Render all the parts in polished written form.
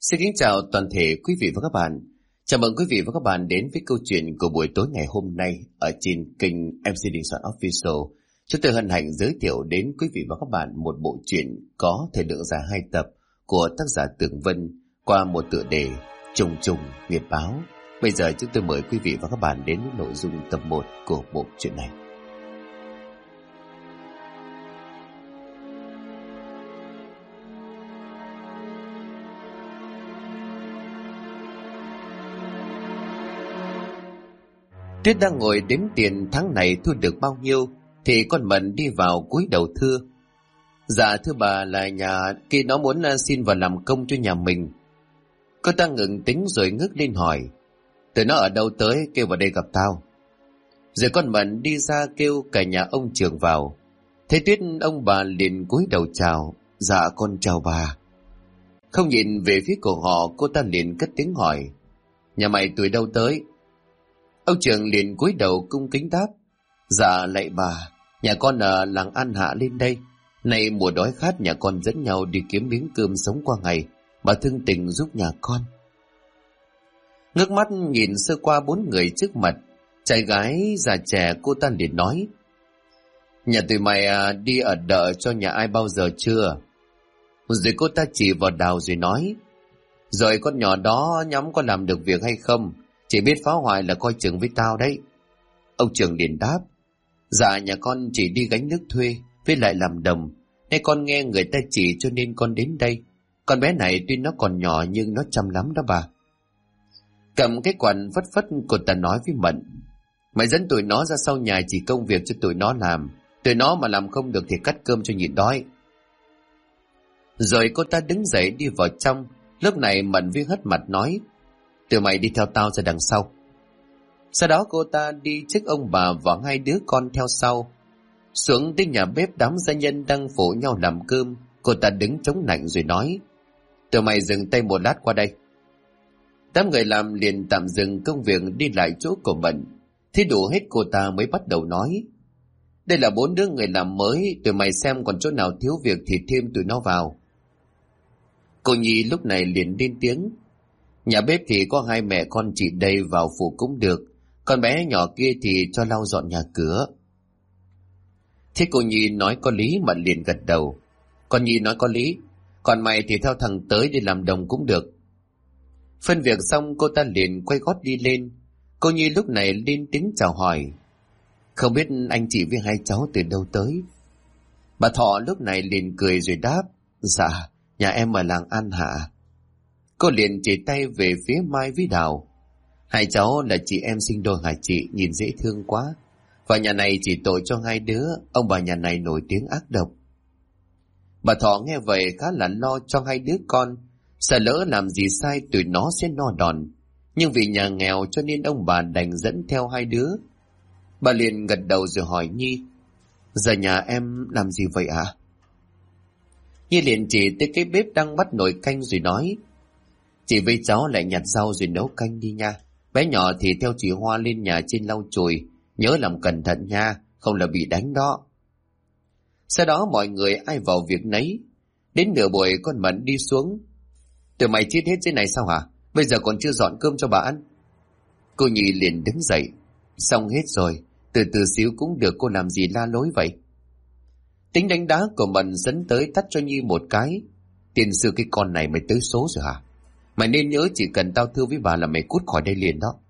Xin kính chào toàn thể quý vị và các bạn. Chào mừng quý vị và các bạn đến với câu chuyện của buổi tối ngày hôm nay ở trên kênh MC Đình Soạn Official. Chúng tôi hân hạnh giới thiệu đến quý vị và các bạn một bộ truyện có thời lượng dài 2 tập của tác giả Tường Vân qua một tựa đề Trùng Trùng Nghiệp Báo. Bây giờ chúng tôi mời quý vị và các bạn đến với nội dung tập 1 của bộ truyện này. Tuyết đang ngồi đếm tiền tháng này thu được bao nhiêu thì con Mận đi vào cúi đầu thưa: Dạ thưa bà, là nhà kia nó muốn xin vào làm công cho nhà mình. Cô ta ngừng tính rồi ngước lên hỏi: Tụi nó ở đâu tới, kêu vào đây gặp tao. Rồi con Mận đi ra kêu cả nhà ông Trường vào. Thấy Tuyết, ông bà liền cúi đầu chào: Dạ con chào bà. Không nhìn về phía của họ, cô ta liền cất tiếng hỏi: Nhà mày tụi đâu tới? Ông Trường liền cúi đầu cung kính đáp: Dạ lạy bà, nhà con ở làng An Hạ lên đây. Nay mùa đói khát, nhà con dẫn nhau đi kiếm miếng cơm sống qua ngày. Bà thương tình giúp nhà con. Ngước mắt nhìn sơ qua 4 người trước mặt, trai gái già trẻ, cô ta liền nói: Nhà tụi mày đi ở đợ cho nhà ai bao giờ chưa? Rồi cô ta chỉ vào Đào rồi nói: Rồi con nhỏ đó nhắm có làm được việc hay không? Chỉ biết phá hoại là coi chừng với tao đấy. Ông Trường liền đáp: Dạ nhà con chỉ đi gánh nước thuê với lại làm đồng. Nay con nghe người ta chỉ cho nên con đến đây. Con bé này tuy nó còn nhỏ nhưng nó chăm lắm đó bà. Cầm cái quần phất phất, cô ta nói với Mận: Mày dẫn tụi nó ra sau nhà chỉ công việc cho tụi nó làm. Tụi nó mà làm không được thì cắt cơm cho nhịn đói. Rồi cô ta đứng dậy đi vào trong. Lúc này Mận với hất mặt nói: Tụi mày đi theo tao ra đằng sau. Sau đó cô ta đi trước ông bà và 2 đứa con theo sau. Xuống tới nhà bếp, đám gia nhân đang phụ nhau làm cơm. Cô ta đứng chống nạnh rồi nói: Tụi mày dừng tay một lát qua đây. Đám người làm liền tạm dừng công việc đi lại chỗ của Mận. Thế đủ hết cô ta mới bắt đầu nói: Đây là 4 đứa người làm mới. Tụi mày xem còn chỗ nào thiếu việc thì thêm tụi nó vào. Cô Nhi lúc này liền lên tiếng: Nhà bếp thì có 2 mẹ con chị đây vào phụ cũng được. Con bé nhỏ kia thì cho lau dọn nhà cửa. Thế cô Nhi nói có lý, Mận liền gật đầu. Con Nhi nói có lý. Còn mày thì theo thằng tới đi làm đồng cũng được. Phân việc xong, cô ta liền quay gót đi lên. Cô Nhi lúc này lên tiếng chào hỏi: Không biết anh chị với 2 cháu từ đâu tới? Bà Thọ lúc này liền cười rồi đáp: Dạ, nhà em ở làng An Hạ. Cô liền chỉ tay về phía Mai với Đào: 2 cháu là chị em sinh đôi hả chị, nhìn dễ thương quá. Và nhà này chỉ tội cho 2 đứa, ông bà nhà này nổi tiếng ác độc. Bà Thọ nghe vậy khá là lo cho 2 đứa con, sợ lỡ làm gì sai tụi nó sẽ no đòn. Nhưng vì nhà nghèo cho nên ông bà đành dẫn theo 2 đứa. Bà liền gật đầu rồi hỏi Nhi: Giờ nhà em làm gì vậy ạ? Nhi liền chỉ tới cái bếp đang bắt nồi canh rồi nói: Chị với cháu lại nhặt rau rồi nấu canh đi nha. Bé nhỏ thì theo chị Hoa lên nhà trên lau chùi, nhớ làm cẩn thận nha, không là bị đánh đó. Sau đó mọi người ai vào việc nấy. Đến nửa buổi con Mận đi xuống: Tụi mày chết hết trên này sao hả? Bây giờ còn chưa dọn cơm cho bà ăn. Cô Nhi liền đứng dậy: Xong hết rồi, từ từ xíu cũng được, cô làm gì la lối vậy? Tính đánh đá của Mận dẫn tới tắt cho Nhi một cái: Tiền sư cái con này mày tới số rồi hả? Mày nên nhớ chỉ cần tao thưa với bà là mày cút khỏi đây liền đó.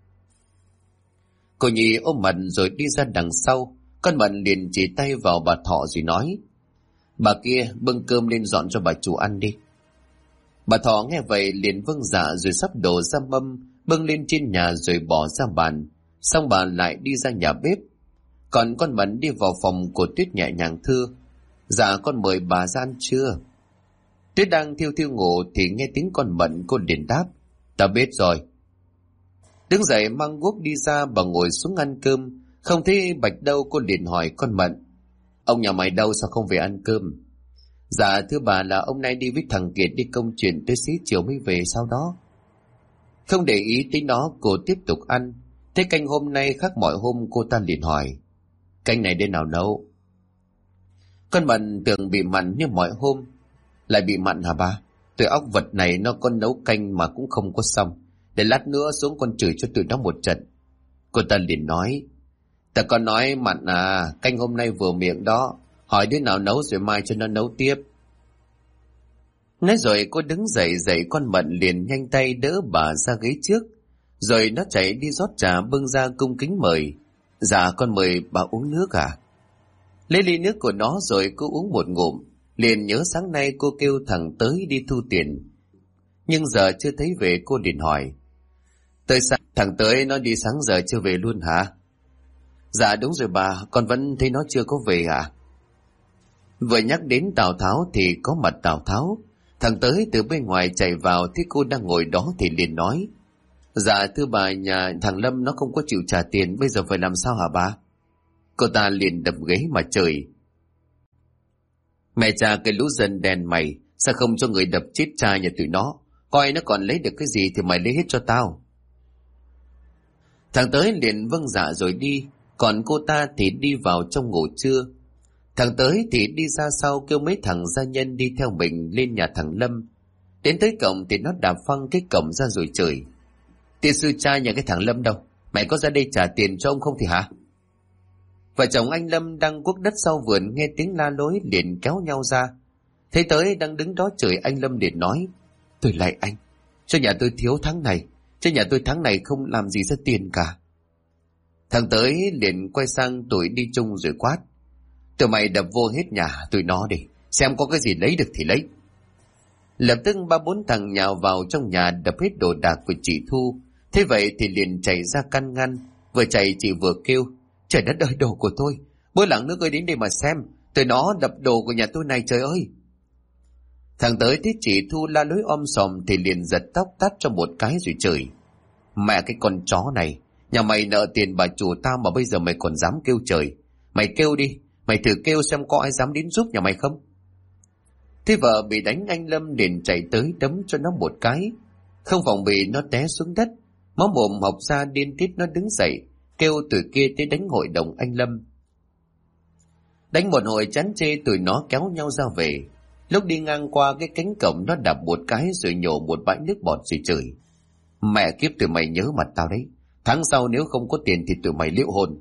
Cô Nhi ôm Mận rồi đi ra đằng sau. Con Mận liền chỉ tay vào bà Thọ rồi nói: Bà kia bưng cơm lên dọn cho bà chủ ăn đi. Bà Thọ nghe vậy liền vâng dạ rồi sắp đổ ra mâm, bưng lên trên nhà rồi bỏ ra bàn. Xong bà lại đi ra nhà bếp. Còn con Mận đi vào phòng của Tuyết nhẹ nhàng thưa: Dạ con mời bà ra ăn trưa. Tuyết đang thiêu thiêu ngủ thì nghe tiếng con Mận, cô liền đáp: Ta biết rồi. Đứng dậy mang guốc đi ra, bà ngồi xuống ăn cơm. Không thấy Bạch đâu, cô liền hỏi con Mận: Ông nhà mày đâu, sao không về ăn cơm? Dạ thưa bà, là ông nay đi với thằng Kiệt đi công chuyện, tới xế chiều mới về sau đó. Không để ý tới nó, cô tiếp tục ăn. Thế canh hôm nay khác mọi hôm, cô ta liền hỏi: Canh này đến nào nấu? Con Mận tưởng bị mặn như mọi hôm. Lại bị mặn hả bà? Tụi óc vật này nó có nấu canh mà cũng không có xong. Để lát nữa xuống con chửi cho tụi nó một trận. Cô ta liền nói, ta có nói mặn à, canh hôm nay vừa miệng đó. Hỏi đứa nào nấu rồi mai cho nó nấu tiếp. Nói rồi cô đứng dậy dậy con Mận liền nhanh tay đỡ bà ra ghế trước. Rồi nó chạy đi rót trà bưng ra cung kính mời. Dạ con mời bà uống nước à? Lấy ly nước của nó rồi cô uống một ngụm. Liền nhớ sáng nay cô kêu thằng tới đi thu tiền. Nhưng giờ chưa thấy về, cô liền hỏi. Tới sáng thằng tới nó đi sáng giờ chưa về luôn hả? Dạ đúng rồi bà, con vẫn thấy nó chưa có về à? Vừa nhắc đến Tào Tháo thì có mặt Tào Tháo. Thằng tới từ bên ngoài chạy vào thấy cô đang ngồi đó thì liền nói. Dạ thưa bà, nhà thằng Lâm nó không có chịu trả tiền, bây giờ phải làm sao hả bà? Cô ta liền đập ghế mà chửi. Mẹ cha cái lũ dân đèn mày, sao không cho người đập chết cha nhà tụi nó? Coi nó còn lấy được cái gì thì mày lấy hết cho tao. Thằng tới liền vâng dạ rồi đi, còn cô ta thì đi vào trong ngủ trưa. Thằng tới thì đi ra sau kêu mấy thằng gia nhân đi theo mình lên nhà thằng Lâm. Đến tới cổng thì nó đạp phăng cái cổng ra rồi chửi. Tiên sư cha nhà cái thằng Lâm đâu? Mày có ra đây trả tiền cho ông không thì hả? Vợ chồng anh Lâm đang cuốc đất sau vườn nghe tiếng la lối liền kéo nhau ra. Thấy tới đang đứng đó chửi, anh Lâm liền nói. Tôi lạy anh, cho nhà tôi thiếu tháng này, cho nhà tôi tháng này không làm gì ra tiền cả. Thằng tới liền quay sang tụi đi chung rồi quát. Tụi mày đập vô hết nhà tụi nó đi, xem có cái gì lấy được thì lấy. Lập tức 3-4 thằng nhào vào trong nhà đập hết đồ đạc của chị Thu. Thế vậy thì liền chạy ra can ngăn. Vừa chạy chị vừa kêu. Trời đất ơi, đồ của tôi, bữa lặng nước ơi đến đây mà xem, tụi nó đập đồ của nhà tôi này, trời ơi. Thằng tới thấy chị Thu la lối sòm thì liền giật tóc tát cho một cái rồi chửi. Mẹ cái con chó này, nhà mày nợ tiền bà chủ tao mà bây giờ mày còn dám kêu trời. Mày kêu đi, mày thử kêu xem có ai dám đến giúp nhà mày không. Thế vợ bị đánh, anh Lâm liền chạy tới đấm cho nó một cái. Không phòng bị nó té xuống đất, máu mồm học ra điên tiết. Nó đứng dậy kêu tụi kia tới đánh hội đồng anh Lâm. Đánh một hồi chán chê, tụi nó kéo nhau ra về. Lúc đi ngang qua cái cánh cổng nó đạp một cái rồi nhổ một bãi nước bọt rồi chửi. Mẹ kiếp, tụi mày nhớ mặt tao đấy, tháng sau nếu không có tiền thì tụi mày liệu hồn.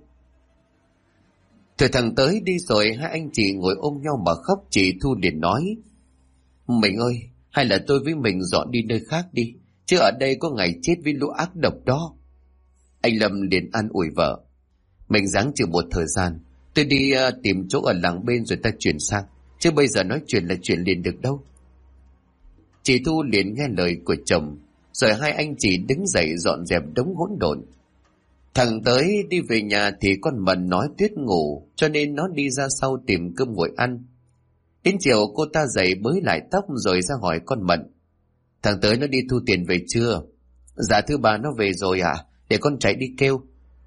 Thời thằng tới đi rồi, hai anh chị ngồi ôm nhau mà khóc. Chị Thu liền nói. Mình ơi, hay là tôi với mình dọn đi nơi khác đi, chứ ở đây có ngày chết với lũ ác độc đó. Anh Lâm liền an ủi vợ. Mình ráng chịu một thời gian, tôi đi tìm chỗ ở làng bên rồi ta chuyển sang, chứ bây giờ nói chuyện là chuyện liền được đâu. Chị Thu liền nghe lời của chồng, rồi hai anh chị đứng dậy dọn dẹp đống hỗn độn. Thằng tới đi về nhà thì con Mận nói Tuyết ngủ, cho nên nó đi ra sau tìm cơm nguội ăn. Đến chiều cô ta dậy bới lại tóc rồi ra hỏi con Mận. Thằng tới nó đi thu tiền về chưa? Dạ thưa bà, nó về rồi ạ, để con chạy đi kêu.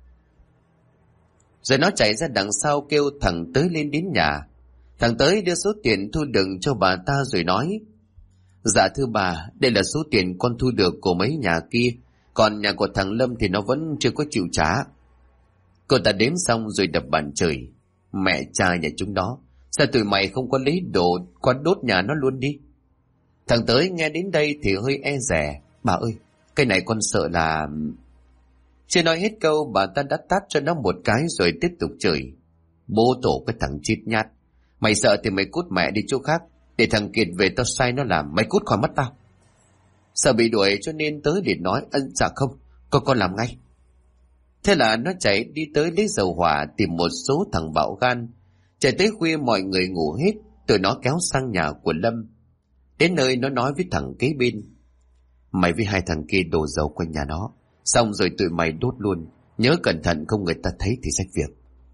Rồi nó chạy ra đằng sau kêu thằng tới lên đến nhà. Thằng tới đưa số tiền thu được cho bà ta rồi nói. Dạ thưa bà, đây là số tiền con thu được của mấy nhà kia, còn nhà của thằng Lâm thì nó vẫn chưa có chịu trả. Cô ta đếm xong rồi đập bàn chửi. Mẹ cha nhà chúng đó, sao tụi mày không có lấy đồ qua đốt nhà nó luôn đi. Thằng tới nghe đến đây thì hơi e dè. Bà ơi, cái này con sợ là... Chưa nói hết câu bà ta đã tát cho nó một cái rồi tiếp tục chửi. Bố tổ cái thằng chít nhát, mày sợ thì mày cút mẹ đi chỗ khác, để thằng Kiệt về tao sai nó làm, mày cút khỏi mắt tao. Sợ bị đuổi cho nên tới để nói. Dạ không, con làm ngay. Thế là nó chạy đi tới lấy dầu hỏa tìm một số thằng bạo gan. Chạy tới khuya mọi người ngủ hết, tụi nó kéo sang nhà của Lâm. Đến nơi nó nói với thằng kế bên. Mày với hai thằng kia đổ dầu quanh nhà nó, xong rồi tụi mày đốt luôn, nhớ cẩn thận không người ta thấy thì rách việc.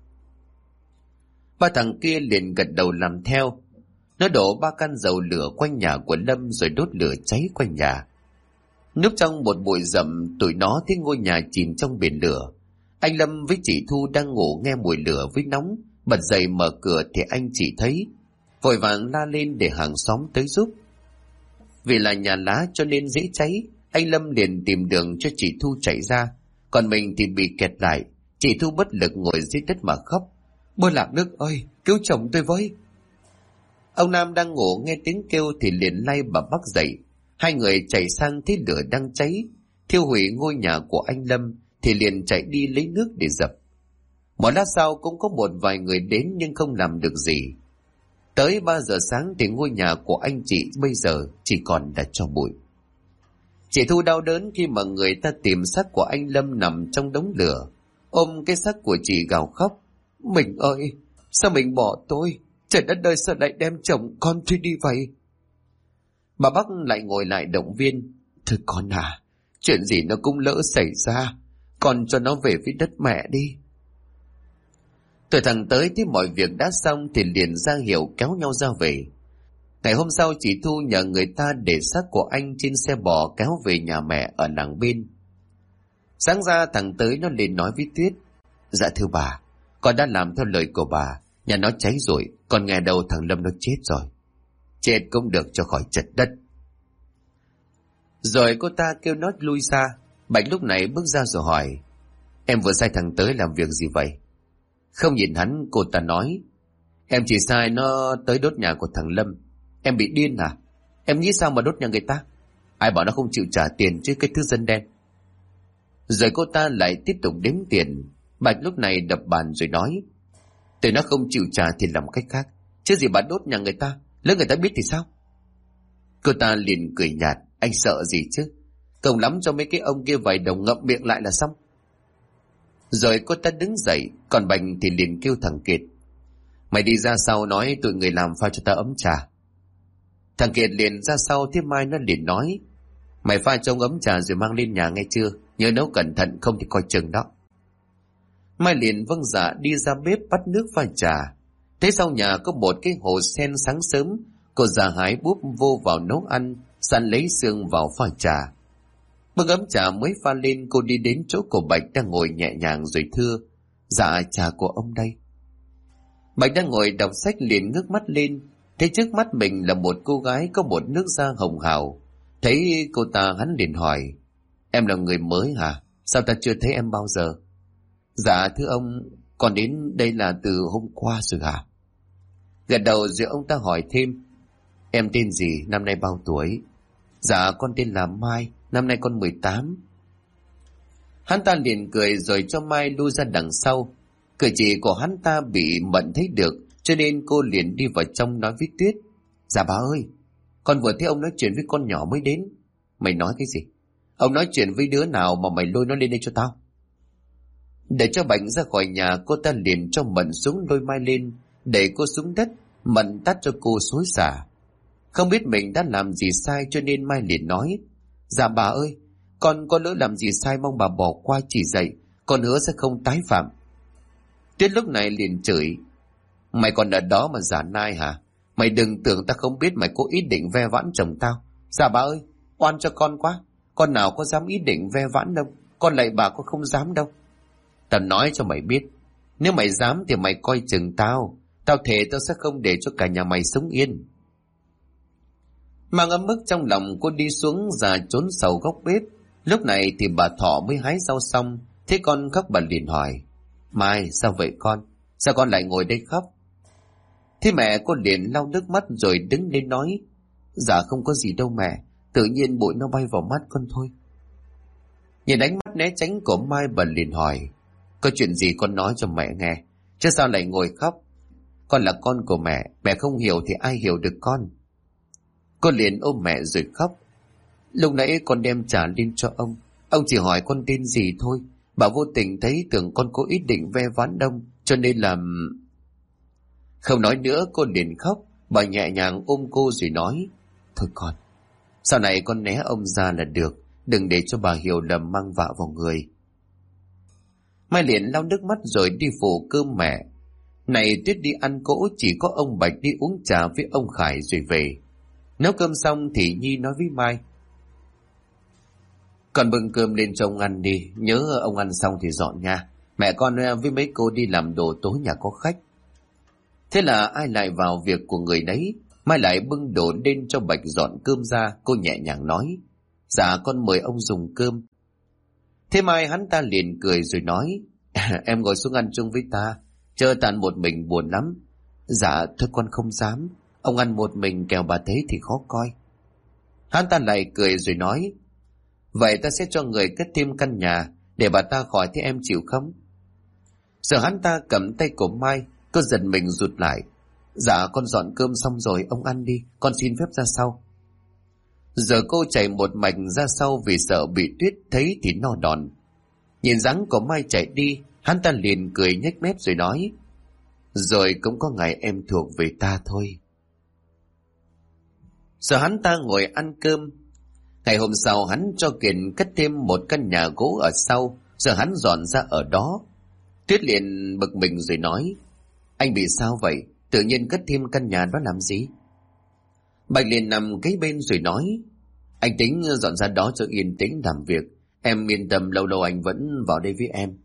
Ba thằng kia liền gật đầu làm theo. Nó đổ 3 can dầu lửa quanh nhà của Lâm rồi đốt lửa cháy quanh nhà. Núp trong một bụi rậm, tụi nó thấy ngôi nhà chìm trong biển lửa. Anh Lâm với chị Thu đang ngủ nghe mùi lửa với nóng, bật dậy mở cửa thì anh chị thấy, vội vàng la lên để hàng xóm tới giúp. Vì là nhà lá cho nên dễ cháy, anh Lâm liền tìm đường cho chị Thu chạy ra, còn mình thì bị kẹt lại. Chị Thu bất lực ngồi dưới đất mà khóc. Bơ lạc nước ơi, cứu chồng tôi với. Ông Nam đang ngủ nghe tiếng kêu thì liền lay bà Bắc dậy. Hai người chạy sang thấy lửa đang cháy, thiêu hủy ngôi nhà của anh Lâm, thì liền chạy đi lấy nước để dập. Một lát sau cũng có một vài người đến nhưng không làm được gì. Tới 3 giờ sáng thì ngôi nhà của anh chị bây giờ chỉ còn là tro bụi. Chị Thu đau đớn khi mà người ta tìm xác của anh Lâm nằm trong đống lửa. Ôm cái xác của chị gào khóc. Mình ơi, sao mình bỏ tôi? Trời đất ơi, sao lại đem chồng con tôi đi vậy? Bà Bắc lại ngồi lại động viên. Thôi con à, chuyện gì nó cũng lỡ xảy ra, con cho nó về với đất mẹ đi. Tuổi thằng tới thấy mọi việc đã xong thì liền ra hiệu kéo nhau ra về. Ngày hôm sau chị Thu nhờ người ta để xác của anh trên xe bò kéo về nhà mẹ ở làng bên. Sáng ra thằng tới nó liền nói với Tuyết. Dạ thưa bà, con đã làm theo lời của bà, nhà nó cháy rồi, còn nghe đâu thằng Lâm nó chết rồi. Chết cũng được cho khỏi chật đất. Rồi cô ta kêu nó lui ra. Bạch lúc này bước ra rồi hỏi. Em vừa sai thằng tới làm việc gì vậy? Không nhìn hắn, cô ta nói. Em chỉ sai nó tới đốt nhà của thằng Lâm. Em bị điên à? Em nghĩ sao mà đốt nhà người ta? Ai bảo nó không chịu trả tiền chứ cái thứ dân đen. Rồi cô ta lại tiếp tục đếm tiền. Bạch lúc này đập bàn rồi nói. Tụi nó không chịu trả thì làm cách khác, chứ gì bà đốt nhà người ta, lỡ người ta biết thì sao? Cô ta liền cười nhạt. Anh sợ gì chứ? Cộng lắm cho mấy cái ông kia vài đồng ngậm miệng lại là xong. Rồi cô ta đứng dậy. Còn Bạch thì liền kêu thằng Kiệt. Mày đi ra sau nói tụi người làm pha cho ta ấm trà. Thằng Kiệt liền ra sau. Thế Mai nó liền nói. Mày pha cho ông ấm trà rồi mang lên nhà nghe chưa? Nhớ nấu cẩn thận không thì coi chừng đó. Mai liền vâng dạ đi ra bếp bắt nước pha trà. Thế sau nhà có một cái hồ sen sáng sớm. Cô già hái búp vô vào nấu ăn, săn lấy xương vào pha trà. Bưng ấm trà mới pha lên, cô đi đến chỗ của Bạch đang ngồi nhẹ nhàng rồi thưa. Dạ trà của ông đây. Bạch đang ngồi đọc sách liền ngước mắt lên. Thấy trước mắt mình là một cô gái có một nước da hồng hào. Thấy cô ta hắn liền hỏi. Em là người mới hả? Sao ta chưa thấy em bao giờ? Dạ thưa ông, con đến đây là từ hôm qua rồi hả? Gật đầu rồi ông ta hỏi thêm. Em tên gì, năm nay bao tuổi? Dạ con tên là Mai, năm nay con 18. Hắn ta liền cười rồi cho Mai lui ra đằng sau. Cử chỉ của hắn ta bị Mận thấy được, cho nên cô liền đi vào trong nói với Tuyết. Dạ bà ơi, con vừa thấy ông nói chuyện với con nhỏ mới đến. Mày nói cái gì? Ông nói chuyện với đứa nào mà mày lôi nó lên đây cho tao? Để cho Bạch ra khỏi nhà, cô ta liền cho Mận xuống lôi Mai lên, đẩy cô xuống đất. Mận tát cho cô xối xả. Không biết mình đã làm gì sai cho nên Mai liền nói. Dạ bà ơi, con có lỡ làm gì sai mong bà bỏ qua chỉ dạy, con hứa sẽ không tái phạm. Tuyết lúc này liền chửi. Mày còn ở đó mà giả nai hả? Mày đừng tưởng ta không biết mày có ý định ve vãn chồng tao. Dạ bà ơi, oan cho con quá. Con nào có dám ý định ve vãn đâu. Con lạy bà con không dám đâu. Tao nói cho mày biết, nếu mày dám thì mày coi chừng tao. Tao thề tao sẽ không để cho cả nhà mày sống yên. Mang ấm ức trong lòng, cô đi xuống ra trốn sau góc bếp. Lúc này thì bà Thọ mới hái rau xong. Thế con khóc bà liền hỏi. Mai, sao vậy con? Sao con lại ngồi đây khóc? Thế mẹ cô liền lau nước mắt rồi đứng lên nói. Dạ không có gì đâu mẹ, tự nhiên bụi nó bay vào mắt con thôi. Nhìn ánh mắt né tránh của Mai, bà liền hỏi. Có chuyện gì con nói cho mẹ nghe, chứ sao lại ngồi khóc? Con là con của mẹ không hiểu thì ai hiểu được con? Cô liền ôm mẹ rồi khóc. Lúc nãy con đem trà lên cho ông chỉ hỏi con tên gì thôi. Bà vô tình thấy tưởng con có ý định ve vãn đông, cho nên là... Không nói nữa, cô liền khóc. Bà nhẹ nhàng ôm cô rồi nói. Thôi con, sau này con né ông ra là được, đừng để cho bà hiểu lầm mang vạ vào người. Mai liền lau nước mắt rồi đi phụ cơm mẹ. Này Tuyết đi ăn cỗ, chỉ có ông Bạch đi uống trà với ông Khải rồi về. Nấu cơm xong thì Nhi nói với Mai. Con bưng cơm lên cho ông ăn đi, nhớ ông ăn xong thì dọn nha. Mẹ con với mấy cô đi làm đồ tối nhà có khách. Thế là ai lại vào việc của người đấy. Mai lại bưng đồ lên cho Bạch dọn cơm ra. Cô nhẹ nhàng nói. Dạ con mời ông dùng cơm. Thế Mai hắn ta liền cười rồi nói. Em ngồi xuống ăn chung với ta, chờ tàn một mình buồn lắm. Dạ thôi con không dám, ông ăn một mình kẻo bà thấy thì khó coi. Hắn ta lại cười rồi nói, vậy ta sẽ cho người cất thêm căn nhà để bà ta khỏi, thế em chịu không? Giờ hắn ta cầm tay của Mai, cô giật mình rụt lại. Dạ con dọn cơm xong rồi, ông ăn đi, con xin phép ra sau. Giờ cô chạy một mạch ra sau vì sợ bị Tuyết thấy thì no đòn. Nhìn dáng của Mai chạy đi, hắn ta liền cười nhếch mép rồi nói, rồi cũng có ngày em thuộc về ta thôi. Giờ hắn ta ngồi ăn cơm. Ngày hôm sau hắn cho Kiền cất thêm một căn nhà gỗ ở sau, giờ hắn dọn ra ở đó. Tuyết liền bực mình rồi nói, anh bị sao vậy? Tự nhiên cất thêm căn nhà đó làm gì? Bạch liền nằm kế bên rồi nói, anh tính dọn ra đó cho yên tĩnh làm việc. Em yên tâm, lâu lâu anh vẫn vào đây với em.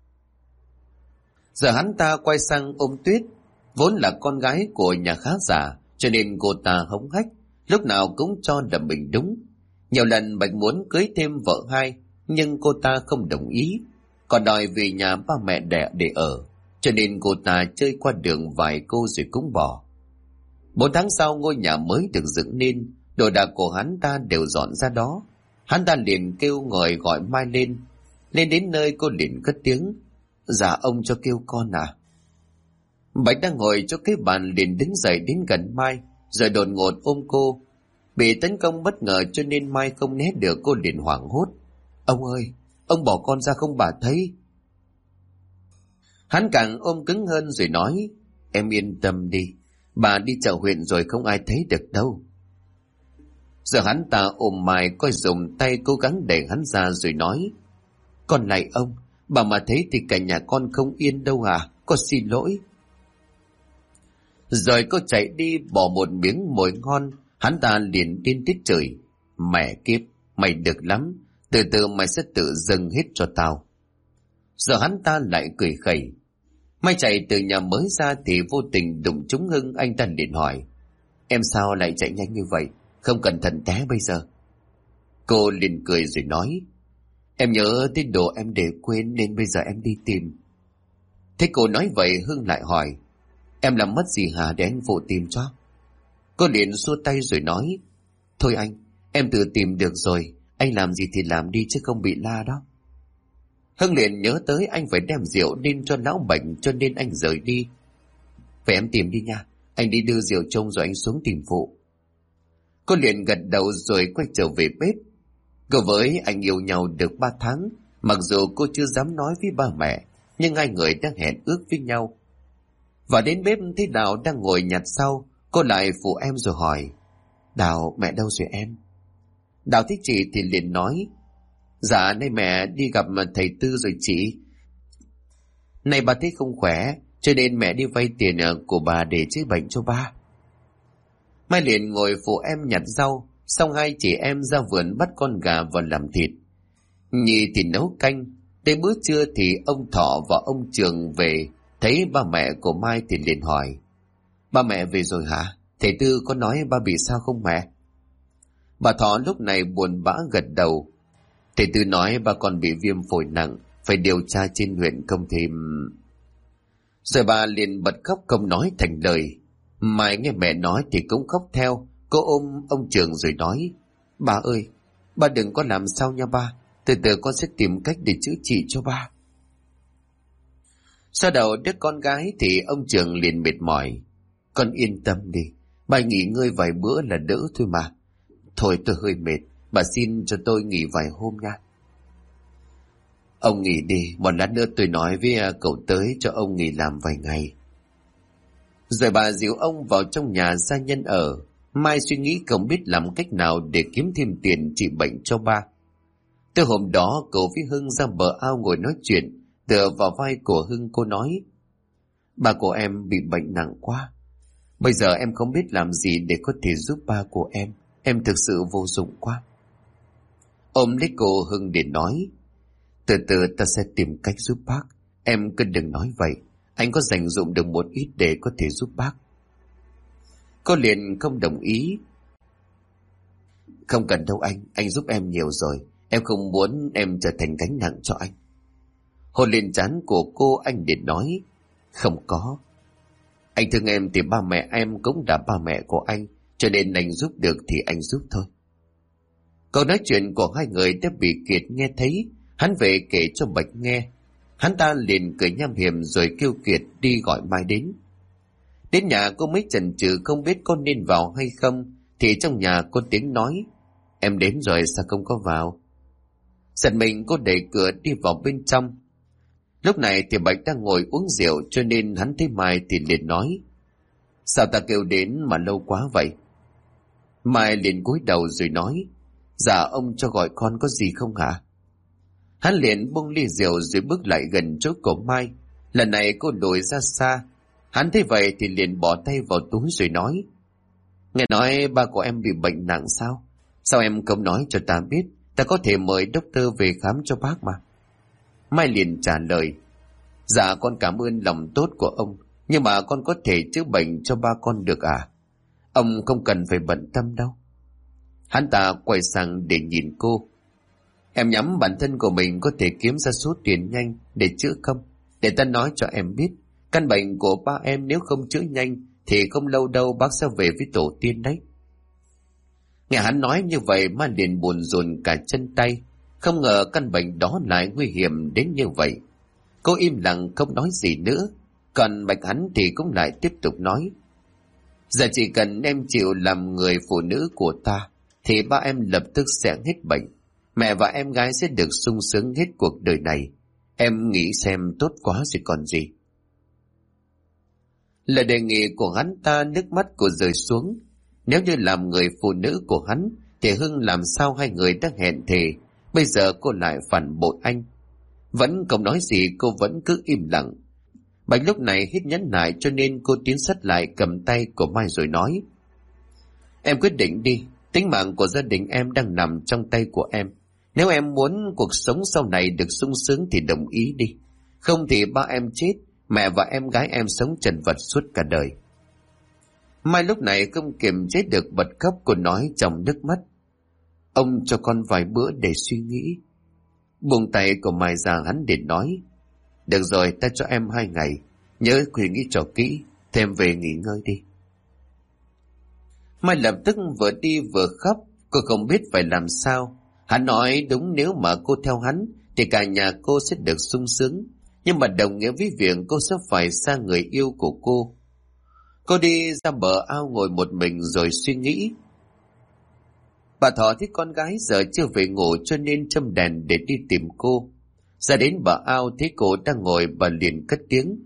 Giờ hắn ta quay sang ôm Tuyết. Vốn là con gái của nhà khá giả, cho nên cô ta hống hách, lúc nào cũng cho là mình đúng. Nhiều lần Bạch muốn cưới thêm vợ hai, nhưng cô ta không đồng ý, còn đòi về nhà ba mẹ đẻ để ở, cho nên cô ta chơi qua đường vài cô rồi cũng bỏ. 4 tháng sau ngôi nhà mới được dựng nên, đồ đạc của hắn ta đều dọn ra đó. Hắn ta liền kêu ngồi gọi Mai lên. Lên đến nơi cô liền cất tiếng, dạ ông cho kêu con à. Bạch đang ngồi chỗ cái bàn liền đứng dậy đến gần Mai, rồi đột ngột ôm cô. Bị tấn công bất ngờ cho nên Mai không né được, cô liền hoảng hốt, ông ơi, ông bỏ con ra không bà thấy? Hắn càng ôm cứng hơn rồi nói, em yên tâm đi, bà đi chợ huyện rồi không ai thấy được đâu. Giờ hắn ta ôm Mai, coi dùng tay cố gắng đẩy hắn ra rồi nói, con này ông, bà mà thấy thì cả nhà con không yên đâu à, con xin lỗi. Rồi cô chạy đi bỏ một miếng mồi ngon. Hắn ta liền điên tiết chửi, mẹ kiếp, mày được lắm, từ từ mày sẽ tự dâng hết cho tao. Giờ hắn ta lại cười khẩy. Mai chạy từ nhà mới ra thì vô tình đụng trúng Hưng. Anh ta liền hỏi, em sao lại chạy nhanh như vậy, không cẩn thận té bây giờ? Cô liền cười rồi nói, em nhớ tới đồ em để quên nên bây giờ em đi tìm. Thế cô nói vậy Hưng lại hỏi, em làm mất gì hả để anh phụ tìm cho? Cô liền xua tay rồi nói, thôi anh, em tự tìm được rồi, anh làm gì thì làm đi chứ không bị la đó. Hưng liền nhớ tới anh phải đem rượu nên cho lão bệnh, cho nên anh rời đi. Vậy em tìm đi nha, anh đi đưa rượu trông rồi anh xuống tìm phụ. Cô liền gật đầu rồi quay trở về bếp. Cô với anh yêu nhau được 3 tháng, mặc dù cô chưa dám nói với ba mẹ, nhưng hai người đang hẹn ước với nhau. Và đến bếp thấy Đào đang ngồi nhặt rau, cô lại phụ em rồi hỏi, Đào, mẹ đâu rồi em? Đào thích chị thì liền nói, dạ nay mẹ đi gặp thầy Tư rồi chị. Này bà thấy không khỏe, cho nên mẹ đi vay tiền của bà để chữa bệnh cho ba. Mai liền ngồi phụ em nhặt rau, xong hai chị em ra vườn bắt con gà vào làm thịt. Nhì thì nấu canh. Tới bữa trưa thì ông Thọ và ông Trường về, thấy ba mẹ của Mai thì liền hỏi, ba mẹ về rồi hả? Thầy Tư có nói ba bị sao không mẹ? Bà Thọ lúc này buồn bã gật đầu. Thầy Tư nói ba con bị viêm phổi nặng, phải điều tra trên huyện không thêm. Rồi bà liền bật khóc không nói thành lời. Mai nghe mẹ nói thì cũng khóc theo. Cô ôm ông Trường rồi nói, ba ơi, ba đừng có làm sao nha ba, từ từ con sẽ tìm cách để chữa trị cho ba. Sau đầu đứa con gái thì ông Trường liền mệt mỏi, con yên tâm đi, ba nghỉ ngơi vài bữa là đỡ thôi mà. Thôi tôi hơi mệt, bà xin cho tôi nghỉ vài hôm nha. Ông nghỉ đi, một lát nữa tôi nói với cậu tới cho ông nghỉ làm vài ngày. Rồi bà dìu ông vào trong nhà gia nhân ở. Mai suy nghĩ không biết làm cách nào để kiếm thêm tiền trị bệnh cho ba. Từ hôm đó cậu với Hưng ra bờ ao ngồi nói chuyện, tựa vào vai của Hưng cô nói, ba của em bị bệnh nặng quá. Bây giờ em không biết làm gì để có thể giúp ba của em thực sự vô dụng quá. Ôm lấy cô Hưng để nói, từ từ ta sẽ tìm cách giúp bác, em cứ đừng nói vậy, anh có dành dụm được một ít để có thể giúp bác. Cô liền không đồng ý. Không cần đâu anh giúp em nhiều rồi, em không muốn em trở thành gánh nặng cho anh. Hôn lên trán của cô anh để nói, không có. Anh thương em thì ba mẹ em cũng đã ba mẹ của anh, cho nên anh giúp được thì anh giúp thôi. Câu nói chuyện của hai người đã bị Kiệt nghe thấy. Hắn về kể cho Bạch nghe. Hắn ta liền cười nham hiểm rồi kêu Kiệt đi gọi Mai đến. Đến nhà cô mới chần chừ không biết có nên vào hay không, thì trong nhà có tiếng nói: "Em đến rồi sao không có vào?" Giật mình cô đẩy cửa đi vào bên trong. Lúc này thì Bạch đang ngồi uống rượu, cho nên hắn thấy Mai thì liền nói: "Sao ta kêu đến mà lâu quá vậy?" Mai liền cúi đầu rồi nói: "Dạ ông cho gọi con có gì không hả?" Hắn liền buông ly rượu rồi bước lại gần chỗ của Mai. Lần này cô lùi ra xa. Hắn thấy vậy thì liền bỏ tay vào túi rồi nói: "Nghe nói ba của em bị bệnh nặng sao? Sao em không nói cho ta biết? Ta có thể mời doctor về khám cho bác mà." Mai liền trả lời: "Dạ con cảm ơn lòng tốt của ông, nhưng mà con có thể chữa bệnh cho ba con được à? Ông không cần phải bận tâm đâu." Hắn ta quay sang để nhìn cô: "Em nhắm bản thân của mình có thể kiếm ra số tiền nhanh để chữa không? Để ta nói cho em biết, căn bệnh của ba em nếu không chữa nhanh thì không lâu đâu bác sẽ về với tổ tiên đấy." Nghe hắn nói như vậy Mai liền buồn rùn cả chân tay. Không ngờ căn bệnh đó lại nguy hiểm đến như vậy. Cô im lặng không nói gì nữa. Còn Bạch hắn thì cũng lại tiếp tục nói: "Giờ chỉ cần em chịu làm người phụ nữ của ta thì ba em lập tức sẽ hết bệnh. Mẹ và em gái sẽ được sung sướng hết cuộc đời này. Em nghĩ xem tốt quá rồi còn gì." Lời đề nghị của hắn ta nước mắt cô rơi xuống. Nếu như làm người phụ nữ của hắn thì Hưng làm sao hai người đã hẹn thề, bây giờ cô lại phản bội anh. Vẫn không nói gì, cô vẫn cứ im lặng. Bạch lúc này hít nhẫn nại cho nên cô tiến sát lại cầm tay của Mai rồi nói: "Em quyết định đi, tính mạng của gia đình em đang nằm trong tay của em. Nếu em muốn cuộc sống sau này được sung sướng thì đồng ý đi. Không thì ba em chết, mẹ và em gái em sống trần vật suốt cả đời." Mai lúc này không kiềm chế được bật khóc, cô nói trong nước mắt: "Ông cho con vài bữa để suy nghĩ." Buông tay của Mai ra, hắn để nói: "Được rồi, ta cho em 2 ngày. Nhớ suy nghĩ cho kỹ, thêm về nghỉ ngơi đi." Mai lập tức vừa đi vừa khóc. Cô không biết phải làm sao. Hắn nói đúng, nếu mà cô theo hắn thì cả nhà cô sẽ được sung sướng, nhưng mà đồng nghĩa với việc cô sẽ phải xa người yêu của cô. Cô đi ra bờ ao ngồi một mình rồi suy nghĩ. Bà Thọ thấy con gái giờ chưa về ngủ cho nên châm đèn để đi tìm cô. Ra đến bờ ao thấy cô đang ngồi, bà liền cất tiếng: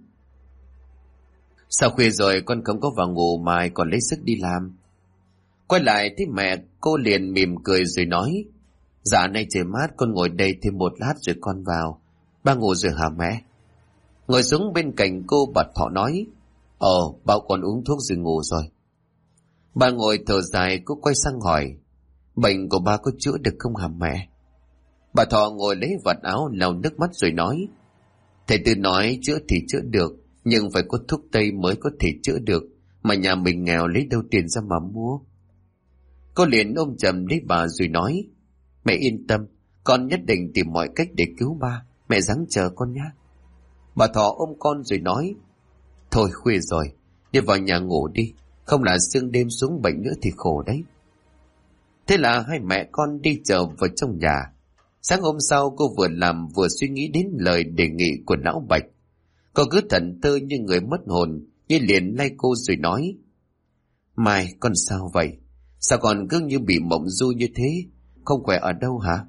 "Sao khuya rồi con không có vào ngủ mà còn lấy sức đi làm?" Quay lại thấy mẹ, cô liền mỉm cười rồi nói: "Dạ nay trời mát, con ngồi đây thêm một lát rồi con vào. Ba ngủ rồi hả mẹ?" Ngồi xuống bên cạnh cô, bà Thọ nói: Bảo con uống thuốc rồi ngủ rồi." Bà ngồi thở dài, cô quay sang hỏi: "Bệnh của ba có chữa được không hả mẹ?" Bà Thọ ngồi lấy vạt áo lau nước mắt rồi nói: "Thầy Tư nói chữa thì chữa được, nhưng phải có thuốc tây mới có thể chữa được, mà nhà mình nghèo lấy đâu tiền ra mà mua." Cô liền ôm chầm lấy bà rồi nói: "Mẹ yên tâm, con nhất định tìm mọi cách để cứu ba, mẹ ráng chờ con nhé." Bà Thọ ôm con rồi nói: "Thôi khuya rồi, đi vào nhà ngủ đi, không là sương đêm xuống bệnh nữa thì khổ đấy." Thế là hai mẹ con đi chờ vào trong nhà. Sáng hôm sau cô vừa làm vừa suy nghĩ đến lời đề nghị của lão Bạch. Cô cứ thẫn thờ như người mất hồn, như liền lay cô rồi nói: "Mai, con sao vậy? Sao con cứ như bị mộng du như thế? Không khỏe ở đâu hả?"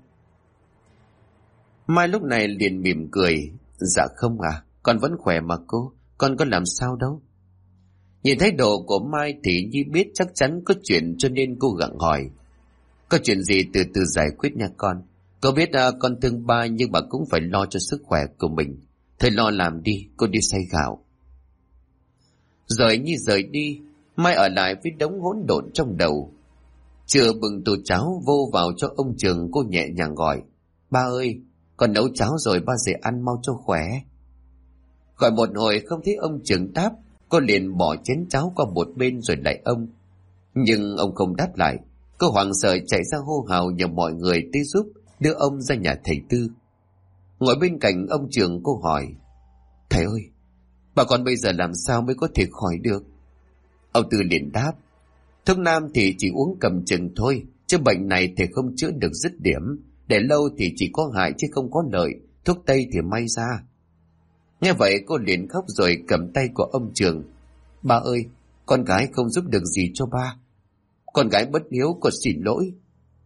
Mai lúc này liền mỉm cười: "Dạ không à, con vẫn khỏe mà cô, con có làm sao đâu." Nhìn thái độ của Mai thì Nhi biết chắc chắn có chuyện cho nên cô gặng hỏi: "Có chuyện gì từ từ giải quyết nha con. Cô biết con thương ba nhưng mà cũng phải lo cho sức khỏe của mình. Thôi lo làm đi, cô đi xay gạo." Rồi Nhi rời đi, Mai ở lại với đống hỗn độn trong đầu. Chưa bưng tô cháo vô vào cho ông Trường, cô nhẹ nhàng gọi: "Ba ơi, con nấu cháo rồi, ba về ăn mau cho khỏe." Gọi một hồi không thấy ông Trường đáp, cô liền bỏ chén cháo qua một bên rồi lại ông. Nhưng ông không đáp lại. Cô hoảng sợ chạy ra hô hào nhờ mọi người tới giúp đưa ông ra nhà thầy Tư. Ngồi bên cạnh ông Trường, cô hỏi: "Thầy ơi, bà con bây giờ làm sao mới có thể khỏi được?" Ông Tư liền đáp: "Thuốc nam thì chỉ uống cầm chừng thôi, chứ bệnh này thầy không chữa được dứt điểm, để lâu thì chỉ có hại chứ không có lợi, thuốc tây thì may ra. Nghe vậy cô liền khóc rồi cầm tay của ông Trường. Ba ơi, con gái không giúp được gì cho ba. Con gái bất hiếu, con xin lỗi.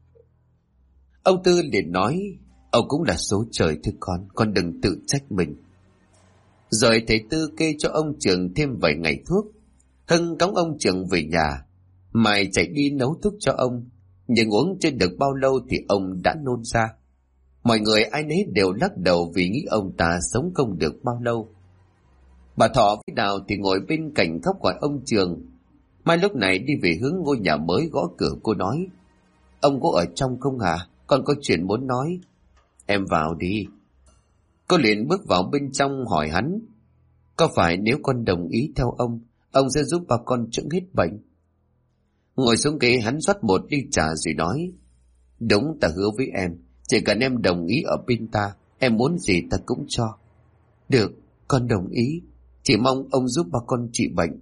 Ông Tư liền nói, ông cũng là số trời thưa con đừng tự trách mình. Rồi thầy Tư kê cho ông Trường thêm vài ngày thuốc. Hưng cõng ông Trường về nhà, Mai chạy đi nấu thuốc cho ông, nhưng uống chưa được bao lâu thì ông đã nôn ra. Mọi người ai nấy đều lắc đầu vì nghĩ ông ta sống không được bao lâu. Bà Thọ với Đào thì ngồi bên cạnh khóc gọi ông Trường. Mai lúc này đi về hướng ngôi nhà mới gõ cửa. Cô nói, ông có ở trong không hả? Con có chuyện muốn nói. Em vào đi. Cô liền bước vào bên trong hỏi hắn, có phải nếu con đồng ý theo ông sẽ giúp bà con chữa hết bệnh? Ngồi xuống ghế hắn rót một ly trà rồi nói, đúng, ta hứa với em, chỉ cần em đồng ý ở bên ta, em muốn gì ta cũng cho. Được, con đồng ý, chỉ mong ông giúp bà con trị bệnh.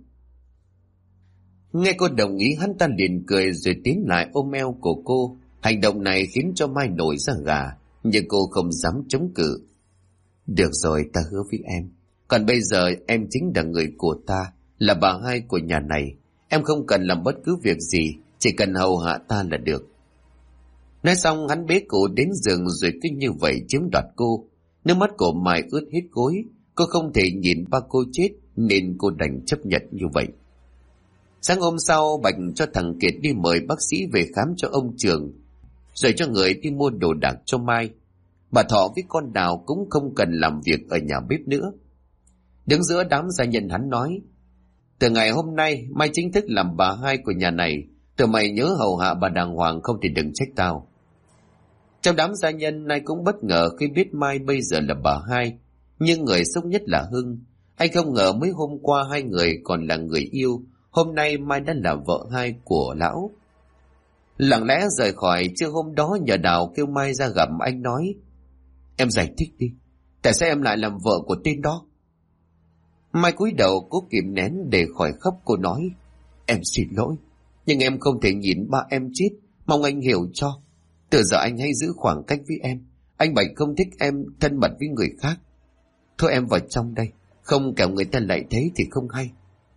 Nghe cô đồng ý, hắn ta liền cười rồi tiến lại ôm eo của cô. Hành động này khiến cho Mai nổi da gà, nhưng cô không dám chống cự. Được rồi, ta hứa với em. Còn bây giờ em chính là người của ta, là bà hai của nhà này. Em không cần làm bất cứ việc gì, chỉ cần hầu hạ ta là được. Nói xong hắn bế cô đến giường rồi cứ như vậy chiếm đoạt cô. Nước mắt của Mai ướt hết gối. Cô không thể nhìn ba cô chết nên cô đành chấp nhận như vậy. Sáng hôm sau, Bạch cho thằng Kiệt đi mời bác sĩ về khám cho ông Trường, rồi cho người đi mua đồ đạc cho Mai. Bà Thọ với con Đào cũng không cần làm việc ở nhà bếp nữa. Đứng giữa đám gia nhân hắn nói, từ ngày hôm nay Mai chính thức làm bà hai của nhà này. Tụi mày nhớ hầu hạ bà đàng hoàng, không thì đừng trách tao. Trong đám gia nhân ai cũng bất ngờ khi biết Mai bây giờ là bà hai. Nhưng người sốc nhất là Hưng. Anh không ngờ mấy hôm qua hai người còn là người yêu, hôm nay Mai đã là vợ hai của lão. Lặng lẽ rời khỏi, trưa hôm đó nhờ Đào kêu Mai ra gặp. Anh nói, em giải thích đi, tại sao em lại làm vợ của tên đó? Mai cúi đầu cố kìm nén để khỏi khóc. Cô nói, em xin lỗi, nhưng em không thể nhìn ba em chết, mong anh hiểu cho. Từ giờ anh hãy giữ khoảng cách với em. Anh Bạch không thích em thân mật với người khác. Thôi em vào trong đây, không kẻo người ta lại thấy thì không hay.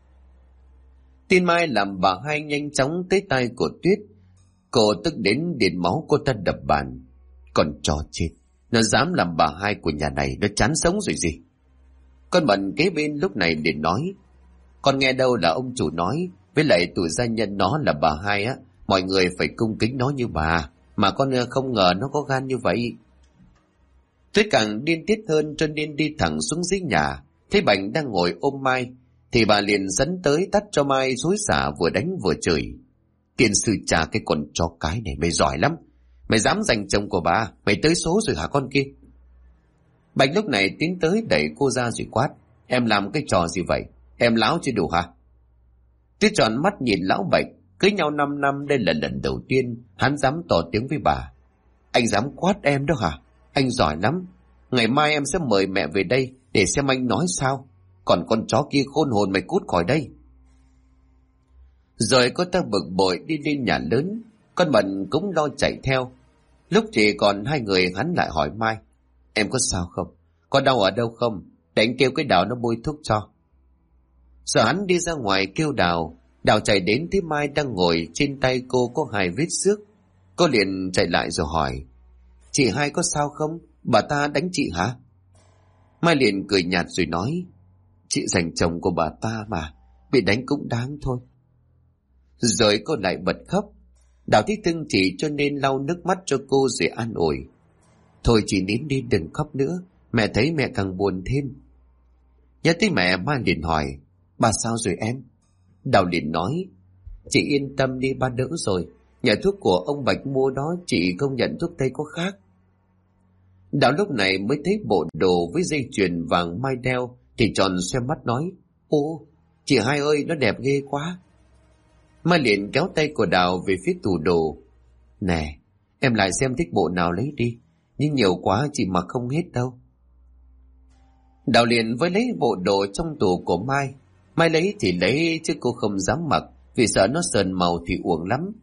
Tin Mai làm bà hai nhanh chóng tới tay của Tuyết. Cô tức đến điên máu, cô ta đập bàn. Còn trò chết, nó dám làm bà hai của nhà này, nó chán sống rồi gì. Con Mận kế bên lúc này liền nói, con nghe đâu là ông chủ nói, với lại tụi gia nhân nó là bà hai á, mọi người phải cung kính nó như bà, mà con không ngờ nó có gan như vậy. Tuyết càng điên tiết hơn cho nên đi thẳng xuống dưới nhà. Thấy Bạch đang ngồi ôm Mai thì bà liền dẫn tới tắt cho Mai xối xả, vừa đánh vừa chửi. Tiền sư cha cái con chó cái này, mày giỏi lắm, mày dám giành chồng của bà, mày tới số rồi hả con kia? Bạch lúc này tiến tới đẩy cô ra rồi quát, em làm cái trò gì vậy, em láo chưa đủ hả? Tuyết tròn mắt nhìn lão Bạch, cưới nhau 5 năm đây là lần đầu tiên hắn dám tỏ tiếng với bà. Anh dám quát em đó hả? Anh giỏi lắm, ngày mai em sẽ mời mẹ về đây để xem anh nói sao. Còn con chó kia khôn hồn, mày cút khỏi đây. Rồi cô ta bực bội đi lên nhà lớn. Con Mận cũng lo chạy theo. Lúc chỉ còn hai người, hắn lại hỏi Mai, em có sao không, có đau ở đâu không, để anh kêu cái Đào nó bôi thuốc cho. Giờ hắn đi ra ngoài kêu Đào. Đào chạy đến thấy Mai đang ngồi, trên tay cô có 2 vết xước. Cô liền chạy lại rồi hỏi, chị hai có sao không, bà ta đánh chị hả? Mai liền cười nhạt rồi nói, chị giành chồng của bà ta mà, bị đánh cũng đáng thôi. Rồi cô lại bật khóc. Đào thấy thương chị cho nên lau nước mắt cho cô rồi an ủi, thôi chị nín đi, đừng khóc nữa, mẹ thấy mẹ càng buồn thêm. Nhớ tới mẹ, Mai liền hỏi, bà sao rồi em? Đào liền nói, chị yên tâm đi, ba đỡ rồi, nhà thuốc của ông Bạch mua đó, chị không nhận thuốc tây có khác. Đào lúc này mới thấy bộ đồ với dây chuyền vàng Mai đeo thì tròn xoe mắt nói, ô, chị hai ơi, nó đẹp ghê quá. Mai liền kéo tay của Đào về phía tủ đồ, nè, em lại xem thích bộ nào lấy đi, nhưng nhiều quá chị mặc không hết đâu. Đào liền với lấy bộ đồ trong tủ của Mai. Mai lấy thì lấy chứ cô không dám mặc, vì sợ nó sờn màu thì uổng lắm.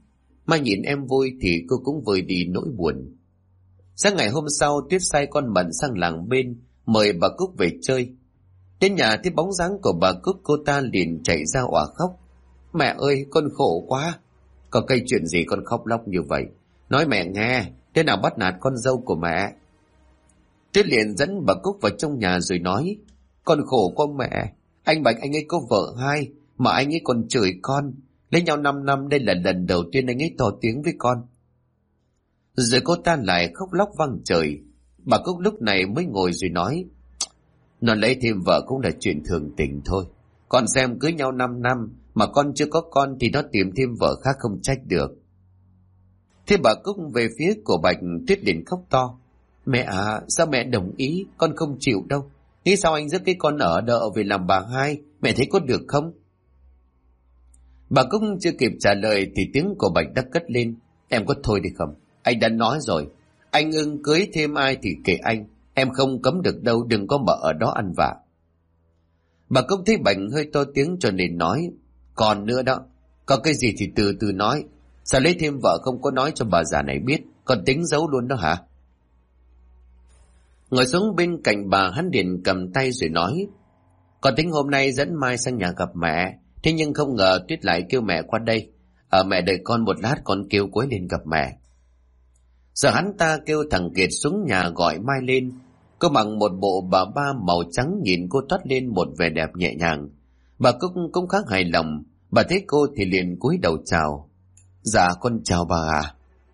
Mai nhìn em vui thì cô cũng vơi đi nỗi buồn. Sáng ngày hôm sau, Tuyết sai con Mận sang làng bên, mời bà Cúc về chơi. Đến nhà thấy bóng dáng của bà Cúc, cô ta liền chạy ra òa khóc. Mẹ ơi, con khổ quá. Có cây chuyện gì con khóc lóc như vậy? Nói mẹ nghe, thế nào bắt nạt con dâu của mẹ? Tuyết liền dẫn bà Cúc vào trong nhà rồi nói, con khổ quá mẹ. Anh Bạch anh ấy có vợ hai, mà anh ấy còn chửi con. Lấy nhau 5 năm, đây là lần đầu tiên anh ấy to tiếng với con. Rồi cô ta lại khóc lóc vang trời. Bà Cúc lúc này mới ngồi rồi nói, nó lấy thêm vợ cũng là chuyện thường tình thôi. Con xem cưới nhau 5 năm mà con chưa có con thì nó tìm thêm vợ khác không trách được. Thế bà Cúc về phía của Bạch, Tuyết liền khóc to. Mẹ à, sao mẹ đồng ý? Con không chịu đâu. Nghĩ sao anh giúp cái con ở đợ về làm bà hai? Mẹ thấy có được không? Bà Cúc chưa kịp trả lời thì tiếng của Bạch đã cất lên. Em có thôi đi không? Anh đã nói rồi. Anh ưng cưới thêm ai thì kệ anh. Em không cấm được đâu, đừng có mà ở đó ăn vạ. Bà Cúc thấy Bạch hơi to tiếng cho nên nói, còn nữa đó, có cái gì thì từ từ nói. Sao lấy thêm vợ không có nói cho bà già này biết? Còn tính giấu luôn đó hả? Ngồi xuống bên cạnh bà, hắn liền cầm tay rồi nói, con tính hôm nay dẫn Mai sang nhà gặp mẹ. Thế nhưng không ngờ Tuyết lại kêu mẹ qua đây. Mẹ đợi con một lát, con kêu cuối lên gặp mẹ. Giờ hắn ta kêu thằng Kiệt xuống nhà gọi Mai lên. Cô mặc một bộ bà ba màu trắng, nhìn cô toát lên một vẻ đẹp nhẹ nhàng. Bà Cúc cũng khá hài lòng. Bà thấy cô thì liền cúi đầu chào. Dạ con chào bà à.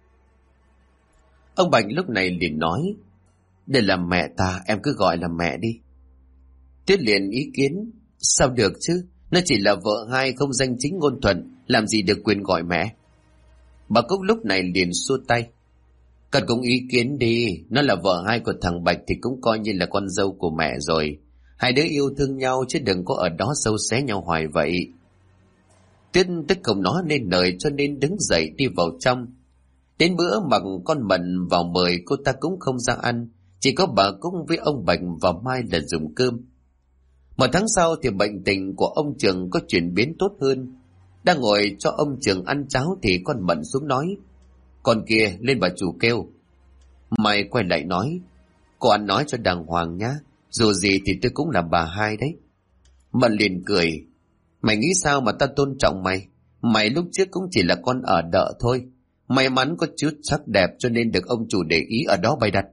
Ông Bạch lúc này liền nói, đây là mẹ ta, em cứ gọi là mẹ đi. Tuyết liền ý kiến, sao được chứ, nó chỉ là vợ hai, không danh chính ngôn thuận, làm gì được quyền gọi mẹ. Bà Cúc lúc này liền xua tay, cần cũng ý kiến đi, nó là vợ hai của thằng Bạch thì cũng coi như là con dâu của mẹ rồi. Hai đứa yêu thương nhau chứ đừng có ở đó sâu xé nhau hoài vậy. Tuyết tức không nói nên lời cho nên đứng dậy đi vào trong. Đến bữa mặc con Mận vào mời, cô ta cũng không ra ăn, chỉ có bà Cúc với ông Bạch và Mai là dùng cơm. Một tháng sau thì bệnh tình của ông Trường có chuyển biến tốt hơn. Đang ngồi cho ông Trường ăn cháo thì con Mận xuống nói, con kia lên bà chủ kêu. Mai quay lại nói, cô ăn nói cho đàng hoàng nhá, dù gì thì tôi cũng là bà hai đấy. Mận liền cười, mày nghĩ sao mà ta tôn trọng mày? Mày lúc trước cũng chỉ là con ở đợ thôi. May mắn có chút sắc đẹp cho nên được ông chủ để ý ở đó bày đặt.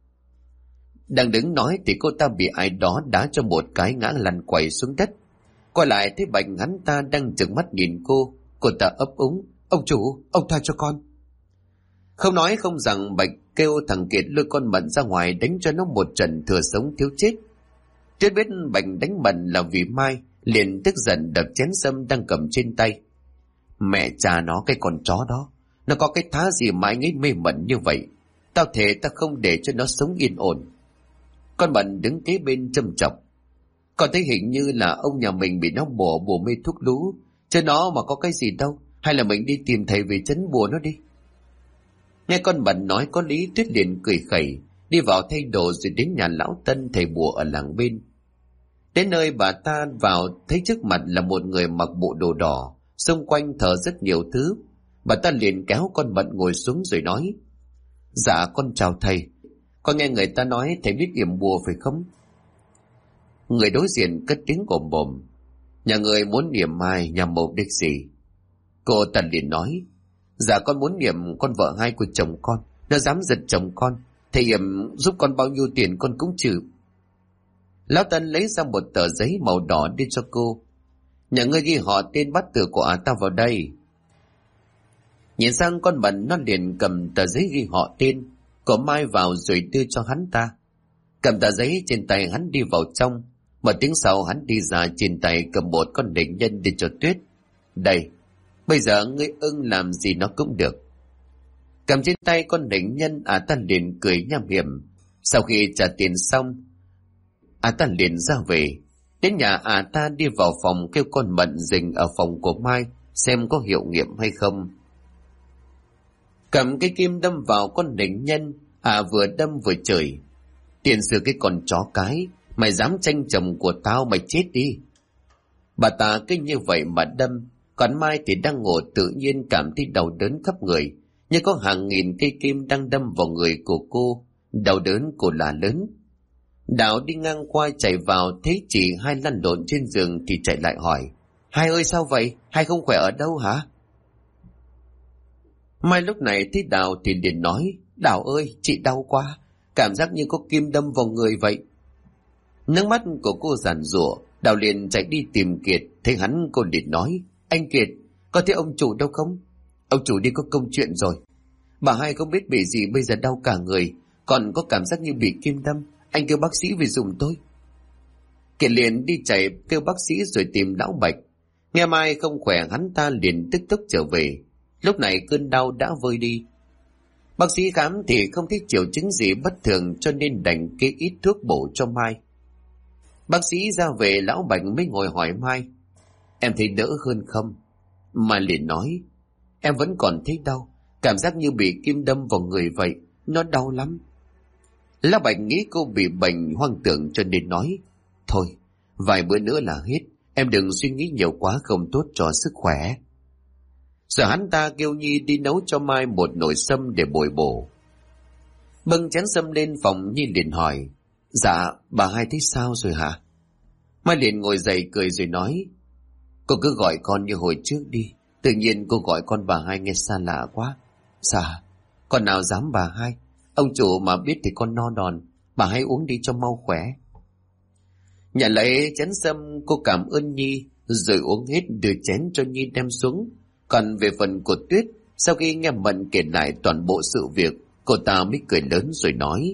Đang đứng nói thì cô ta bị ai đó đá cho một cái ngã lăn quay xuống đất. Quay lại thấy Bạch hắn ta đang trừng mắt nhìn cô ta ấp úng, ông chủ, ông tha cho con. Không nói không rằng, Bạch kêu thằng Kiệt lôi con Mận ra ngoài đánh cho nó một trận thừa sống thiếu chết. Tuyết biết Bạch đánh Mận là vì Mai, liền tức giận đập chén sâm đang cầm trên tay. Mẹ cha nó, cái con chó đó, nó có cái thá gì mà anh ấy mê mẩn như vậy? Tao thề ta không để cho nó sống yên ổn. Con Mận đứng kế bên châm chọc, con thấy hình như là ông nhà mình bị nó bùa mê thuốc lú, chứ nó mà có cái gì đâu. Hay là mình đi tìm thầy về trấn bùa nó đi. Nghe con Mận nói có lý, Tuyết liền cười khẩy, đi vào thay đồ rồi đến nhà lão Tân, thầy bùa ở làng bên. Đến nơi bà ta vào thấy trước mặt là một người mặc bộ đồ đỏ, xung quanh thờ rất nhiều thứ. Bà ta liền kéo con Mận ngồi xuống rồi nói, dạ con chào thầy, con nghe người ta nói thầy biết yểm bùa phải không? Người đối diện cất tiếng cồm bồm, nhà người muốn yểm ai, nhằm mục đích gì? Cô ta liền nói, dạ con muốn yểm con vợ hai của chồng con, nó dám giật chồng con, thầy yểm giúp con bao nhiêu tiền con cũng chịu. Lão Tân lấy ra một tờ giấy màu đỏ đưa cho cô, nhà ngươi ghi họ tên bắt tử của ta vào đây. Nhìn sang con Mận, nó liền cầm tờ giấy ghi họ tên của Mai vào rồi đưa cho hắn ta. Cầm tờ giấy trên tay, hắn đi vào trong. Một tiếng sau hắn đi ra, trên tay cầm một con định nhân đưa cho Tuyết. Đây, bây giờ ngươi ưng làm gì nó cũng được. Cầm trên tay con định nhân, ta liền cười nham hiểm. Sau khi trả tiền xong, ta liền ra về. Đến nhà ta đi vào phòng kêu con Mận dình ở phòng của Mai xem có hiệu nghiệm hay không. Cầm cái kim đâm vào con định nhân, vừa đâm vừa chửi, tiền sử cái con chó cái, mày dám tranh chồng của tao, mày chết đi. Bà ta cứ như vậy mà đâm, Còn Mai thì đang ngủ tự nhiên cảm thấy đau đớn khắp người, như có hàng nghìn cây kim đang đâm vào người của cô. Đau đớn cô là lớn. Đạo đi ngang qua chạy vào thấy chị hai lăn lộn trên giường thì chạy lại hỏi: Hai ơi, sao vậy? Hai không khỏe ở đâu hả? Mai lúc này thấy Đào thì liền nói: Đào ơi, chị đau quá, cảm giác như có kim đâm vào người vậy. Nước mắt của cô giàn giụa. Đào liền chạy đi tìm Kiệt, thấy hắn cô liền nói: Anh Kiệt, có thấy ông chủ đâu không? Ông chủ đi có công chuyện rồi. Bà hai không biết bị gì, bây giờ đau cả người, còn có cảm giác như bị kim đâm. Anh kêu bác sĩ về giùm tôi. Kiệt liền đi chạy kêu bác sĩ rồi tìm lão Bạch. Nghe Mai không khỏe, hắn ta liền tức tốc trở về. Lúc này cơn đau đã vơi đi. Bác sĩ khám thì không thấy triệu chứng gì bất thường, cho nên đành kê ít thuốc bổ cho Mai. Bác sĩ ra về, lão Bạch mới ngồi hỏi Mai: Em thấy đỡ hơn không? Mai liền nói: Em vẫn còn thấy đau, cảm giác như bị kim đâm vào người vậy, nó đau lắm. Lão Bạch nghĩ cô bị bệnh hoang tưởng cho nên nói: Thôi, vài bữa nữa là hết, em đừng suy nghĩ nhiều quá, không tốt cho sức khỏe. Rồi hắn ta kêu Nhi đi nấu cho Mai một nồi sâm để bồi bổ. Bưng chén sâm lên phòng, Nhi liền hỏi: Dạ, bà hai thấy sao rồi hả? Mai liền ngồi dậy cười rồi nói: Cô cứ gọi con như hồi trước đi, tự nhiên cô gọi con bà hai nghe xa lạ quá. Dạ, con nào dám bà hai, ông chủ mà biết thì con no đòn, bà hai uống đi cho mau khỏe. Nhận lấy chén sâm, cô cảm ơn Nhi rồi uống hết, đưa chén cho Nhi đem xuống. Còn về phần của Tuyết, sau khi nghe Mận kể lại toàn bộ sự việc, cô ta mới cười lớn rồi nói: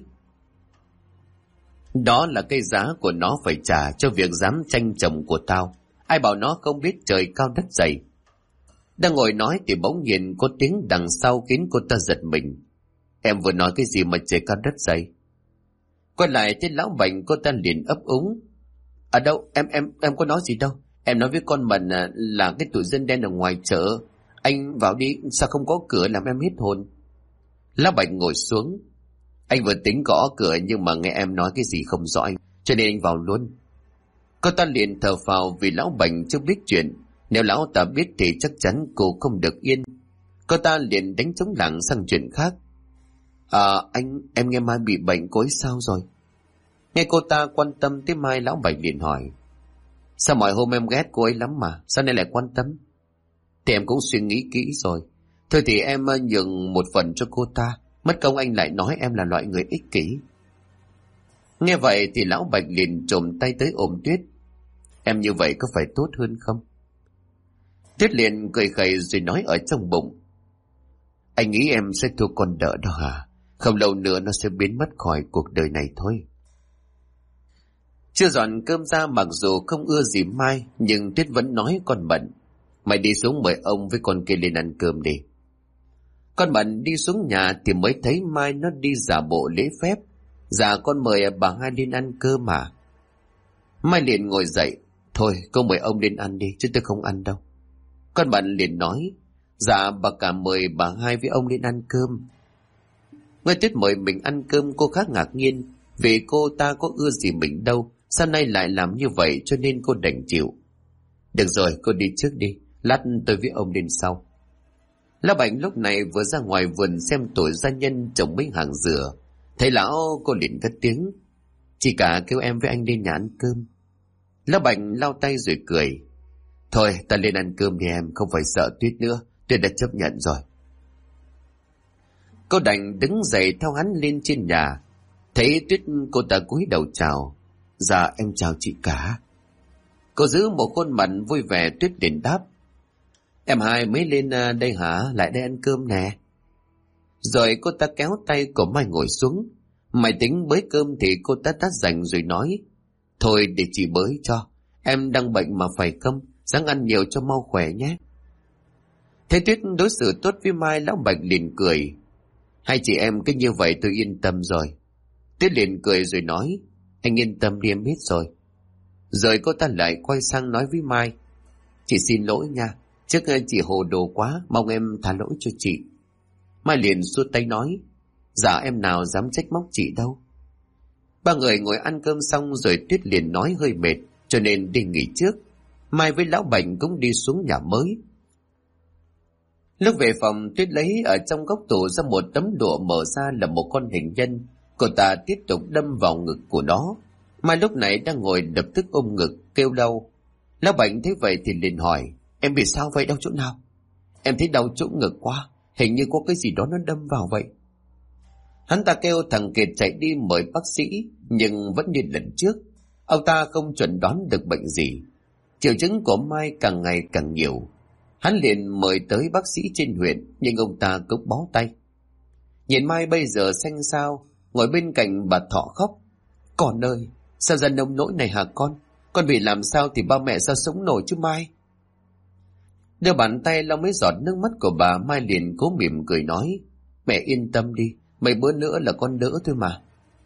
Đó là cái giá của nó phải trả cho việc dám tranh chồng của tao. Ai bảo nó không biết trời cao đất dày. Đang ngồi nói thì bỗng nhiên có tiếng đằng sau khiến cô ta giật mình. Em vừa nói cái gì mà trời cao đất dày? Quay lại thấy lão Bành, cô ta liền ấp úng: Ở đâu? Em có nói gì đâu. Em nói với con Mận là cái tụi dân đen ở ngoài chợ. Anh vào đi, sao không có cửa làm em hết hồn? Lão Bành ngồi xuống. Anh vừa tính gõ cửa nhưng mà nghe em nói cái gì không rõ anh, cho nên anh vào luôn. Cô ta liền thở phào vì lão Bành chưa biết chuyện. Nếu lão ta biết thì chắc chắn cô không được yên. Cô ta liền đánh trống lảng sang chuyện khác. Em nghe Mai bị bệnh, cô ấy sao rồi? Nghe cô ta quan tâm tới Mai, lão Bành liền hỏi: Sao mọi hôm em ghét cô ấy lắm mà, sao nay lại quan tâm? Thì em cũng suy nghĩ kỹ rồi. Thôi thì em nhường một phần cho cô ta, mất công anh lại nói em là loại người ích kỷ. Nghe vậy thì lão Bạch liền chồm tay tới ôm Tuyết. Em như vậy có phải tốt hơn không? Tuyết liền cười khẩy rồi nói ở trong bụng: Anh nghĩ em sẽ thua con đỡ đó hả? Không lâu nữa nó sẽ biến mất khỏi cuộc đời này thôi. Chưa dọn cơm ra, mặc dù không ưa gì Mai, nhưng Tuyết vẫn nói con Mận: Mày đi xuống mời ông với con kia lên ăn cơm đi. Con Mận đi xuống nhà thì mới thấy Mai nó đi giả bộ lễ phép. Dạ con mời bà hai lên ăn cơm mà. Mai liền ngồi dậy: Thôi cô mời ông lên ăn đi, chứ tôi không ăn đâu. Con Mận liền nói: Dạ bà cả mời bà hai với ông lên ăn cơm. Nghe Tuyết mời mình ăn cơm, cô khá ngạc nhiên, vì cô ta có ưa gì mình đâu, sao nay lại làm như vậy, cho nên cô đành chịu. Được rồi, cô đi trước đi, lát tôi với ông lên sau. Lão Bảnh lúc này vừa ra ngoài vườn xem tuổi gia nhân trồng mấy hàng dừa. Thấy lão, cô liền cất tiếng: Chị cả kêu em với anh lên nhà ăn cơm. Lão Bảnh lau tay rồi cười: Thôi ta lên ăn cơm đi em, không phải sợ Tuyết nữa, Tuyết đã chấp nhận rồi. Cô đành đứng dậy theo hắn lên trên nhà. Thấy Tuyết, cô ta cúi đầu chào: Dạ em chào chị cả. Cô giữ một khuôn mặt vui vẻ. Tuyết liền đáp: Em hai mới lên đây hả? Lại đây ăn cơm nè. Rồi cô ta kéo tay của Mai ngồi xuống. Mai tính bới cơm thì cô ta tắt dành rồi nói: Thôi để chị bới cho, em đang bệnh mà phải không? Ráng ăn nhiều cho mau khỏe nhé. Thấy Tuyết đối xử tốt với Mai, lão Bạch liền cười: Hai chị em cứ như vậy tôi yên tâm rồi. Tuyết liền cười rồi nói: Anh yên tâm đi, em hết rồi. Rồi cô ta lại quay sang nói với Mai: Chị xin lỗi nha, trước chị hồ đồ quá, mong em tha lỗi cho chị. Mai liền xua tay nói: Dạ em nào dám trách móc chị đâu. Ba người ngồi ăn cơm xong rồi Tuyết liền nói hơi mệt cho nên đi nghỉ trước. Mai với lão Bành cũng đi xuống nhà mới. Lúc về phòng, Tuyết lấy ở trong góc tủ ra một tấm lụa, mở ra là một con hình nhân. Cô ta tiếp tục đâm vào ngực của nó. Mai lúc này đang ngồi đập tức ôm ngực, kêu đau. Lão Bệnh thấy vậy thì liền hỏi, em bị sao vậy, đau chỗ nào? Em thấy đau chỗ ngực quá, hình như có cái gì đó nó đâm vào vậy. Hắn ta kêu thằng Kiệt chạy đi mời bác sĩ, nhưng vẫn như lần trước, ông ta không chuẩn đoán được bệnh gì. Triệu chứng của Mai càng ngày càng nhiều. Hắn liền mời tới bác sĩ trên huyện, nhưng ông ta cũng bó tay. Nhìn Mai bây giờ xanh xao, ngồi bên cạnh bà Thọ khóc. Con ơi, sao ra nông nỗi này hả con? Con bị làm sao thì ba mẹ sao sống nổi chứ Mai? Đưa bàn tay lau mấy giọt nước mắt của bà, Mai liền cố mỉm cười nói, mẹ yên tâm đi, mấy bữa nữa là con đỡ thôi mà.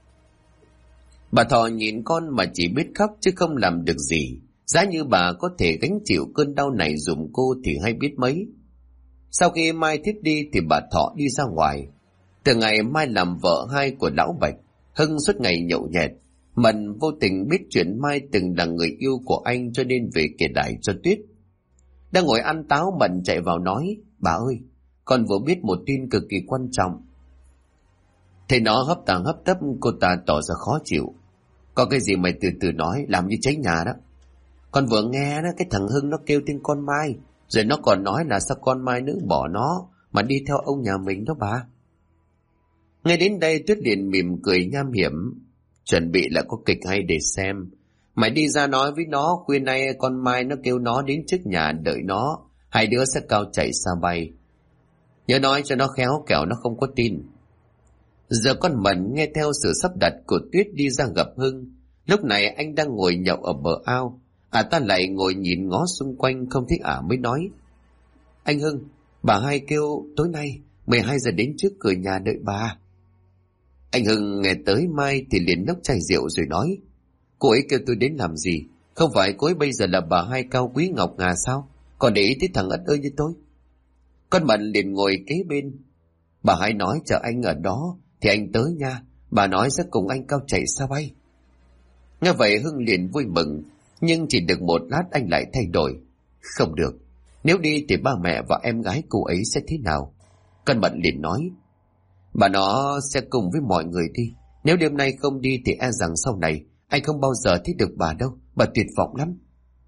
Bà Thọ nhìn con mà chỉ biết khóc chứ không làm được gì. Giá như bà có thể gánh chịu cơn đau này dùm cô thì hay biết mấy. Sau khi Mai thiếp đi thì bà Thọ đi ra ngoài. Từ ngày Mai làm vợ hai của lão Bạch, Hưng suốt ngày nhậu nhẹt. Mận vô tình biết chuyện Mai từng là người yêu của anh cho nên về kể lại cho Tuyết. Đang ngồi ăn táo, Mận chạy vào nói, bà ơi, con vừa biết một tin cực kỳ quan trọng. Thấy nó hấp tàng hấp tấp, cô ta tỏ ra khó chịu. Có cái gì mày từ từ nói, làm như cháy nhà đó. Con vừa nghe đó, cái thằng Hưng nó kêu tên con Mai, rồi nó còn nói là sao con Mai nữ bỏ nó mà đi theo ông nhà mình đó bà. Ngay đến đây Tuyết liền mỉm cười nham hiểm, chuẩn bị là có kịch hay để xem. Mày đi ra nói với nó, khuya nay con Mai nó kêu nó đến trước nhà đợi nó, hai đứa sẽ cao chạy xa bay. Nhớ nói cho nó khéo, kẻo nó không có tin. Giờ con Mận nghe theo sự sắp đặt của Tuyết đi ra gặp Hưng. Lúc này anh đang ngồi nhậu ở bờ ao. Ta lại ngồi nhìn ngó xung quanh không thấy mới nói, anh Hưng, bà hai kêu tối nay 12 giờ đến trước cửa nhà đợi bà. Anh Hưng nghe tới Mai thì liền nốc chai rượu rồi nói, cô ấy kêu tôi đến làm gì? Không phải cô ấy bây giờ là bà hai cao quý ngọc ngà sao? Còn để ý tới thằng ất ơi như tôi. Con Mận liền ngồi kế bên. Bà hai nói chờ anh ở đó thì anh tới nha. Bà nói sẽ cùng anh cao chạy xa bay. Nghe vậy Hưng liền vui mừng, nhưng chỉ được một lát anh lại thay đổi. Không được, nếu đi thì ba mẹ và em gái cô ấy sẽ thế nào? Con Mận liền nói, bà nó sẽ cùng với mọi người đi. Nếu đêm nay không đi thì e rằng sau này anh không bao giờ thấy được bà đâu. Bà tuyệt vọng lắm.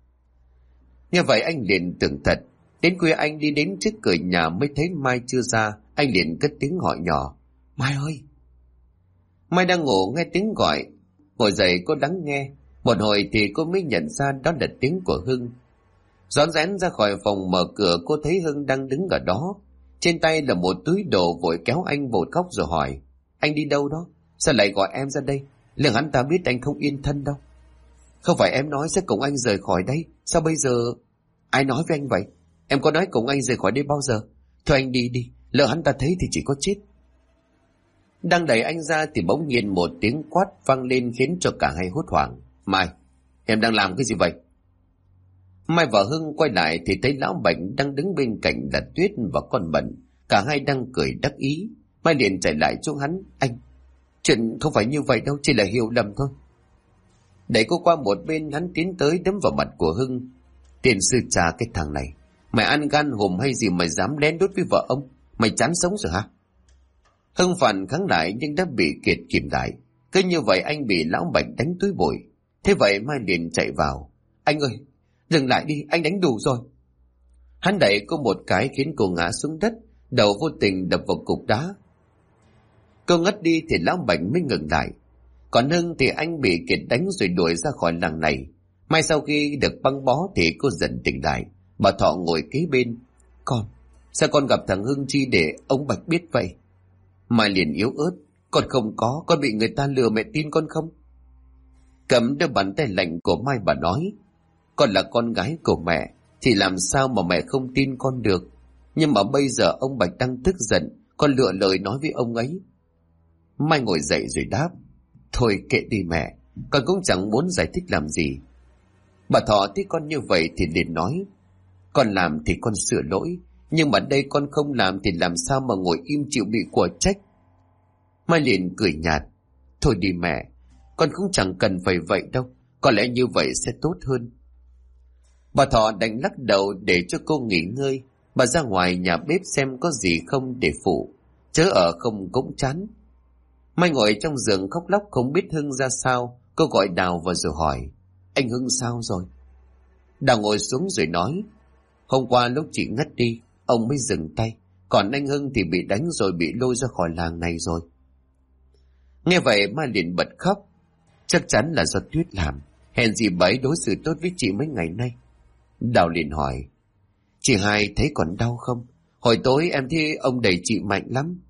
Nghe vậy anh liền tưởng thật. Đến khuya anh đi đến trước cửa nhà mới thấy Mai chưa ra. Anh liền cất tiếng gọi nhỏ, Mai ơi. Mai đang ngủ nghe tiếng gọi, ngồi dậy cô lắng nghe. Một hồi thì cô mới nhận ra đó là tiếng của Hưng. Rón rén ra khỏi phòng mở cửa, cô thấy Hưng đang đứng ở đó. Trên tay là một túi đồ, vội kéo anh vội khóc rồi hỏi, anh đi đâu đó? Sao lại gọi em ra đây? Liệu hắn ta biết anh không yên thân đâu. Không phải em nói sẽ cùng anh rời khỏi đây? Sao bây giờ? Ai nói với anh vậy? Em có nói cùng anh rời khỏi đây bao giờ? Thôi anh đi đi, lỡ hắn ta thấy thì chỉ có chết. Đang đẩy anh ra thì bỗng nhiên một tiếng quát vang lên khiến cho cả hai hốt hoảng. Mai, em đang làm cái gì vậy? Mai và Hưng quay lại thì thấy lão Bệnh đang đứng bên cạnh là Tuyết và con Mận. Cả hai đang cười đắc ý. Mai liền chạy lại chỗ hắn, anh, chuyện không phải như vậy đâu, chỉ là hiểu lầm thôi. Đẩy cô qua một bên, hắn tiến tới đấm vào mặt của Hưng. Tiền sư trà cái thằng này, mày ăn gan hùm hay gì mày dám lén đốt với vợ ông? Mày chán sống rồi hả? Hưng phản kháng lại nhưng đã bị Kiệt kìm lại. Cứ như vậy anh bị lão Bạch đánh túi bụi. Thế vậy Mai liền chạy vào. Anh ơi, dừng lại đi, anh đánh đủ rồi. Hắn đẩy cô một cái khiến cô ngã xuống đất, đầu vô tình đập vào cục đá. Cô ngất đi thì lão Bạch mới ngừng lại. Còn Hưng thì anh bị Kiệt đánh rồi đuổi ra khỏi làng này. Mai sau khi được băng bó thì cô dần tỉnh lại. Bà Thọ ngồi kế bên. Con, sao con gặp thằng Hưng chi để ông Bạch biết vậy? Mai liền yếu ớt. Con không có, con bị người ta lừa, mẹ tin con không? Cầm đôi bàn tay lạnh của Mai bà nói, con là con gái của mẹ thì làm sao mà mẹ không tin con được. Nhưng mà bây giờ ông Bạch đang tức giận, con lựa lời nói với ông ấy. Mai ngồi dậy rồi đáp, thôi kệ đi mẹ, con cũng chẳng muốn giải thích làm gì. Bà Thọ thấy con như vậy thì liền nói, con làm thì con sửa lỗi, nhưng mà đây con không làm thì làm sao mà ngồi im chịu bị của trách. Mai liền cười nhạt, thôi đi mẹ, con cũng chẳng cần phải vậy đâu, có lẽ như vậy sẽ tốt hơn. Bà Thọ đành lắc đầu để cho cô nghỉ ngơi. Bà ra ngoài nhà bếp xem có gì không để phụ, chớ ở không cũng chán. Mai ngồi trong giường khóc lóc không biết Hưng ra sao. Cô gọi Đào vào rồi hỏi: anh Hưng sao rồi? Đào ngồi xuống rồi nói: hôm qua lúc chị ngất đi, ông mới dừng tay, còn anh Hưng thì bị đánh rồi bị lôi ra khỏi làng này rồi. Nghe vậy Mai liền bật khóc. Chắc chắn là do Tuyết làm, hèn gì bà ấy đối xử tốt với chị mấy ngày nay. Đào liền hỏi: chị hai thấy còn đau không? Hồi tối em thấy ông đẩy chị mạnh lắm.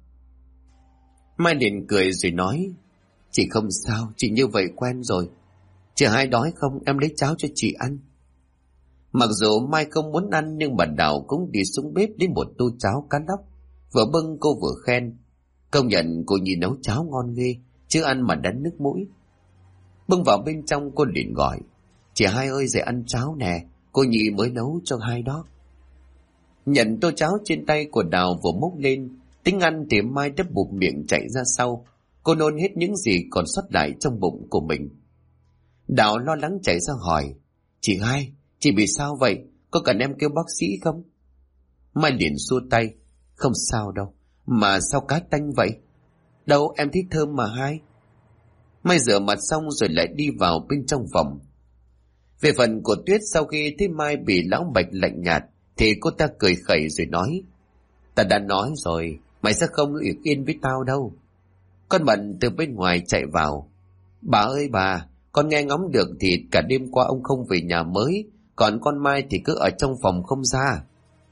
Mai liền cười rồi nói: chị không sao, chị như vậy quen rồi. Chị hai đói không, em lấy cháo cho chị ăn. Mặc dù Mai không muốn ăn nhưng bà Đào cũng đi xuống bếp lấy một tô cháo cá lóc. Vừa bưng cô vừa khen: công nhận cô Nhi nấu cháo ngon ghê, chứ ăn mà đắng nước mũi. Bưng vào bên trong cô liền gọi: chị hai ơi, dậy ăn cháo nè, cô Nhi mới nấu cho hai đó. Nhận tô cháo trên tay của Đào vừa múc lên, tính ăn thì Mai đắp bụp miệng chạy ra sau. Cô nôn hết những gì còn sót lại trong bụng của mình. Đào lo lắng chạy ra hỏi: chị hai, chị bị sao vậy? Có cần em kêu bác sĩ không? Mai liền xua tay: không sao đâu, mà sao cá tanh vậy? Đâu, em thấy thơm mà hai. Mai rửa mặt xong rồi lại đi vào bên trong phòng. Về phần của Tuyết, sau khi thấy Mai bị lão Bạch lạnh nhạt thì cô ta cười khẩy rồi nói: ta đã nói rồi, mày sẽ không yên với tao đâu. Con Mận từ bên ngoài chạy vào: bà ơi bà, con nghe ngóng được thì cả đêm qua ông không về nhà mới, còn con Mai thì cứ ở trong phòng không ra.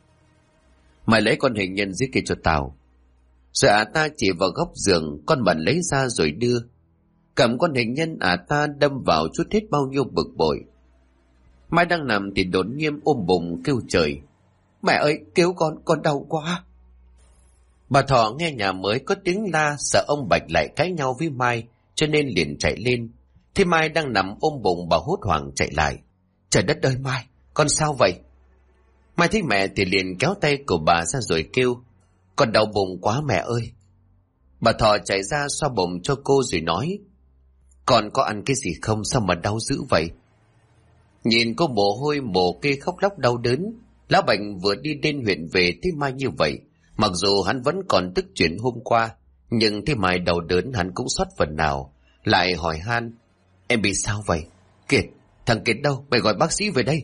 Mày lấy con hình nhân dưới kia cho tao. Rồi ta chỉ vào góc giường, con Mận lấy ra rồi đưa. Cầm con hình nhân ta đâm vào chút hết bao nhiêu bực bội. Mai đang nằm thì đột nhiên ôm bụng kêu trời: mẹ ơi, cứu con đau quá. Bà Thọ nghe nhà mới có tiếng la, sợ ông Bạch lại cãi nhau với Mai, cho nên liền chạy lên. Thế Mai đang nằm ôm bụng, bà hốt hoảng chạy lại: trời đất ơi Mai, con sao vậy? Mai thấy mẹ thì liền kéo tay của bà ra rồi kêu: con đau bụng quá mẹ ơi. Bà Thọ chạy ra xoa bụng cho cô rồi nói: con có ăn cái gì không, sao mà đau dữ vậy? Nhìn cô mồ hôi mồ kê khóc lóc đau đớn, lão Bạch vừa đi đến huyện về thấy Mai như vậy, mặc dù hắn vẫn còn tức chuyện hôm qua, nhưng thấy Mai đau đớn hắn cũng xót phần nào, lại hỏi han: em bị sao vậy? Kiệt, thằng Kiệt đâu, mày gọi bác sĩ về đây.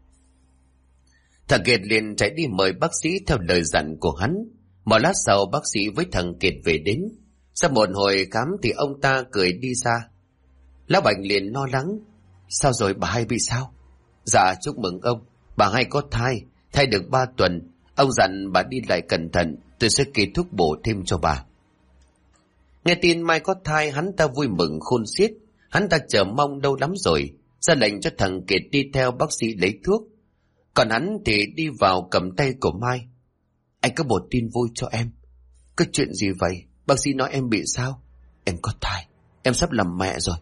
Thằng Kiệt liền chạy đi mời bác sĩ theo lời dặn của hắn. Một lát sau bác sĩ với thằng Kiệt về đến. Sau một hồi khám thì ông ta cười đi ra. Lão Bạch liền lo lắng: sao rồi, bà hai bị sao? Dạ chúc mừng ông, bà hai có thai, thai được 3 tuần. Ông dặn bà đi lại cẩn thận, tôi sẽ kê thuốc bổ thêm cho bà. Nghe tin Mai có thai, hắn ta vui mừng khôn xiết. Hắn ta chờ mong lâu lắm rồi, ra lệnh cho thằng Kiệt đi theo bác sĩ lấy thuốc. Còn hắn thì đi vào cầm tay của Mai: anh có một tin vui cho em. Cái chuyện gì vậy? Bác sĩ nói em bị sao? Em có thai, em sắp làm mẹ rồi.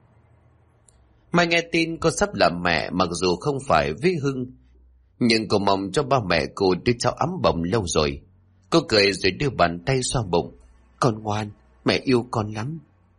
Mai nghe tin cô sắp làm mẹ, mặc dù không phải với Hưng, nhưng cô mong cho ba mẹ cô đứa cháu ấm bồng lâu rồi. Cô cười rồi đưa bàn tay xoa bụng: con ngoan, mẹ yêu con lắm.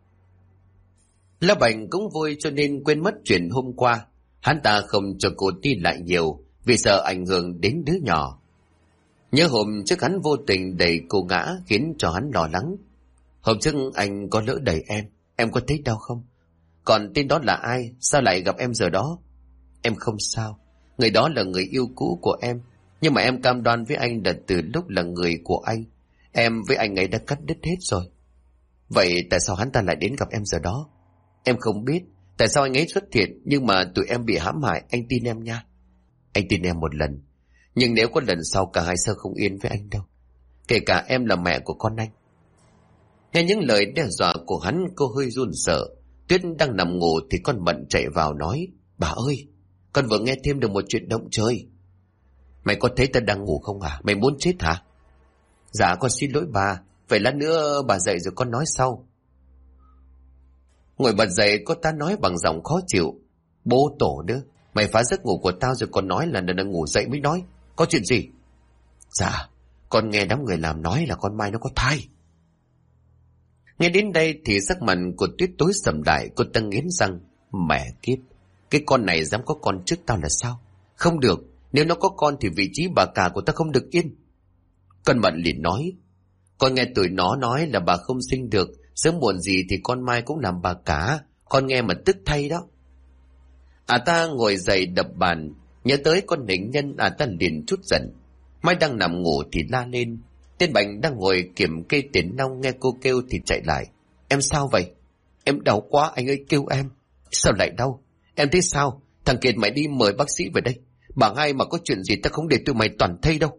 Lão Bạch cũng vui cho nên quên mất chuyện hôm qua. Hắn ta không cho cô đi lại nhiều vì sợ ảnh hưởng đến đứa nhỏ. Nhớ hôm trước hắn vô tình đẩy cô ngã khiến cho hắn lo lắng. Hôm trước anh có lỡ đẩy em có thấy đau không? Còn tên đó là ai, sao lại gặp em giờ đó? Em không sao, người đó là người yêu cũ của em. Nhưng mà em cam đoan với anh là từ lúc là người của anh, em với anh ấy đã cắt đứt hết rồi. Vậy tại sao hắn ta lại đến gặp em giờ đó? Em không biết tại sao anh ấy xuất hiện, nhưng mà tụi em bị hãm hại, anh tin em nha. Anh tin em một lần, nhưng nếu có lần sau cả hai sẽ không yên với anh đâu. Kể cả em là mẹ của con anh. Nghe những lời đe dọa của hắn, cô hơi run sợ. Tuyết đang nằm ngủ thì con Mận chạy vào nói: bà ơi, con vừa nghe thêm được một chuyện động trời. Mày có thấy ta đang ngủ không à? Mày muốn chết hả? Dạ con xin lỗi bà, vậy lát nữa bà dậy rồi con nói sau. Ngồi bật dậy, cô ta nói bằng giọng khó chịu: bố tổ nữa, mày phá giấc ngủ của tao rồi còn nói là đang ngủ dậy mới nói. Có chuyện gì? Dạ, con nghe đám người làm nói là con Mai nó có thai. Nghe đến đây thì sắc mặt của Tuyết tối sầm lại, cô ta nghiến răng: mẹ kiếp, cái con này dám có con trước tao là sao? Không được, Nếu nó có con thì vị trí bà cả của ta không được yên. Con Mận liền nói, con nghe tụi nó nói là bà không sinh được, sớm muộn gì thì con Mai cũng làm bà cả. Con nghe mà tức thay đó. Ta ngồi dậy đập bàn, nhớ tới con hình nhân, ta liền chút giận. Mai đang nằm ngủ thì la lên. Tên Bành đang ngồi kiểm kê tiền nong nghe cô kêu thì chạy lại. Em sao vậy? Em đau quá anh ơi, kêu em. Sao lại đau? Em thấy sao? Thằng Kiệt mày đi mời bác sĩ về đây. Bà hai mà có chuyện gì ta không để tụi mày toàn thây đâu.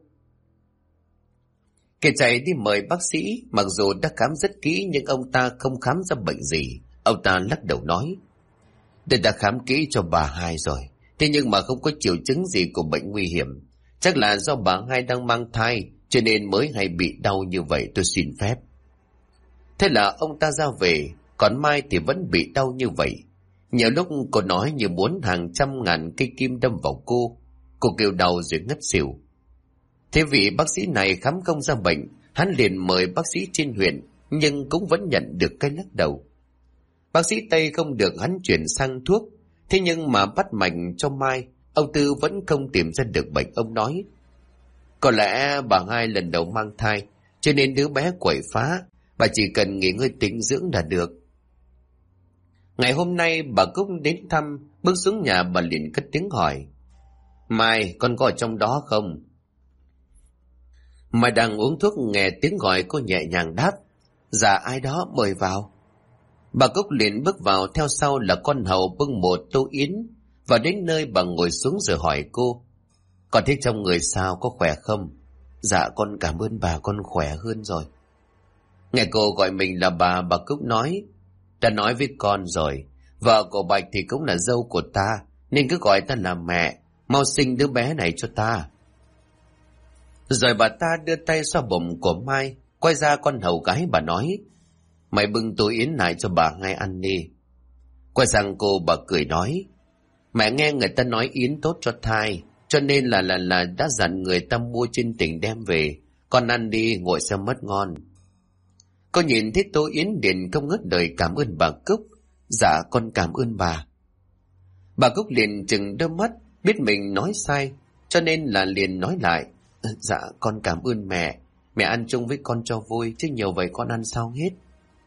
Kiệt chạy đi mời bác sĩ, mặc dù đã khám rất kỹ nhưng ông ta không khám ra bệnh gì. Ông ta lắc đầu nói, tôi đã khám kỹ cho bà hai rồi, thế nhưng mà không có triệu chứng gì của bệnh nguy hiểm. Chắc là do bà hai đang mang thai, cho nên mới hay bị đau như vậy, tôi xin phép. Thế là ông ta ra về, còn Mai thì vẫn bị đau như vậy. Nhiều lúc cô nói như muốn hàng trăm ngàn cây kim đâm vào cô. Cô kêu đau rồi ngất xỉu. Thế vị bác sĩ này khám không ra bệnh, hắn liền mời bác sĩ trên huyện, nhưng cũng vẫn nhận được cái lắc đầu. Bác sĩ Tây không được hắn chuyển sang thuốc, thế nhưng mà bắt mạch cho Mai, ông Tư vẫn không tìm ra được bệnh. Ông nói, có lẽ bà hai lần đầu mang thai, cho nên đứa bé quậy phá, bà chỉ cần nghỉ ngơi tĩnh dưỡng là được. Ngày hôm nay bà Cúc đến thăm, bước xuống nhà bà liền cất tiếng hỏi, Mai, con có ở trong đó không? Mai đang uống thuốc nghe tiếng gọi cô nhẹ nhàng đáp, dạ ai đó mời vào. Bà Cúc liền bước vào, theo sau là con hầu bưng một tô yến, và đến nơi bà ngồi xuống rồi hỏi cô, con thấy trong người sao, có khỏe không? Dạ con cảm ơn bà, con khỏe hơn rồi. Nghe cô gọi mình là bà Cúc nói, ta nói với con rồi, vợ của Bạch thì cũng là dâu của ta, nên cứ gọi ta là mẹ, mau sinh đứa bé này cho ta. Rồi bà ta đưa tay xoa bụng của Mai, quay ra con hầu gái bà nói, mày bưng tô yến lại cho bà ngay ăn đi. Quay sang cô bà cười nói, mẹ nghe người ta nói yến tốt cho thai, cho nên là đã dặn người ta mua trên tỉnh đem về, con ăn đi, ngồi xem mất ngon. Cô nhìn thấy tô yến liền không ngớt lời cảm ơn bà Cúc. Dạ con cảm ơn bà. Bà Cúc liền chừng đôi mắt, biết mình nói sai, cho nên là liền nói lại, dạ con cảm ơn mẹ, mẹ ăn chung với con cho vui, chứ nhiều vậy con ăn sao hết.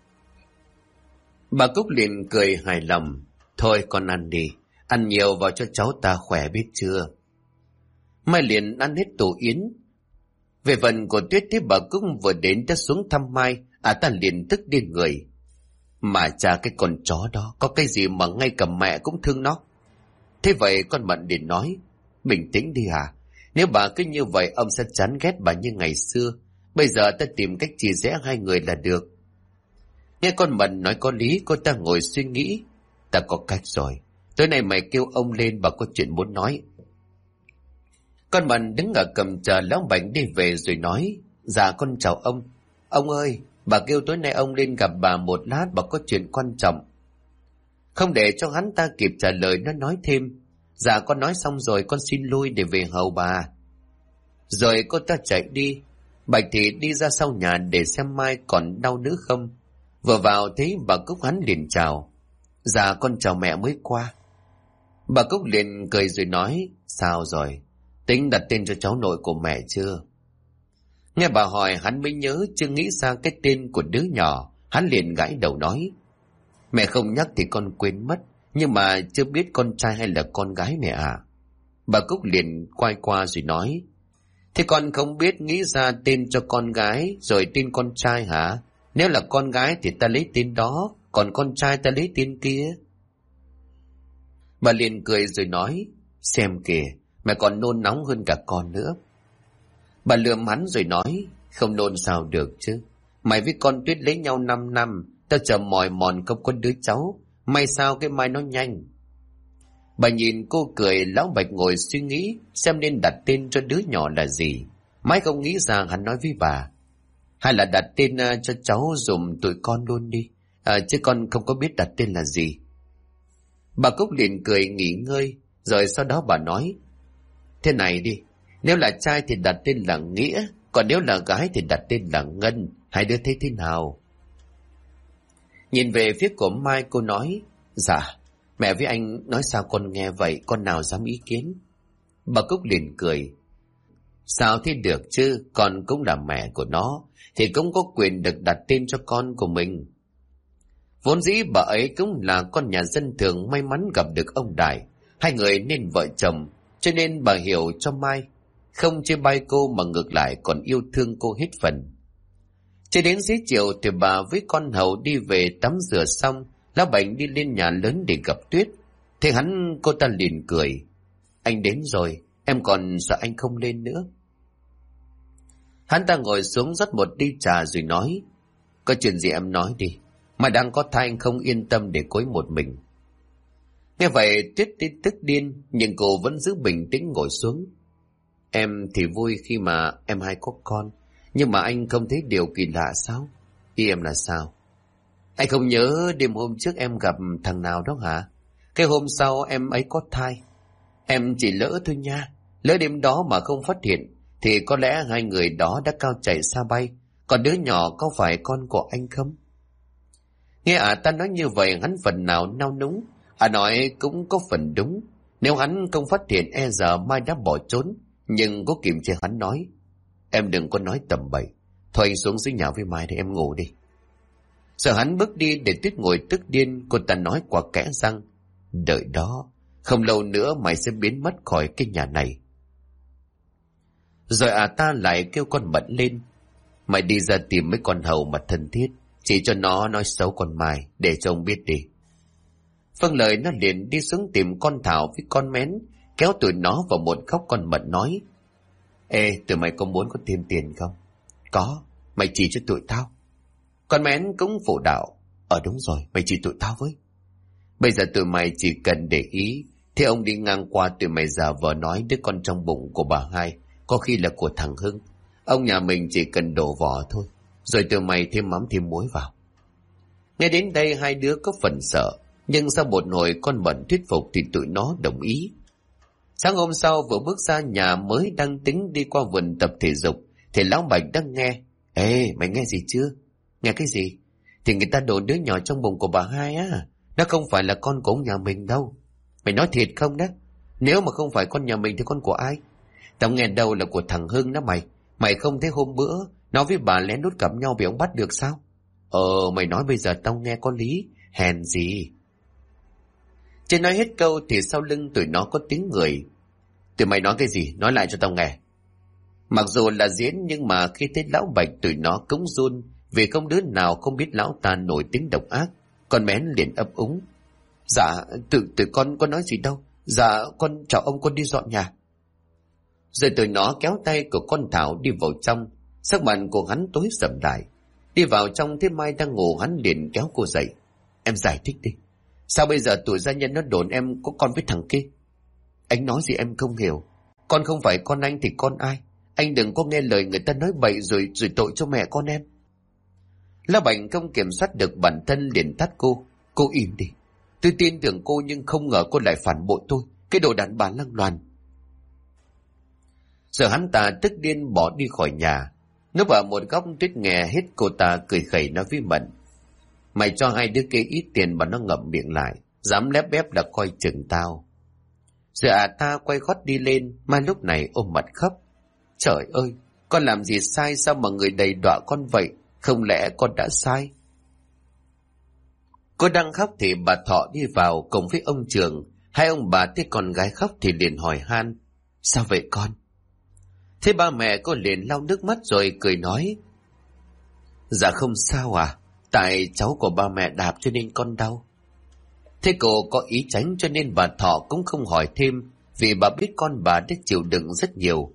Bà Cúc liền cười hài lòng, thôi con ăn đi, ăn nhiều vào cho cháu ta khỏe biết chưa. Mai liền ăn hết tô yến. Về phần của Tuyết thấy bà Cúc vừa đến đã xuống thăm Mai, ta liền tức điên người. Mà cha cái con chó đó, có cái gì mà ngay cả mẹ cũng thương nó. Thế vậy con Mận liền nói, bình tĩnh đi hả? Nếu bà cứ như vậy ông sẽ chán ghét bà như ngày xưa. Bây giờ ta tìm cách chia rẽ hai người là được. Nghe con Mận nói có lý, cô ta ngồi suy nghĩ. Ta có cách rồi, tối nay mày kêu ông lên, bà có chuyện muốn nói. Con Mận đứng ở cầm chờ lão Bạch đi về rồi nói, dạ con chào ông. Ông ơi, bà kêu tối nay ông lên gặp bà một lát, bà có chuyện quan trọng. Không để cho hắn ta kịp trả lời, nó nói thêm, dạ con nói xong rồi, con xin lui để về hầu bà. Rồi cô ta chạy đi. Bạch thì đi ra sau nhà để xem Mai còn đau nữa không. Vừa vào thấy bà Cúc hắn liền chào, dạ con chào mẹ mới qua. Bà Cúc liền cười rồi nói, sao rồi, tính đặt tên cho cháu nội của mẹ chưa? Nghe bà hỏi hắn mới nhớ chưa nghĩ ra cái tên của đứa nhỏ, hắn liền gãi đầu nói, mẹ không nhắc thì con quên mất, nhưng mà chưa biết con trai hay là con gái mẹ à? Bà Cúc liền quay qua rồi nói, thế con không biết nghĩ ra tên cho con gái rồi tên con trai hả? Nếu là con gái thì ta lấy tên đó, còn con trai ta lấy tên kia. Bà liền cười rồi nói, xem kìa, mẹ còn nôn nóng hơn cả con nữa. Bà lườm hắn rồi nói, không nôn sao được chứ. Mày với con Tuyết lấy nhau 5 năm, tao chờ mỏi mòn không có đứa cháu. May sao cái mai nó nhanh. Bà nhìn cô cười, lão Bạch ngồi suy nghĩ xem nên đặt tên cho đứa nhỏ là gì. Mãi không nghĩ ra hắn nói với bà, hay là đặt tên cho cháu dùm tụi con luôn đi, chứ con không có biết đặt tên là gì. Bà Cúc liền cười nghỉ ngơi, rồi sau đó bà nói, thế này đi, nếu là trai thì đặt tên là Nghĩa, còn nếu là gái thì đặt tên là Ngân, hai đứa thấy thế nào? Nhìn về phía của Mai, cô nói, dạ, mẹ với anh nói sao con nghe vậy, con nào dám ý kiến. Bà Cúc liền cười. Sao thế được chứ, con cũng là mẹ của nó, thì cũng có quyền được đặt tên cho con của mình. Vốn dĩ bà ấy cũng là con nhà dân thường may mắn gặp được ông Đại, hai người nên vợ chồng, cho nên bà hiểu cho Mai. Không chê bai cô mà ngược lại còn yêu thương cô hết phần. Cho đến xế chiều thì bà với con Hậu đi về tắm rửa xong, Lão Bệnh đi lên nhà lớn để gặp Tuyết. Thế hắn cô ta liền cười. Anh đến rồi, em còn sợ anh không lên nữa. Hắn ta ngồi xuống rót một ly trà rồi nói. Có chuyện gì em nói đi, mà đang có thai anh không yên tâm để cối một mình. Nghe vậy Tuyết tức điên, nhưng cô vẫn giữ bình tĩnh ngồi xuống. Em thì vui khi mà em hai có con, nhưng mà anh không thấy điều kỳ lạ sao? Ý em là sao? Anh không nhớ đêm hôm trước em gặp thằng nào đó hả? Cái hôm sau em ấy có thai. Em chỉ lỡ thôi nha. Lỡ đêm đó mà không phát hiện thì có lẽ hai người đó đã cao chạy xa bay. Còn đứa nhỏ có phải con của anh không? Nghe ta nói như vậy hắn phần nào nao núng. Nói cũng có phần đúng. Nếu hắn không phát hiện e giờ Mai đã bỏ trốn. Nhưng có kiềm chế hắn nói. Em đừng có nói tầm bậy. Thôi anh xuống dưới nhà với Mai để em ngủ đi. Sợ hắn bước đi để Tuyết ngồi tức điên, cô ta nói qua kẽ răng. Đợi đó, không lâu nữa mày sẽ biến mất khỏi cái nhà này. Rồi ta lại kêu con Mận lên. Mày đi ra tìm mấy con hầu mặt thân thiết, chỉ cho nó nói xấu con Mai, để cho ông biết đi. Vâng lời nó liền đi xuống tìm con Thảo với con Mén, kéo tụi nó vào một góc. Con Mận nói. Ê, tụi mày có muốn có thêm tiền không? Có, mày chỉ cho tụi tao. Con Mén cũng phụ đạo. Đúng rồi, mày chỉ tụi tao với. Bây giờ tụi mày chỉ cần để ý, thế ông đi ngang qua tụi mày giả vờ nói đứa con trong bụng của bà hai có khi là của thằng Hưng. Ông nhà mình chỉ cần đổ vỏ thôi, rồi tụi mày thêm mắm thêm muối vào. Nghe đến đây hai đứa có phần sợ, nhưng sau một hồi con Mận thuyết phục thì tụi nó đồng ý. Sáng hôm sau vừa bước ra nhà mới đang tính đi qua vườn tập thể dục thì Lão Bạch đang nghe. Ê, mày nghe gì chưa? Nghe cái gì? Thì người ta đồn đứa nhỏ trong bụng của bà hai á, nó không phải là con của ông nhà mình đâu. Mày nói thiệt không đó? Nếu mà không phải con nhà mình thì con của ai? Tao nghe đâu là của thằng Hưng đó mày. Mày không thấy hôm bữa nó với bà lén lút gặp nhau bị ông bắt được sao? Mày nói bây giờ tao nghe có lý. Hèn gì. Chưa nói hết câu thì sau lưng tụi nó có tiếng người. Tụi mày nói cái gì? Nói lại cho tao nghe. Mặc dù là diễn nhưng mà khi thấy Lão Bạch tụi nó cũng run, vì không đứa nào không biết lão ta nổi tiếng độc ác. Con Mén liền ấp úng. Dạ, tụi con có nói gì đâu. Dạ, con chào ông, con đi dọn nhà. Rồi tụi nó kéo tay của con Thảo đi vào trong. Sắc mặt của hắn tối sầm lại. Đi vào trong thấy Mai đang ngủ, hắn liền kéo cô dậy. Em giải thích đi. Sao bây giờ tụi gia nhân nó đồn em có con với thằng kia? Anh nói gì em không hiểu. Con không phải con anh thì con ai? Anh đừng có nghe lời người ta nói bậy rồi tội cho mẹ con em. Lão Bành không kiểm soát được bản thân liền tát cô. Cô im đi. Tôi tin tưởng cô nhưng không ngờ cô lại phản bội tôi. Cái đồ đàn bà lăng loàn. Giờ hắn ta tức điên bỏ đi khỏi nhà. Núp ở một góc Tuyết nghe hết, cô ta cười khẩy nói với Mận. Mày cho hai đứa kia ít tiền mà nó ngậm miệng lại. Dám lép bép là coi chừng tao. Giờ ta quay gót đi lên. Mai lúc này ôm mặt khóc. Trời ơi, con làm gì sai sao mà người đầy đọa con vậy? Không lẽ con đã sai? Cô đang khóc thì bà Thọ đi vào cùng với ông Trường. Hai ông bà thấy con gái khóc thì liền hỏi han. Sao vậy con? Thế ba mẹ cô liền lau nước mắt rồi cười nói. Dạ không sao à, tại cháu của ba mẹ đạp cho nên con đau. Thế cô có ý tránh cho nên bà Thọ cũng không hỏi thêm, vì bà biết con bà đã chịu đựng rất nhiều.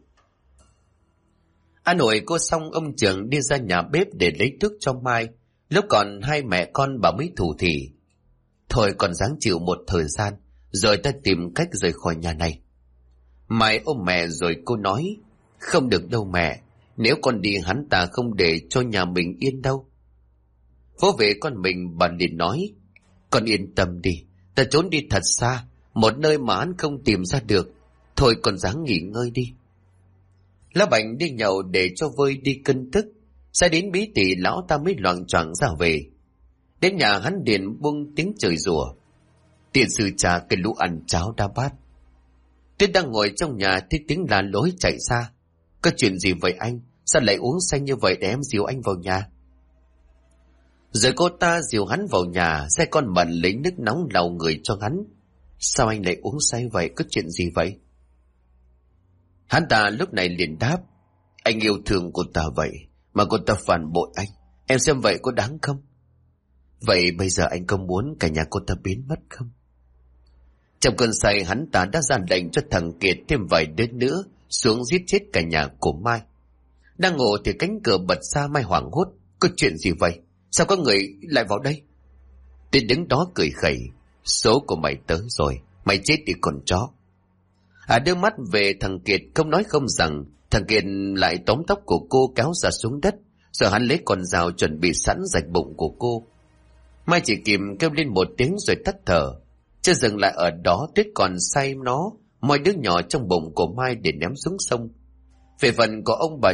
An ủi cô xong, ông Trường đi ra nhà bếp để lấy thuốc cho Mai. Lúc còn hai mẹ con bà mới thủ thỉ. Thôi còn ráng chịu một thời gian, rồi ta tìm cách rời khỏi nhà này. Mai ôm mẹ rồi cô nói. Không được đâu mẹ, nếu con đi hắn ta không để cho nhà mình yên đâu. Vỗ về con mình, bà liền nói. Con yên tâm đi, ta trốn đi thật xa, một nơi mà hắn không tìm ra được. Thôi con ráng nghỉ ngơi đi. Lão Bành đi nhậu để cho vơi đi cơn tức. Sai đến bí tỉ lão ta mới loạng choạng ra về. Đến nhà hắn liền buông tiếng chửi rủa. Tiền sư cha cái lũ ăn cháo đa bát. Tuyết đang ngồi trong nhà thì tiếng la lối chạy ra. Có chuyện gì vậy anh? Sao lại uống say như vậy để em dìu anh vào nhà? Rồi cô ta dìu hắn vào nhà, xe con Mận lấy nước nóng lau người cho hắn. Sao anh lại uống say vậy? Có chuyện gì vậy? Hắn ta lúc này liền đáp. Anh yêu thương cô ta vậy mà cô ta phản bội anh. Em xem vậy có đáng không? Vậy bây giờ anh có muốn cả nhà cô ta biến mất không? Trong cơn say, hắn ta đã ra lệnh cho thằng Kiệt thêm vài đứa nữa xuống giết chết cả nhà của Mai. Đang ngủ thì cánh cửa bật ra. Mai hoảng hốt. Có chuyện gì vậy? Sao có người lại vào đây? Tuyết đứng đó cười khẩy. Số của mày tới rồi. Mày chết thì còn chó. Đưa mắt về thằng Kiệt, không nói không rằng. Thằng Kiệt lại tóm tóc của cô kéo ra xuống đất. Rồi hắn lấy con dao chuẩn bị sẵn rạch bụng của cô. Mai chỉ kịp kêu lên một tiếng rồi tắt thở. Chưa dừng lại ở đó, Tuyết còn say nó moi đứa nhỏ trong bụng của Mai để ném xuống sông. Về phần của ông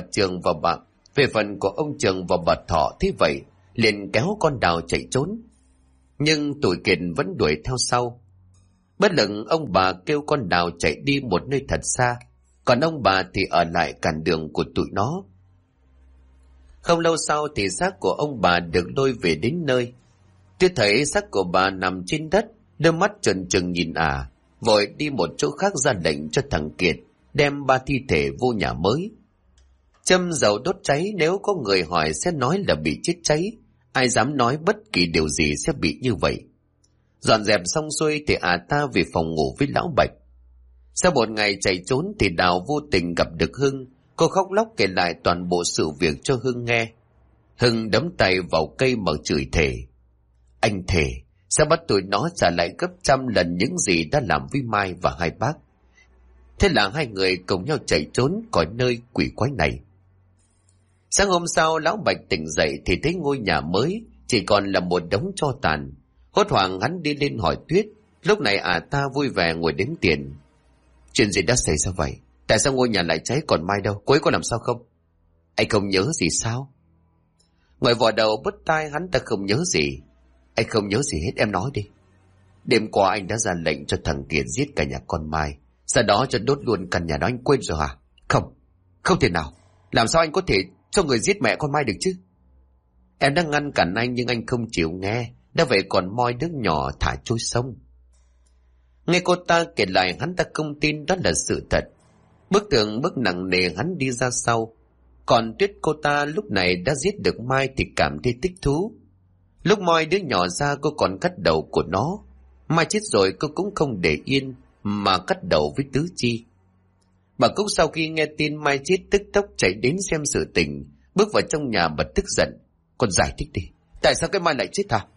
Trường và bà Thọ thế vậy liền kéo con Đào chạy trốn, nhưng tụi Kiệt vẫn đuổi theo sau. Bất lực, ông bà kêu con Đào chạy đi một nơi thật xa, còn ông bà thì ở lại cản đường của tụi nó. Không lâu sau thì xác của ông bà được lôi về đến nơi. Tuyết thấy xác của bà nằm trên đất, đôi mắt trừng trừng nhìn vội đi một chỗ khác ra lệnh cho thằng Kiệt đem 3 thi thể vô nhà mới. Châm dầu đốt cháy, nếu có người hỏi sẽ nói là bị chết cháy. Ai dám nói bất kỳ điều gì sẽ bị như vậy. Dọn dẹp xong xuôi thì ta về phòng ngủ với lão Bạch. Sau một ngày chạy trốn thì Đào vô tình gặp được Hưng. Cô khóc lóc kể lại toàn bộ sự việc cho Hưng nghe. Hưng đấm tay vào cây mà chửi thề. Anh thề sẽ bắt tụi nó trả lại gấp 100 lần những gì đã làm với Mai và hai bác. Thế là hai người cùng nhau chạy trốn khỏi nơi quỷ quái này. Sáng hôm sau, lão Bạch tỉnh dậy thì thấy ngôi nhà mới chỉ còn là một đống tro tàn. Hốt hoảng hắn đi lên hỏi Tuyết. Lúc này ta vui vẻ ngồi đếm tiền. Chuyện gì đã xảy ra vậy? Tại sao ngôi nhà lại cháy, còn Mai đâu? Cô ấy có làm sao không? Anh không nhớ gì sao? Ngồi vò đầu bứt tai, hắn ta không nhớ gì. Anh không nhớ gì hết, em nói đi. Đêm qua anh đã ra lệnh cho thằng Kiệt giết cả nhà con Mai, sau đó cho đốt luôn căn nhà đó, anh quên rồi hả? Không, không thể nào. Làm sao anh có thể cho người giết mẹ con Mai được chứ? Em đã ngăn cản anh nhưng anh không chịu nghe, đã vậy còn moi đứa nhỏ thả trôi sông. Nghe cô ta kể lại, hắn ta không tin đó là sự thật. Bước nặng nề hắn đi ra sau. Còn Tuyết, cô ta lúc này đã giết được Mai thì cảm thấy thích thú. Lúc moi đứa nhỏ ra, cô còn cắt đầu của nó. Mai chết rồi cô cũng không để yên mà cắt đầu với tứ chi. Bà Cúc sau khi nghe tin Mai chết tức tốc chạy đến xem sự tình, bước vào trong nhà bật tức giận. Con giải thích đi, tại sao cái Mai lại chết hả?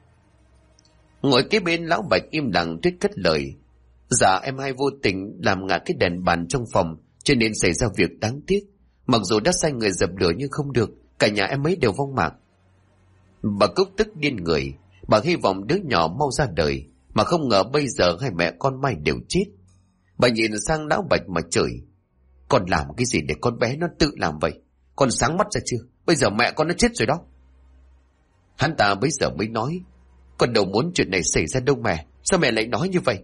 Ngồi kế bên lão Bạch im lặng. Tuyết cất lời. Dạ em hai vô tình làm ngã cái đèn bàn trong phòng, cho nên xảy ra việc đáng tiếc. Mặc dù đã sai người dập lửa nhưng không được, cả nhà em ấy đều vong mạng. Bà Cúc tức điên người. Bà hy vọng đứa nhỏ mau ra đời, mà không ngờ bây giờ hai mẹ con Mai đều chết. Bà nhìn sang lão Bạch mà chửi. Con làm cái gì để con bé nó tự làm vậy? Con sáng mắt ra chưa? Bây giờ mẹ con nó chết rồi đó. Hắn ta bây giờ mới nói. Con đâu muốn chuyện này xảy ra đâu mẹ. Sao mẹ lại nói như vậy?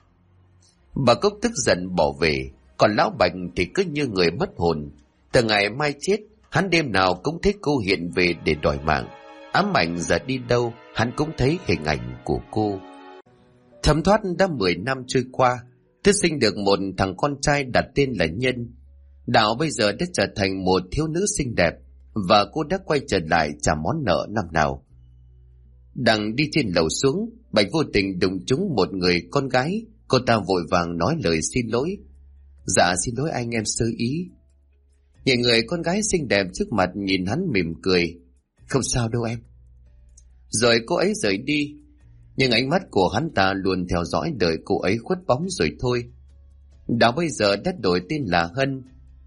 Bà Cúc tức giận bỏ về. Còn lão Bạch thì cứ như người mất hồn. Từ ngày Mai chết, hắn đêm nào cũng thấy cô hiện về để đòi mạng. Ám ảnh giờ đi đâu, hắn cũng thấy hình ảnh của cô. Thấm thoát đã 10 năm trôi qua, Tuyết sinh được một thằng con trai đặt tên là Nhân. Đào bây giờ đã trở thành một thiếu nữ xinh đẹp, và cô đã quay trở lại trả món nợ năm nào. Đang đi trên lầu xuống, Bạch vô tình đụng trúng một người con gái. Cô ta vội vàng nói lời xin lỗi. Dạ xin lỗi anh, em sơ ý. Nhìn người con gái xinh đẹp trước mặt nhìn hắn mỉm cười. Không sao đâu em. Rồi cô ấy rời đi, nhưng ánh mắt của hắn ta luôn theo dõi đợi cô ấy khuất bóng rồi thôi. Đào bây giờ đã đổi tên là Hân.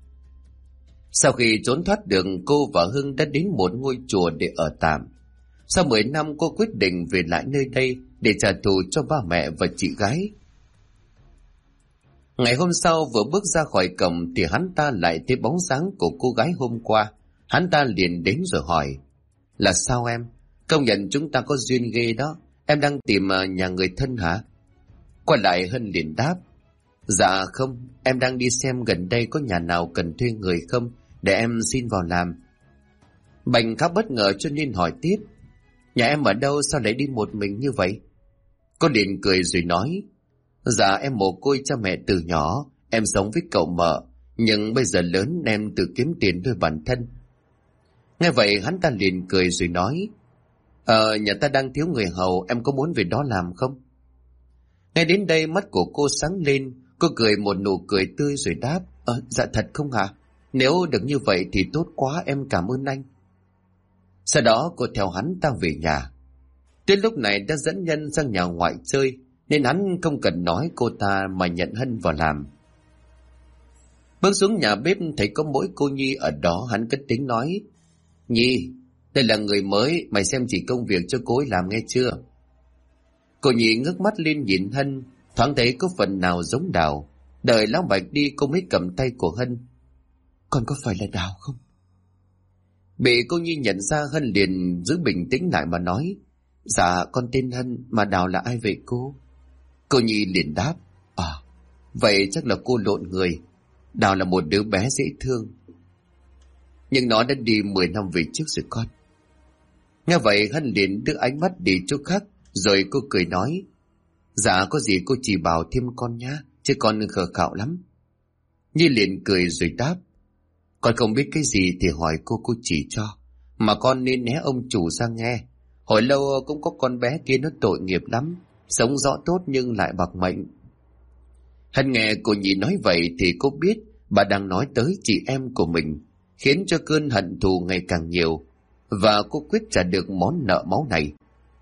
Sau khi trốn thoát được, cô và Hưng đã đến một ngôi chùa để ở tạm. Sau 10 năm cô quyết định về lại nơi đây để trả thù cho ba mẹ và chị gái. Ngày hôm sau vừa bước ra khỏi cổng thì hắn ta lại thấy bóng dáng của cô gái hôm qua. Hắn ta liền đến rồi hỏi. Là sao em? Công nhận chúng ta có duyên ghê đó. Em đang tìm nhà người thân hả? Quay lại Hân liền đáp. Dạ không, em đang đi xem gần đây có nhà nào cần thuê người không, để em xin vào làm. Bạch khá bất ngờ cho nên hỏi tiếp. Nhà em ở đâu, sao lại đi một mình như vậy? Cô liền cười rồi nói. Dạ em mồ côi cha mẹ từ nhỏ, em sống với cậu mợ, nhưng bây giờ lớn em tự kiếm tiền nuôi bản thân. Nghe vậy hắn ta liền cười rồi nói. Nhà ta đang thiếu người hầu, em có muốn về đó làm không? Nghe đến đây mắt của cô sáng lên, cô cười một nụ cười tươi rồi đáp. Dạ thật không hả? Nếu được như vậy thì tốt quá, em cảm ơn anh. Sau đó cô theo hắn ta về nhà. Tuyết lúc này đã dẫn Nhân sang nhà ngoại chơi, nên hắn không cần nói cô ta mà nhận Hân vào làm. Bước xuống nhà bếp thấy có mỗi cô Nhi ở đó, hắn cất tiếng nói. Nhi, đây là người mới, mày xem chỉ công việc cho cô ấy làm nghe chưa? Cô Nhi ngước mắt lên nhìn Hân, thoáng thấy có phần nào giống Đào. Đợi lão Bạch đi cô mới cầm tay của Hân. Con có phải là Đào không? Bị cô Nhi nhận ra, Hân liền giữ bình tĩnh lại mà nói. Dạ con tên Hân, mà Đào là ai vậy cô? Cô Nhi liền đáp. Vậy chắc là cô lộn người. Đào là một đứa bé dễ thương, nhưng nó đã đi 10 năm về trước rồi con. Nghe vậy Hân liền đưa ánh mắt đi chỗ khác, rồi cô cười nói. Dạ có gì cô chỉ bảo thêm con nhá, chứ con khờ khạo lắm. Nhi liền cười rồi đáp. Con không biết cái gì thì hỏi cô chỉ cho. Mà con nên né ông chủ ra nghe. Hồi lâu cũng có con bé kia nó tội nghiệp lắm, sống rõ tốt nhưng lại bạc mệnh. Hân nghe cô Nhi nói vậy thì cô biết bà đang nói tới chị em của mình, khiến cho cơn hận thù ngày càng nhiều, và cô quyết trả được món nợ máu này.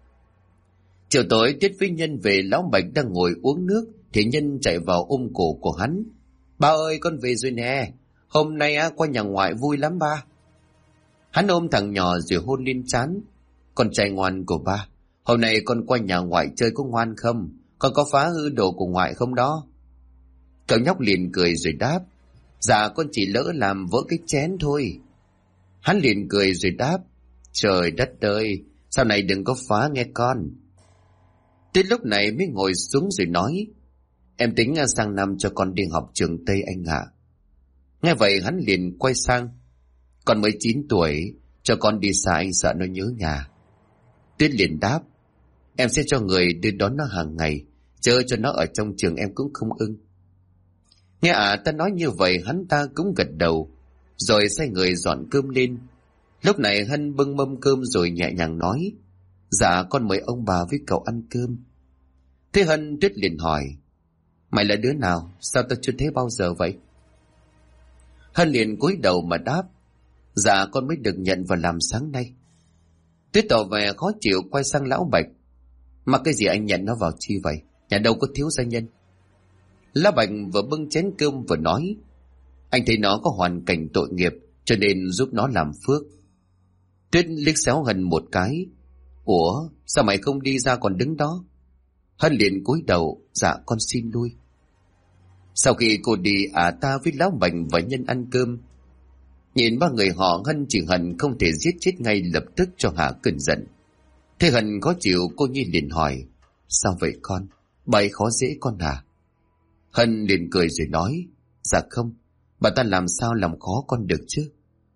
Chiều tối Tiết với Nhân về, lão Bạch đang ngồi uống nước thì Nhân chạy vào ôm cổ của hắn. Ba ơi, con về rồi nè, hôm nay qua nhà ngoại vui lắm ba. Hắn ôm thằng nhỏ rồi hôn lên trán. Con trai ngoan của ba, hôm nay con qua nhà ngoại chơi có ngoan không? Con có phá hư đồ của ngoại không đó? Cậu nhóc liền cười rồi đáp. Dạ con chỉ lỡ làm vỡ cái chén thôi. Hắn liền cười rồi đáp. Trời đất ơi, sau này đừng có phá nghe con. Tới lúc này mới ngồi xuống rồi nói. Em tính sang năm cho con đi học trường Tây anh ạ. Nghe vậy hắn liền quay sang. Con mới 9 tuổi, cho con đi xa anh sợ nó nhớ nhà. Tuyết liền đáp. Em sẽ cho người đưa đón nó hàng ngày, chơi cho nó ở trong trường em cũng không ưng. Nghe ta nói như vậy hắn ta cũng gật đầu, rồi xoay người dọn cơm lên. Lúc này Hân bưng mâm cơm rồi nhẹ nhàng nói. Dạ con mời ông bà với cậu ăn cơm. Thế Hân, Tuyết liền hỏi. Mày là đứa nào, sao tao chưa thấy bao giờ vậy? Hân liền cúi đầu mà đáp. Dạ con mới được nhận vào làm sáng nay. Tuyết tỏ vẻ khó chịu quay sang lão Bạch. Mà cái gì anh nhận nó vào chi vậy? Nhà đâu có thiếu gia nhân. Lão Bạch vừa bưng chén cơm vừa nói. Anh thấy nó có hoàn cảnh tội nghiệp, cho nên giúp nó làm phước. Tuyết liếc xéo Hân một cái. Ủa, sao mày không đi ra còn đứng đó? Hân liền cúi đầu. Dạ con xin lui. Sau khi cô đi, ta với lão Bạch và Nhân ăn cơm. Nhìn ba người họ, Hân chỉ hận không thể giết chết ngay lập tức cho hạ cơn giận. Thế Hân khó chịu, cô Nhi liền hỏi. Sao vậy con? Bày khó dễ con à? Hân liền cười rồi nói. Dạ không, bà ta làm sao làm khó con được chứ?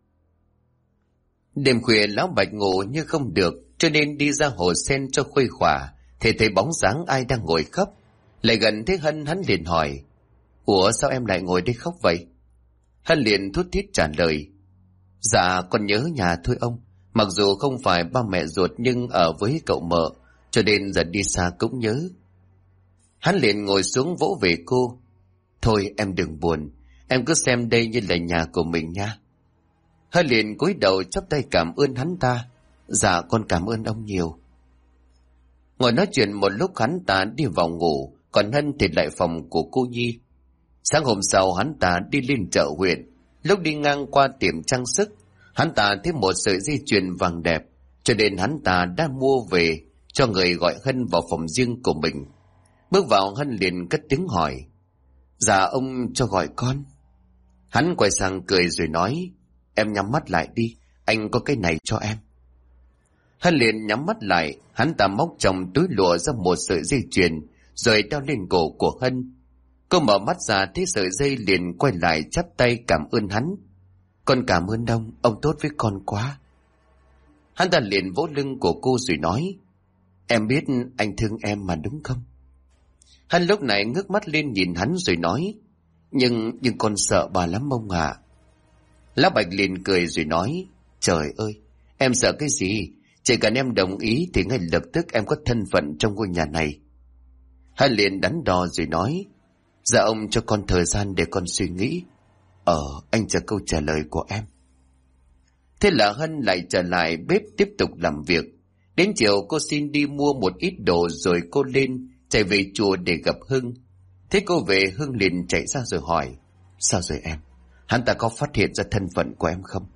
Đêm khuya lão Bạch ngủ như không được, cho nên đi ra hồ sen cho khuây khỏa, thì thấy bóng dáng ai đang ngồi khóc. Lại gần thấy Hân, hắn liền hỏi. Ủa sao em lại ngồi đây khóc vậy? Hân liền thút thít trả lời. Dạ con nhớ nhà thôi ông, mặc dù không phải ba mẹ ruột nhưng ở với cậu mợ, cho nên giờ đi xa cũng nhớ. Hắn liền ngồi xuống vỗ về cô. Thôi em đừng buồn, em cứ xem đây như là nhà của mình nha. Hân liền cúi đầu chắp tay cảm ơn hắn ta. Dạ con cảm ơn ông nhiều. Ngồi nói chuyện một lúc hắn ta đi vào ngủ, còn Hân thì lại phòng của cô Nhi. Sáng hôm sau hắn ta đi lên chợ huyện. Lúc đi ngang qua tiệm trang sức, hắn ta thấy một sợi dây chuyền vàng đẹp, cho nên hắn ta đã mua về cho người gọi Hân vào phòng riêng của mình. Bước vào Hân liền cất tiếng hỏi. Dạ ông cho gọi con. Hắn quay sang cười rồi nói. Em nhắm mắt lại đi, anh có cái này cho em. Hân liền nhắm mắt lại, hắn ta móc trong túi lụa ra một sợi dây chuyền rồi đeo lên cổ của Hân. Cô mở mắt ra thấy sợi dây liền quay lại chắp tay cảm ơn hắn. Con cảm ơn ông tốt với con quá. Hắn ta liền vỗ lưng của cô rồi nói, em biết anh thương em mà đúng không? Hắn lúc này ngước mắt lên nhìn hắn rồi nói, nhưng con sợ bà lắm ông ạ. Lão Bạch liền cười rồi nói, trời ơi, em sợ cái gì? Chỉ cần em đồng ý thì ngay lập tức em có thân phận trong ngôi nhà này. Hắn liền đắn đo rồi nói, dạ ông cho con thời gian để con suy nghĩ. Anh chờ câu trả lời của em. Thế là Hân lại trở lại bếp tiếp tục làm việc. Đến chiều cô xin đi mua một ít đồ rồi cô lên chạy về chùa để gặp Hưng. Thế cô về, Hưng liền chạy ra rồi hỏi, sao rồi em? Hắn ta có phát hiện ra thân phận của em không?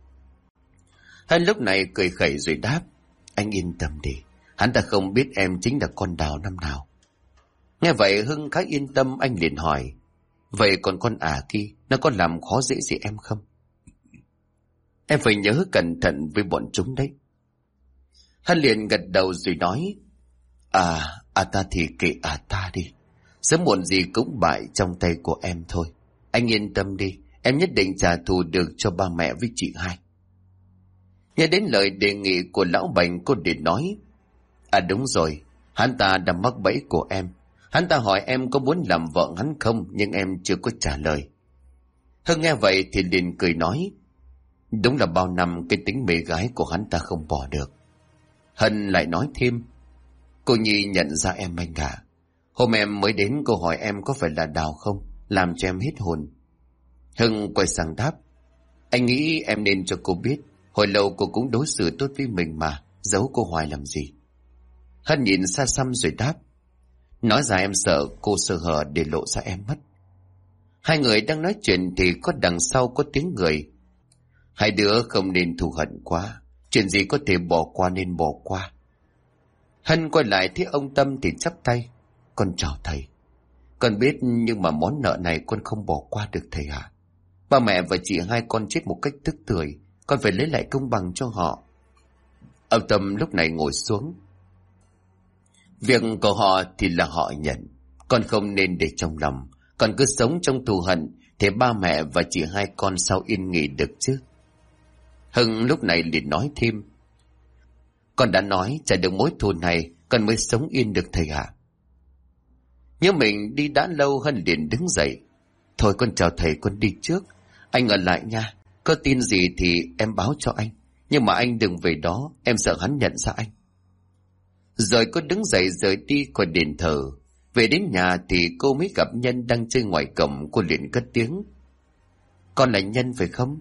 Hân lúc này cười khẩy rồi đáp, anh yên tâm đi, hắn ta không biết em chính là con Đào năm nào. Nghe vậy Hưng khá yên tâm, anh liền hỏi, vậy còn con kia, nó có làm khó dễ gì em không? Em phải nhớ cẩn thận với bọn chúng đấy. Hắn liền gật đầu rồi nói, ta thì kệ ta đi. Sớm muộn gì cũng bại trong tay của em thôi. Anh yên tâm đi, em nhất định trả thù được cho ba mẹ với chị hai. Nghe đến lời đề nghị của lão Bành, cô liền nói, đúng rồi, hắn ta đã mắc bẫy của em. Hắn ta hỏi em có muốn làm vợ hắn không, nhưng em chưa có trả lời. Hưng nghe vậy thì liền cười nói, đúng là bao năm cái tính mê gái của hắn ta không bỏ được. Hân lại nói thêm, cô Nhi nhận ra em anh à? Hôm em mới đến cô hỏi em có phải là Đào không, làm cho em hết hồn. Hưng quay sang đáp, anh nghĩ em nên cho cô biết, hồi lâu cô cũng đối xử tốt với mình mà, giấu cô hoài làm gì. Hân nhìn xa xăm rồi đáp, nói ra em sợ cô sơ hở để lộ ra em mất. Hai người đang nói chuyện thì có đằng sau có tiếng người. Hai đứa không nên thù hận quá, chuyện gì có thể bỏ qua nên bỏ qua. Hân quay lại thấy ông Tâm thì chắp tay, con chào thầy. Con biết nhưng mà món nợ này con không bỏ qua được thầy ạ. Ba mẹ và chị hai con chết một cách tức tưởi, con phải lấy lại công bằng cho họ. Ông Tâm lúc này ngồi xuống. Việc của họ thì là họ nhận, con không nên để trong lòng. Con cứ sống trong thù hận thì ba mẹ và chị hai con sao yên nghỉ được chứ? Hưng lúc này liền nói thêm, con đã nói trả được mối thù này con mới sống yên được thầy ạ. Nhớ mình đi đã lâu, Hân liền đứng dậy, thôi con chào thầy, con đi trước, anh ở lại nha, có tin gì thì em báo cho anh, nhưng mà anh đừng về đó, em sợ hắn nhận ra anh. Rồi cô đứng dậy rời đi khỏi đền thờ. Về đến nhà thì cô mới gặp Nhân đang chơi ngoài cổng. Cô liền cất tiếng, con là Nhân phải không?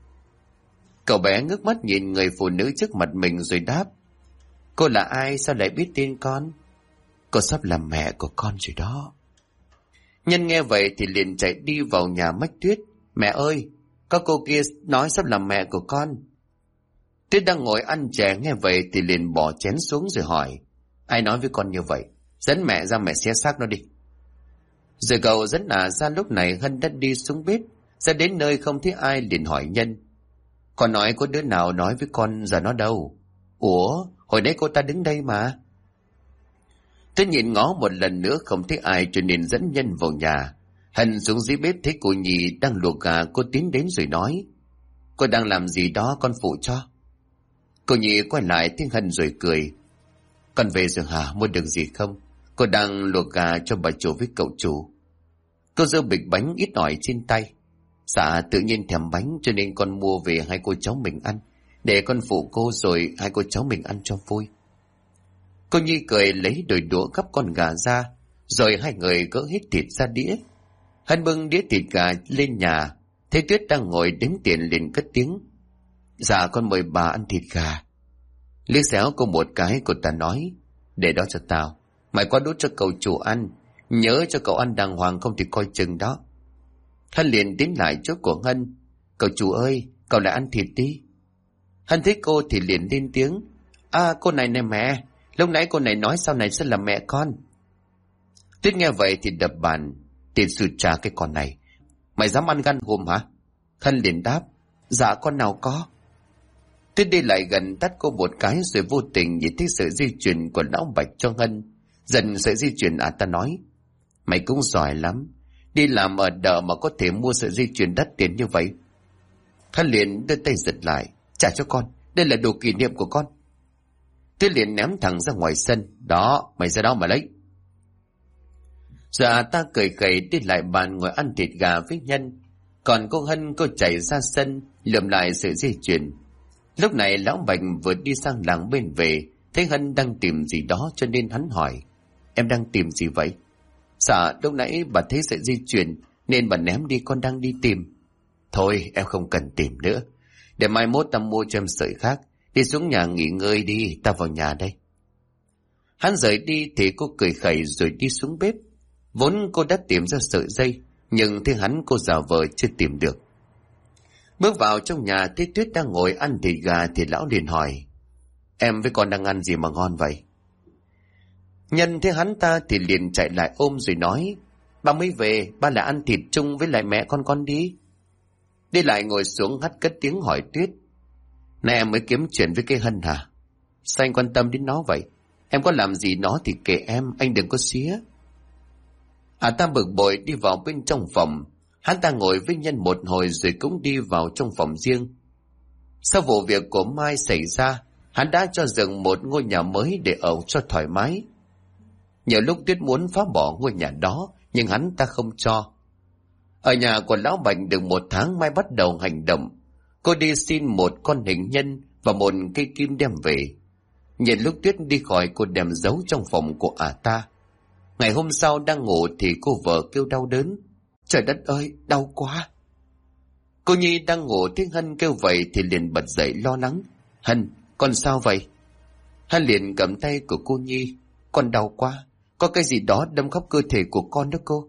Cậu bé ngước mắt nhìn người phụ nữ trước mặt mình rồi đáp, cô là ai, sao lại biết tên con? Cô sắp làm mẹ của con rồi đó. Nhân nghe vậy thì liền chạy đi vào nhà mách Tuyết, mẹ ơi, có cô kia nói sắp làm mẹ của con. Tuyết đang ngồi ăn chè nghe vậy thì liền bỏ chén xuống rồi hỏi, ai nói với con như vậy? Dẫn mẹ ra, mẹ xé xác nó đi. Rồi cậu dẫn ra. Lúc này Hân đã đi xuống bếp, ra đến nơi không thấy ai liền hỏi Nhân, con nói có đứa nào nói với con giờ nó đâu? Ủa, hồi nãy cô ta đứng đây mà. Tuyết nhìn ngó một lần nữa không thấy ai cho nên dẫn Nhân vào nhà. Hân xuống dưới bếp thấy cô Nhì đang luộc gà, cô tiến đến rồi nói, cô đang làm gì đó, con phụ cho. Cô Nhì quay lại thấy Hân rồi cười, con về rồi hả, mua được gì không? Cô đang luộc gà cho bà chủ với cậu chủ. Cô giơ bịch bánh ít ỏi trên tay. Dạ tự nhiên thèm bánh cho nên con mua về hai cô cháu mình ăn, để con phụ cô rồi hai cô cháu mình ăn cho vui. Cô Nhi cười lấy đôi đũa gắp con gà ra, rồi hai người gỡ hết thịt ra đĩa. Hân bưng đĩa thịt gà lên nhà, thấy Tuyết đang ngồi đếm tiền liền cất tiếng, dạ con mời bà ăn thịt gà. Liếc xéo cô một cái, cô ta nói, để đó cho tao, mày qua đút cho cậu chủ ăn, nhớ cho cậu ăn đàng hoàng không thì coi chừng đó. Hân liền tiến lại chỗ của Hân, cậu chủ ơi, cậu lại ăn thịt đi. Hân thấy cô thì liền lên tiếng, cô này nè mẹ, lúc nãy cô này nói sau này sẽ là mẹ con. Tuyết nghe vậy thì đập bàn, tiền sụt trả cái con này, mày dám ăn gan hùm hả? Hân liền đáp, dạ con nào có. Tuyết đi lại gần tát cô một cái rồi vô tình nhìn thấy sợi dây chuyền của lão Bạch cho Hân. Dần sợi dây chuyền ta nói, mày cũng giỏi lắm, Đi làm ở đợ mà có thể mua sợi dây chuyền đắt tiền như vậy? Hắn liền đưa tay giật lại. Trả cho con, đây là đồ kỷ niệm của con. Tuyết liền ném thẳng ra ngoài sân. Đó, mày ra đó mà lấy. Dạ ta cười khẩy đi lại bàn ngồi ăn thịt gà với Nhân. Còn cô Hân cô chạy ra sân lượm lại sợi dây chuyền. Lúc này lão Bạch vừa đi sang làng bên về, thấy Hân đang tìm gì đó cho nên hắn hỏi. Em đang tìm gì vậy? Dạ lúc nãy bà thấy sợi dây chuyền nên bà ném đi, con đang đi tìm. Thôi em không cần tìm nữa, để mai mốt ta mua cho em sợi khác. Đi xuống nhà nghỉ ngơi đi, ta vào nhà đây. Hắn rời đi thì cô cười khẩy rồi đi xuống bếp. Vốn cô đã tìm ra sợi dây, nhưng thấy hắn cô giả vờ chưa tìm được. Bước vào trong nhà thấy Tuyết đang ngồi ăn thịt gà thì lão liền hỏi. Em với con đang ăn gì mà ngon vậy? Nhân thấy hắn ta thì liền chạy lại ôm rồi nói. Ba mới về, ba lại ăn thịt chung với lại mẹ con đi. Đi lại ngồi xuống hắt cất tiếng hỏi Tuyết. Này em mới kiếm chuyện với cái Hân hả? Sao anh quan tâm đến nó vậy? Em có làm gì nó thì kệ em, anh đừng có xía. Ta bực bội đi vào bên trong phòng. Hắn ta ngồi với Nhân một hồi rồi cũng đi vào trong phòng riêng. Sau vụ việc của Mai xảy ra, hắn đã cho dựng một ngôi nhà mới để ở cho thoải mái. Nhiều lúc Tuyết muốn phá bỏ ngôi nhà đó, nhưng hắn ta không cho. Ở nhà của lão Bạch được 1 tháng, Mai bắt đầu hành động. Cô đi xin một con hình nhân và một cây kim đem về. Nhìn lúc Tuyết đi khỏi, cô đem giấu trong phòng của ta. Ngày hôm sau đang ngủ thì cô vợ kêu đau đớn. Trời đất ơi, đau quá. Cô Nhi đang ngủ thấy Hân kêu vậy thì liền bật dậy lo lắng. Hân, con sao vậy? Hân liền cầm tay của cô Nhi. Con đau quá, có cái gì đó đâm khắp cơ thể của con đó cô.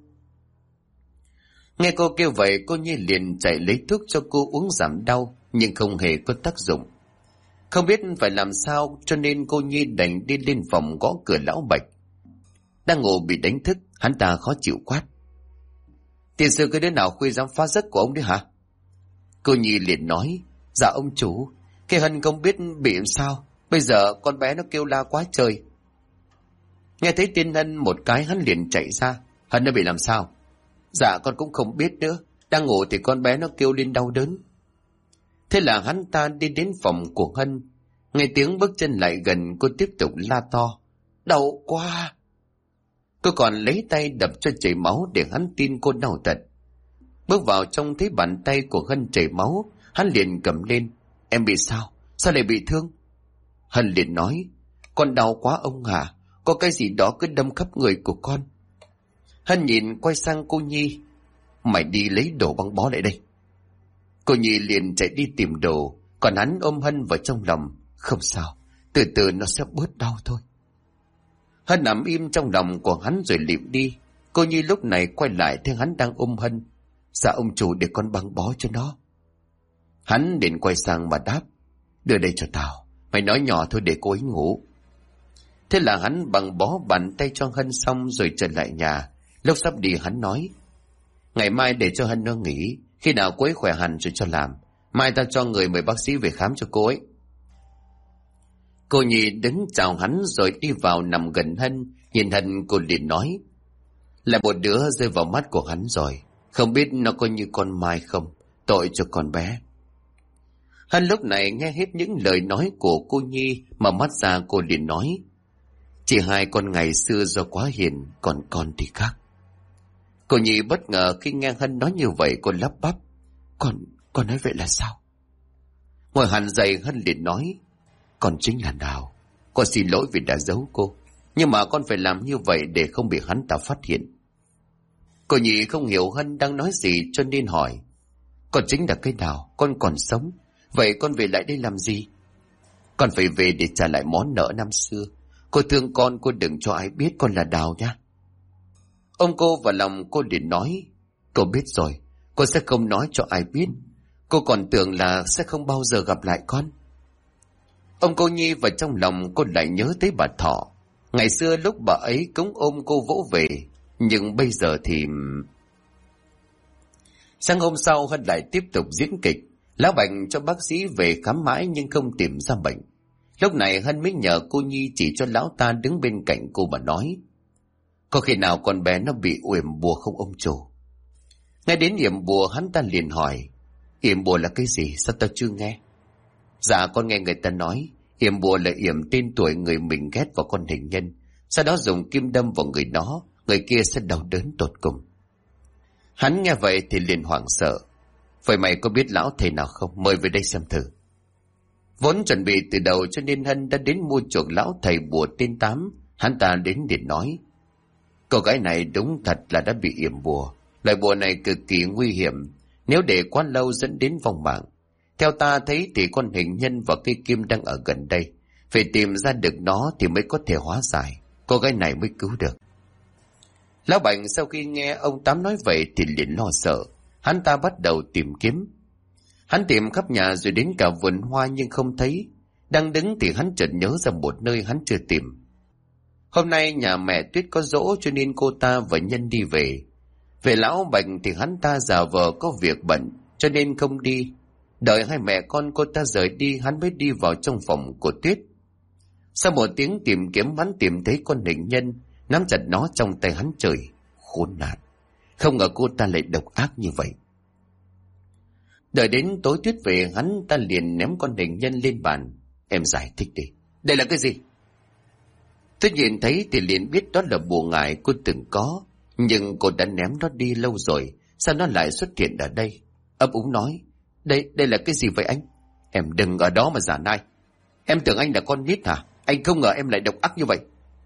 Nghe cô kêu vậy, cô Nhi liền chạy lấy thuốc cho cô uống giảm đau, nhưng không hề có tác dụng. Không biết phải làm sao cho nên cô Nhi đành đi lên phòng gõ cửa lão Bạch. Đang ngủ bị đánh thức, hắn ta khó chịu quát. Tiền sư cái đứa nào khuya dám phá giấc của ông đấy hả? Cô Nhi liền nói. Dạ ông chủ, cái Hân không biết bị sao, bây giờ con bé nó kêu la quá trời. Nghe thấy tin Hân một cái hắn liền chạy ra. Hân nó bị làm sao? Dạ con cũng không biết nữa, đang ngủ thì con bé nó kêu lên đau đớn. Thế là hắn ta đi đến phòng của Hân. Nghe tiếng bước chân lại gần, cô tiếp tục la to. Đau quá. Cô còn lấy tay đập cho chảy máu để hắn tin cô đau thật. Bước vào trong thấy bàn tay của Hân chảy máu, hắn liền cầm lên. Em bị sao? Sao lại bị thương? Hân liền nói. Con đau quá ông hả? Có cái gì đó cứ đâm khắp người của con. Hân nhìn quay sang cô Nhi. Mày đi lấy đồ băng bó lại đây. Cô Nhi liền chạy đi tìm đồ, còn hắn ôm Hân vào trong lòng. Không sao, từ từ nó sẽ bớt đau thôi. Hân nằm im trong lòng của hắn rồi lịm đi. Cô Nhi lúc này quay lại thấy hắn đang ôm Hân. Dạ ông chủ, để con băng bó cho nó. Hắn liền quay sang mà đáp. Đưa đây cho tao, mày nói nhỏ thôi để cô ấy ngủ. Thế là hắn băng bó bàn tay cho Hân xong rồi trở lại nhà. Lúc sắp đi hắn nói. Ngày mai để cho Hân nó nghỉ, khi nào cô ấy khỏe hẳn rồi cho làm. Mai ta cho người mời bác sĩ về khám cho cô ấy. Cô Nhi đứng chào hắn rồi đi vào nằm gần Hân. Nhìn Hân cô liền nói. Là một đứa rơi vào mắt của hắn rồi. Không biết nó có như con Mai không? Tội cho con bé. Hân lúc này nghe hết những lời nói của cô Nhi mà mắt ra cô liền nói. Chỉ hai con ngày xưa do quá hiền, còn con thì khác. Cô Nhi bất ngờ khi nghe Hân nói như vậy, cô lắp bắp. Con nói vậy là sao? Ngồi hẳn dậy Hân liền nói. Con chính là Đào. Con xin lỗi vì đã giấu cô. Nhưng mà con phải làm như vậy để không bị hắn ta phát hiện. Cô Nhi không hiểu Hân đang nói gì cho nên hỏi. Con chính là cái Đào, con còn sống. Vậy con về lại đây làm gì? Con phải về để trả lại món nợ năm xưa. Cô thương con, cô đừng cho ai biết con là Đào nha. Ông cô vào lòng cô liền nói. Cô biết rồi, cô sẽ không nói cho ai biết. Cô còn tưởng là sẽ không bao giờ gặp lại con. Ông cô Nhi vào trong lòng cô lại nhớ tới bà Thọ. Ngày xưa lúc bà ấy cũng ôm cô vỗ về. Nhưng bây giờ thì... Sáng hôm sau Hân lại tiếp tục diễn kịch. Lão Bạch cho bác sĩ về khám mãi nhưng không tìm ra bệnh. Lúc này Hân mới nhờ cô Nhi chỉ cho lão ta đứng bên cạnh cô mà nói. Có khi nào con bé nó bị uểm bùa không ông chủ? Nghe đến yểm bùa, hắn ta liền hỏi, yểm bùa là cái gì, sao tao chưa nghe? Dạ con nghe người ta nói yểm bùa là yểm tên tuổi người mình ghét vào con hình nhân, sau đó dùng kim đâm vào người đó, người kia sẽ đau đớn tột cùng. Hắn nghe vậy thì liền hoảng sợ. Vậy mày có biết lão thầy nào không? Mời về đây xem thử. Vốn chuẩn bị từ đầu cho nên Hân đã đến mua chuộc lão thầy bùa tên Tám. Hắn ta đến để nói, cô gái này đúng thật là đã bị yểm bùa. Loại bùa này cực kỳ nguy hiểm, nếu để quá lâu dẫn đến vong mạng. Theo ta thấy thì con hình nhân và cây kim đang ở gần đây, phải tìm ra được nó thì mới có thể hóa giải, cô gái này mới cứu được. Lão Bạch sau khi nghe ông Tám nói vậy thì liền lo sợ. Hắn ta bắt đầu tìm kiếm. Hắn tìm khắp nhà rồi đến cả vườn hoa nhưng không thấy. Đang đứng thì hắn chợt nhớ ra một nơi hắn chưa tìm. Hôm nay nhà mẹ Tuyết có giỗ cho nên cô ta và Nhân đi về. Về lão Bạch thì hắn ta giả vờ có việc bận cho nên không đi. Đợi hai mẹ con cô ta rời đi, hắn mới đi vào trong phòng của Tuyết. Sau một tiếng tìm kiếm, hắn tìm thấy con hình nhân, nắm chặt nó trong tay hắn. Trời, khốn nạn, không ngờ cô ta lại độc ác như vậy. Đợi đến tối Tuyết về, hắn ta liền ném con hình nhân lên bàn. Em giải thích đi, đây là cái gì? Tuyết nhìn thấy thì liền biết đó là bùa ngải cô từng có, nhưng cô đã ném nó đi lâu rồi, sao nó lại xuất hiện ở đây? Ấp úng nói, đây là cái gì vậy anh? Em đừng ở đó mà giả nai. Em tưởng anh là con nít hả? Anh không ngờ em lại độc ác như vậy.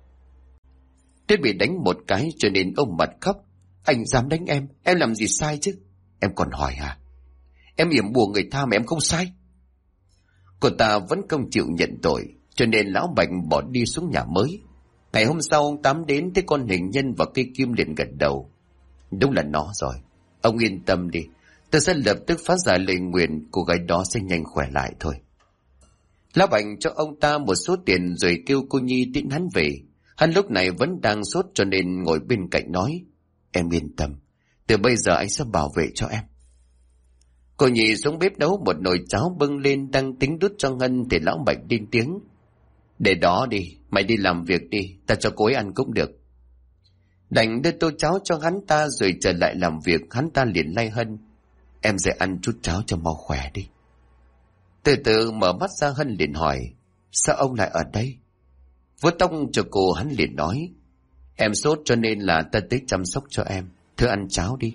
Tuyết bị đánh một cái cho nên ôm mặt khóc. Anh dám đánh em làm gì sai chứ? Em còn hỏi hả? Em yểm bùa người ta mà em không sai. Cô ta vẫn không chịu nhận tội, cho nên lão Bạch bỏ đi xuống nhà mới. Ngày hôm sau ông Tám đến thấy con hình nhân và cây kim liền gật đầu. Đúng là nó rồi. Ông yên tâm đi, tôi sẽ lập tức phát giải lời nguyền, cô gái đó sẽ nhanh khỏe lại thôi. Lão Bạch cho ông ta một số tiền rồi kêu cô Nhi tiễn hắn về. Hắn lúc này vẫn đang sốt cho nên ngồi bên cạnh nói, em yên tâm, từ bây giờ anh sẽ bảo vệ cho em. Cô Nhi xuống bếp nấu một nồi cháo bưng lên đang tính đút cho Ngân thì lão Bạch điên tiếng, để đó đi, mày đi làm việc đi, ta cho cô ấy ăn cũng được. Đành đưa tô cháo cho hắn ta rồi trở lại làm việc. Hắn ta liền lay Hân, em dậy ăn chút cháo cho mau khỏe đi. Từ từ mở mắt ra, Hân liền hỏi, sao ông lại ở đây? Vuốt tóc cho cô, hắn liền nói, em sốt cho nên là ta tới chăm sóc cho em, thưa ăn cháo đi.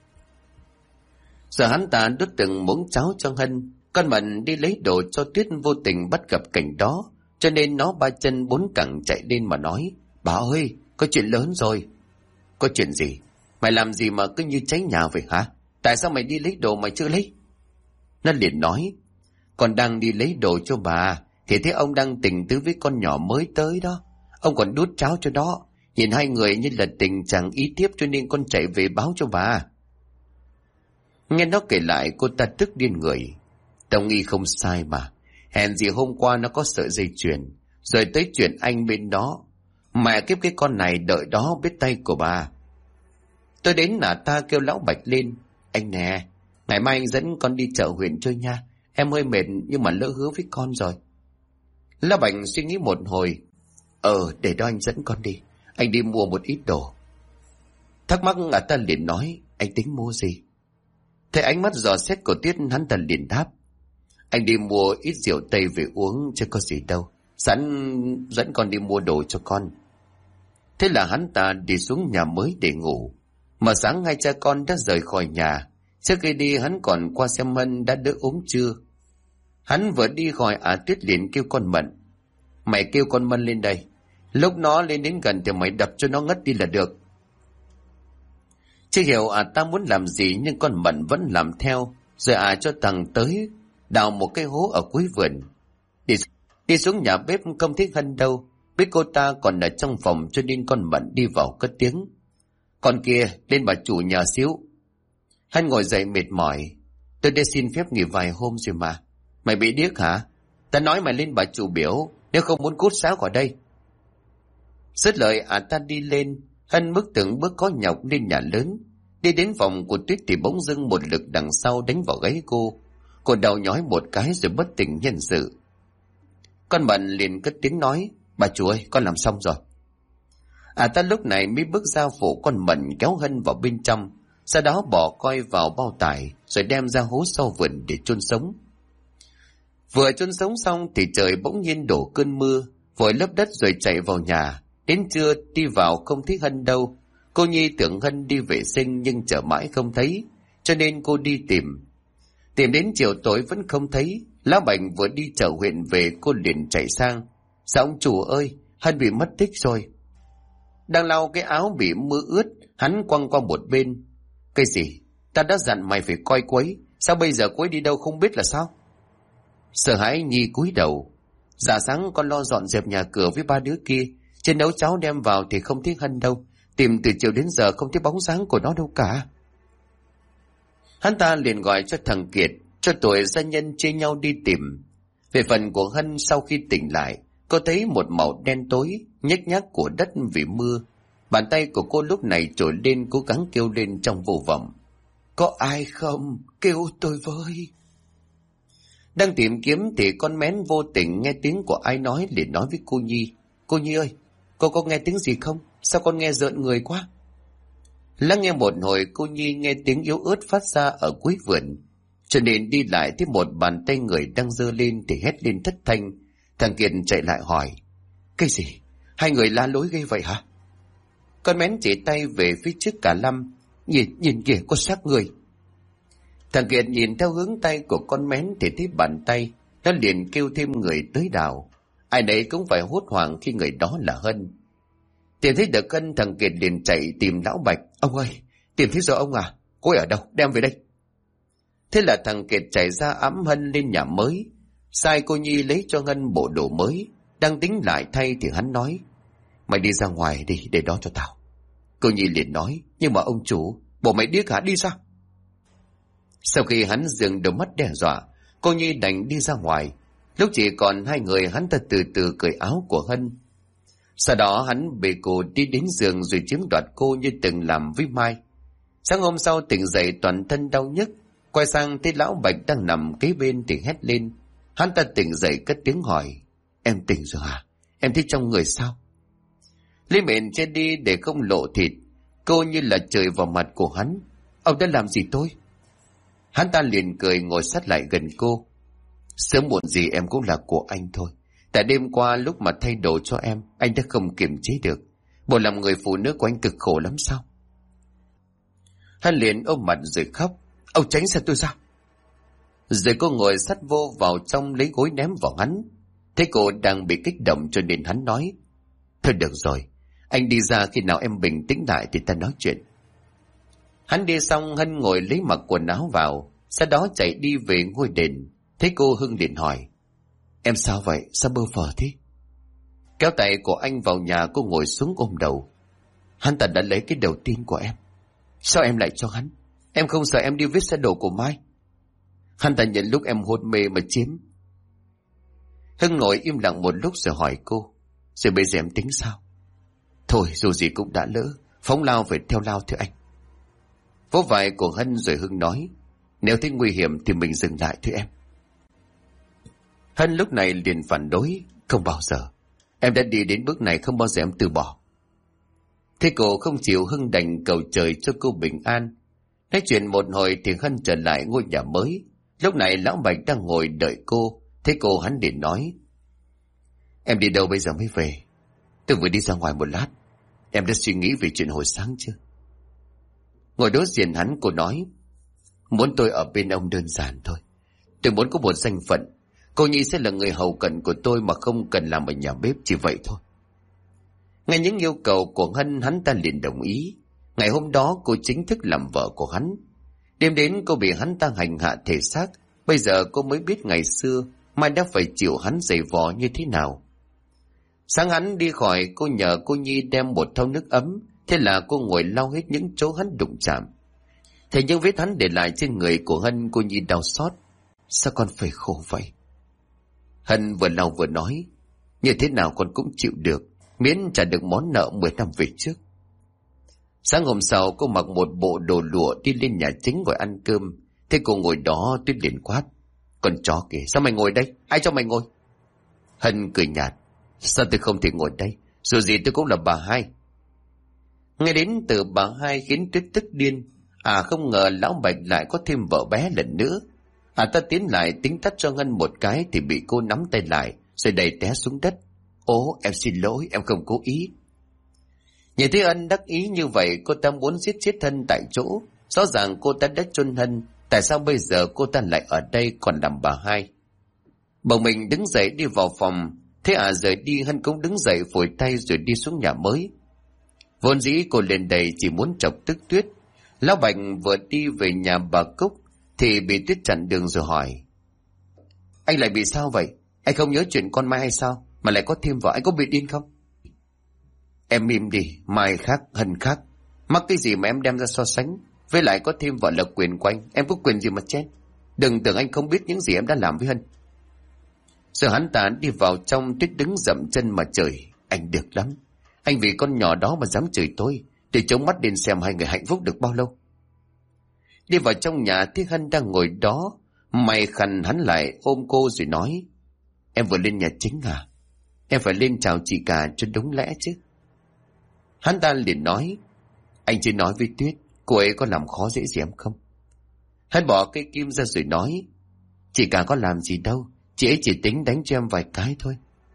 Giờ hắn ta đút từng muỗng cháo cho Hân. Con Mận đi lấy đồ cho Tuyết vô tình bắt gặp cảnh đó, cho nên nó ba chân bốn cẳng chạy lên mà nói, bà ơi, có chuyện lớn rồi. Có chuyện gì? Mày làm gì mà cứ như cháy nhà vậy hả? Tại sao mày đi lấy đồ mày chưa lấy? Nó liền nói, con đang đi lấy đồ cho bà thì thấy ông đang tình tứ với con nhỏ mới tới đó. Ông còn đút cháo cho đó, nhìn hai người như là tình trạng ý tiếp cho nên con chạy về báo cho bà. Nghe nó kể lại, cô ta tức điên người. Tao nghi không sai mà, hèn gì hôm qua nó có sợi dây chuyền, rồi tới chuyện anh bên đó. Mẹ kiếp cái con này đợi đó biết tay của bà. Tôi đến là ta kêu lão Bạch lên, anh nè, ngày mai anh dẫn con đi chợ huyện chơi nha, em hơi mệt nhưng mà lỡ hứa với con rồi. Lão Bạch suy nghĩ một hồi, để đó anh dẫn con đi, anh đi mua một ít đồ. Thắc mắc ta liền nói, anh tính mua gì? Thấy ánh mắt dò xét của Tuyết, hắn ta liền đáp, anh đi mua ít rượu Tây về uống chứ có gì đâu, sẵn dẫn con đi mua đồ cho con. Thế là hắn ta đi xuống nhà mới để ngủ. Mà sáng hai cha con đã rời khỏi nhà. Trước khi đi hắn còn qua xem Hân đã đỡ ốm chưa. Hắn vừa đi khỏi Tuyết liền kêu con Mận, mày kêu con Mân lên đây, lúc nó lên đến gần thì mày đập cho nó ngất đi là được. Chưa hiểu ta muốn làm gì nhưng con Mận vẫn làm theo. Rồi cho thằng tới đào một cái hố ở cuối vườn. Đi xuống nhà bếp không thấy Hân đâu, biết cô ta còn ở trong phòng cho nên con Mận đi vào cất tiếng, con kia lên bà chủ nhờ xíu. Hân ngồi dậy mệt mỏi, tôi đã xin phép nghỉ vài hôm rồi mà. Mày bị điếc hả? Ta nói mày lên bà chủ biểu, nếu không muốn cút xáo khỏi đây. Dứt lời ta đi lên. Hân bước từng bước có nhọc lên nhà lớn. Đi đến phòng của Tuyết thì bỗng dưng một lực đằng sau đánh vào gáy cô. Cô đau nhói một cái rồi bất tỉnh nhân sự. Con Mận liền cất tiếng nói, bà chủ ơi, con làm xong rồi. Ta lúc này mới bước ra phụ con Mận kéo Hân vào bên trong, sau đó bỏ coi vào bao tải rồi đem ra hố sau vườn để chôn sống. Vừa chôn sống xong thì trời bỗng nhiên đổ cơn mưa, vội lấp đất rồi chạy vào nhà. Đến trưa đi vào không thấy Hân đâu. Cô Nhi tưởng Hân đi vệ sinh nhưng chờ mãi không thấy, cho nên cô đi tìm. Tìm đến chiều tối vẫn không thấy. Lão Bạch vừa đi chợ huyện về, cô liền chạy sang. Dạ ông chủ ơi, Hân bị mất tích rồi. Đang lau cái áo bị mưa ướt, hắn quăng qua một bên. Cái gì? Ta đã dặn mày phải coi quấy, sao bây giờ quấy đi đâu không biết là sao? Sợ hãi Nhi cúi đầu. Dạ sáng con lo dọn dẹp nhà cửa với ba đứa kia, trên nấu cháo đem vào thì không thấy Hân đâu. Tìm từ chiều đến giờ không thấy bóng dáng của nó đâu cả. Hắn ta liền gọi cho thằng Kiệt, cho tuổi gia nhân chia nhau đi tìm. Về phần của Hân, sau khi tỉnh lại, cô thấy một màu đen tối, nhếch nhác của đất vì mưa. Bàn tay của cô lúc này trồi lên, cố gắng kêu lên trong vô vọng. Có ai không? Kêu tôi với. Đang tìm kiếm thì con mén vô tình nghe tiếng của ai nói, liền nói với cô Nhi. Cô Nhi ơi, cô có nghe tiếng gì không? Sao con nghe rợn người quá? Lắng nghe một hồi, cô Nhi nghe tiếng yếu ớt phát ra ở cuối vườn, cho nên đi lại thấy một bàn tay người đang giơ lên thì hét lên thất thanh. Thằng Kiệt chạy lại hỏi. Cái gì? Hai người la lối gây vậy hả? Con mén chỉ tay về phía trước cả Lâm. Nhìn kìa, có xác người. Thằng Kiệt nhìn theo hướng tay của con mén thì thấy bàn tay, nó liền kêu thêm người tới đào. Ai nấy cũng phải hốt hoảng khi người đó là Hân. Tìm thấy được Hân, thằng Kiệt liền chạy tìm lão Bạch. Ông ơi, tìm thấy rồi ông à? Cô ấy ở đâu? Đem về đây. Thế là thằng Kiệt chạy ra ẵm Hân lên nhà mới, sai cô Nhi lấy cho Hân bộ đồ mới. Đang tính lại thay thì hắn nói. Mày đi ra ngoài đi, để đó cho tao. Cô Nhi liền nói. Nhưng mà ông chủ, bộ mày điếc hả, đi sao? Sau khi hắn dừng đôi mắt đe dọa, cô Nhi đành đi ra ngoài. Lúc chỉ còn hai người, hắn ta từ từ cởi áo của Hân. Sau đó hắn bê cô đi đến giường rồi chiếm đoạt cô như từng làm với Mai. Sáng hôm sau tỉnh dậy toàn thân đau nhức, quay sang thấy lão Bạch đang nằm kế bên thì hét lên. Hắn ta tỉnh dậy cất tiếng hỏi. Em tỉnh rồi hả? Em thấy trong người sao? Lấy mền che đi để không lộ thịt, cô như là trời vào mặt của hắn. Ông đã làm gì tôi? Hắn ta liền cười ngồi sát lại gần cô. Sớm muộn gì em cũng là của anh thôi. Tại đêm qua lúc mà thay đồ cho em, anh đã không kiềm chế được. Bộ làm người phụ nữ của anh cực khổ lắm sao? Hắn liền ôm mặt rồi khóc. Ông tránh xa tôi sao? Rồi cô ngồi sát vô vào trong lấy gối ném vào hắn. Thế cô đang bị kích động cho nên hắn nói. Thôi được rồi, anh đi ra, khi nào em bình tĩnh lại thì ta nói chuyện. Hắn đi xong, Hân ngồi lấy mặc quần áo vào, sau đó chạy đi về ngôi đền. Thấy cô, Hưng liền hỏi. Em sao vậy? Sao bơ phờ thế? Kéo tay của anh vào nhà, cô ngồi xuống ôm đầu. Hắn ta đã lấy cái đầu tiên của em. Sao em lại cho hắn? Em không sợ em đi vết xe đổ của Mai? Hắn ta nhận lúc em hôn mê mà chiếm. Hưng ngồi im lặng một lúc rồi hỏi cô. Rồi bây giờ em tính sao? Thôi dù gì cũng đã lỡ, phóng lao phải theo lao thưa anh. Vỗ vai của Hân rồi Hưng nói. Nếu thấy nguy hiểm thì mình dừng lại thưa em. Hân lúc này liền phản đối. Không bao giờ. Em đã đi đến bước này, không bao giờ em từ bỏ. Thế cô không chịu, Hưng đành cầu trời cho cô bình an. Nói chuyện một hồi thì Hân trở lại ngôi nhà mới. Lúc này lão Bạch đang ngồi đợi cô. Thế cô hắn liền nói. Em đi đâu bây giờ mới về? Tôi vừa đi ra ngoài một lát. Em đã suy nghĩ về chuyện hồi sáng chưa? Ngồi đối diện hắn, cô nói. Muốn tôi ở bên ông đơn giản thôi. Tôi muốn có một danh phận. Cô Nhi sẽ là người hầu cận của tôi mà không cần làm ở nhà bếp, chỉ vậy thôi. Nghe những yêu cầu của Hân, hắn ta liền đồng ý. Ngày hôm đó cô chính thức làm vợ của hắn. Đêm đến cô bị hắn ta hành hạ thể xác. Bây giờ cô mới biết ngày xưa Mai đã phải chịu hắn giày vò như thế nào. Sáng hắn đi khỏi, cô nhờ cô Nhi đem một thau nước ấm. Thế là cô ngồi lau hết những chỗ hắn đụng chạm. Thế những vết hắn để lại trên người của Hân, cô Nhi đau xót. Sao con phải khổ vậy? Hân vừa lau vừa nói. Như thế nào con cũng chịu được, miễn trả được món nợ 10 năm về trước. Sáng hôm sau cô mặc một bộ đồ lụa đi lên nhà chính ngồi ăn cơm. Thế cô ngồi đó, Tuyết liền quát. Con chó kìa, sao mày ngồi đây? Ai cho mày ngồi? Hân cười nhạt. Sao tôi không thể ngồi đây? Dù gì tôi cũng là bà hai. Nghe đến từ bà hai khiến Tuyết tức điên. Không ngờ lão Bạch lại có thêm vợ bé lần nữa. Ta tiến lại tính tắt cho Ngân một cái thì bị cô nắm tay lại rồi đẩy té xuống đất. Ố, em xin lỗi, em không cố ý. Nhìn thấy Ân đắc ý như vậy, cô ta muốn giết chết Hân tại chỗ. Rõ ràng cô ta đã chôn Hân, tại sao bây giờ cô ta lại ở đây còn làm bà hai? Bỗng mình đứng dậy đi vào phòng, thế rời đi, Hân cũng đứng dậy phủi tay rồi đi xuống nhà mới. Vốn dĩ cô lên đây chỉ muốn chọc tức Tuyết. Lão Bạch vừa đi về nhà bà Cúc thì bị Tuyết chặn đường rồi hỏi: Anh lại bị sao vậy? Anh không nhớ chuyện con Mai hay sao? Mà lại có thêm vợ, anh có bị điên không? Em im đi, Mai khác, Hân khác. Mắc cái gì mà em đem ra so sánh? Với lại có thêm vợ là quyền của anh, em có quyền gì mà chen? Đừng tưởng anh không biết những gì em đã làm với Hân. Rồi hắn ta đi vào trong. Tuyết đứng dậm chân mà chửi: Anh được lắm. Anh vì con nhỏ đó mà dám chửi tôi, để chống mắt đến xem hai người hạnh phúc được bao lâu. Đi vào trong nhà thấy Hân đang ngồi đó, mày khăn hắn lại ôm cô rồi nói: Em vừa lên nhà chính à? Em phải lên chào chị cả cho đúng lẽ chứ. Hắn ta liền nói: Anh chỉ nói với Tuyết, cô ấy có làm khó dễ gì em không? Hắn bỏ cây kim ra rồi nói: Chị cả có làm gì đâu, chị ấy chỉ tính đánh cho em vài cái thôi.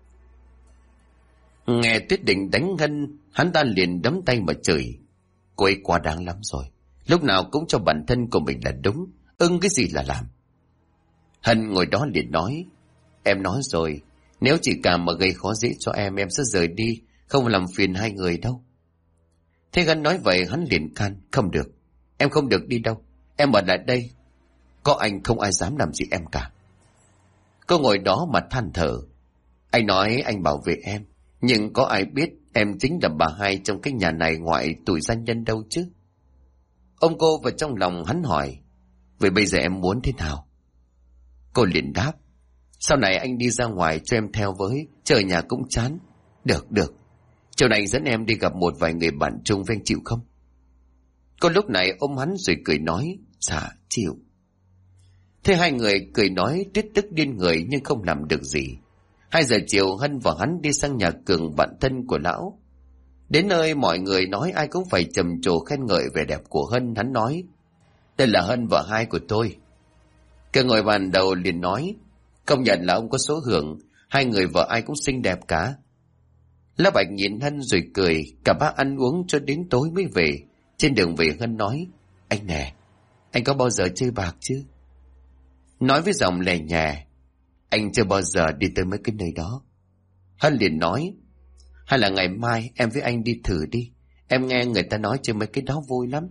Nghe Tuyết định đánh Hân, hắn ta liền đấm tay mà chửi: Cô ấy quá đáng lắm rồi, lúc nào cũng cho bản thân của mình là đúng, ưng cái gì là làm. Hân ngồi đó liền nói: Em nói rồi, nếu chị cả mà gây khó dễ cho em sẽ rời đi, không làm phiền hai người đâu. Thế Hân nói vậy hắn liền can: Không được, em không được đi đâu, em ở lại đây, có anh không ai dám làm gì em cả. Cô ngồi đó mà than thở: Anh nói anh bảo vệ em, nhưng có ai biết em chính là bà hai trong cái nhà này ngoại tuổi danh nhân đâu chứ. Ông cô vào trong lòng hắn hỏi: Vậy bây giờ em muốn thế nào? Cô liền đáp: Sau này anh đi ra ngoài cho em theo với, trời nhà cũng chán. Được, được, chiều này dẫn em đi gặp một vài người bạn chung với anh, chịu không? Cô lúc này ôm hắn rồi cười nói: Dạ, chịu. Thế hai người cười nói, Tuyết tức điên người nhưng không làm được gì. 2 giờ chiều Hân và hắn đi sang nhà Cường, bạn thân của lão. Đến nơi mọi người nói ai cũng phải trầm trồ khen ngợi vẻ đẹp của Hân. Hắn nói: Đây là Hân vợ hai của tôi. Cường ngồi bàn đầu liền nói: Công nhận là ông có số hưởng, hai người vợ ai cũng xinh đẹp cả. Lão Bạch nhìn Hân rồi cười. Cả ba ăn uống cho đến tối mới về. Trên đường về Hân nói: Anh nè, anh có bao giờ chơi bạc chứ? Nói với giọng lè nhẹ: Anh chưa bao giờ đi tới mấy cái nơi đó. Hân liền nói: Hay là ngày mai em với anh đi thử đi, em nghe người ta nói chơi mấy cái đó vui lắm.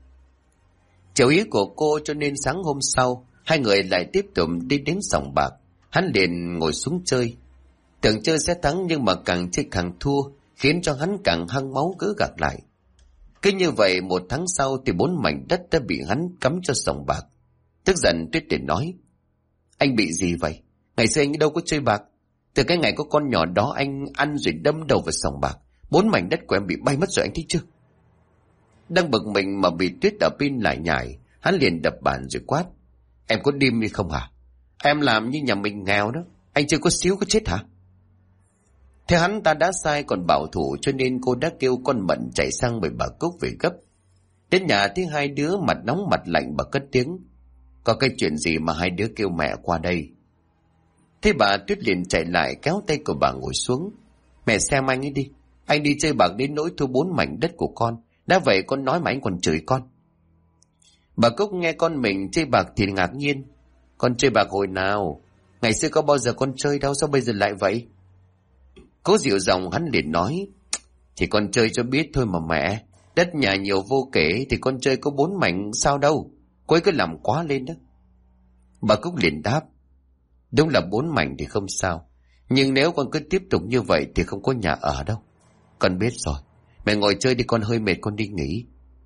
Chiều ý của cô cho nên sáng hôm sau hai người lại tiếp tục đi đến sòng bạc. Hắn liền ngồi xuống chơi. Tưởng chơi sẽ thắng nhưng mà càng chơi càng thua, khiến cho hắn càng hăng máu cứ gạt lại. Cứ như vậy 1 tháng sau thì 4 mảnh đất đã bị hắn cắm cho sòng bạc. Tức giận Tuyết liền nói: Anh bị gì vậy? Ngày xưa anh đâu có chơi bạc. Từ cái ngày có con nhỏ đó anh ăn rồi đâm đầu vào sòng bạc, 4 mảnh đất của em bị bay mất rồi, anh thấy chưa? Đang bực mình mà bị Tuyết ở pin lại nhảy, hắn liền đập bàn rồi quát: Em có điên đi không hả? Em làm như nhà mình nghèo đó, anh chưa có xíu có chết hả? Thế hắn ta đã sai còn bảo thủ, cho nên cô đã kêu con Mận chạy sang bởi bà Cúc về gấp. Đến nhà thấy hai đứa mặt nóng mặt lạnh, bà cất tiếng: Có cái chuyện gì mà hai đứa kêu mẹ qua đây? Thế bà Tuyết liền chạy lại kéo tay của bà ngồi xuống: Mẹ xem anh ấy đi, anh đi chơi bạc đến nỗi thua 4 mảnh đất của con, đã vậy con nói mà anh còn chửi con. Bà Cúc nghe con mình chơi bạc thì ngạc nhiên: Con chơi bạc hồi nào? Ngày xưa có bao giờ con chơi đâu, sao bây giờ lại vậy? Cố dịu giọng hắn liền nói: Thì con chơi cho biết thôi mà mẹ, đất nhà nhiều vô kể thì con chơi có 4 mảnh sao đâu, cô ấy cứ làm quá lên đó. Bà Cúc liền đáp: Đúng là 4 mảnh thì không sao, nhưng nếu con cứ tiếp tục như vậy thì không có nhà ở đâu. Con biết rồi, mẹ ngồi chơi đi, con hơi mệt, con đi nghỉ.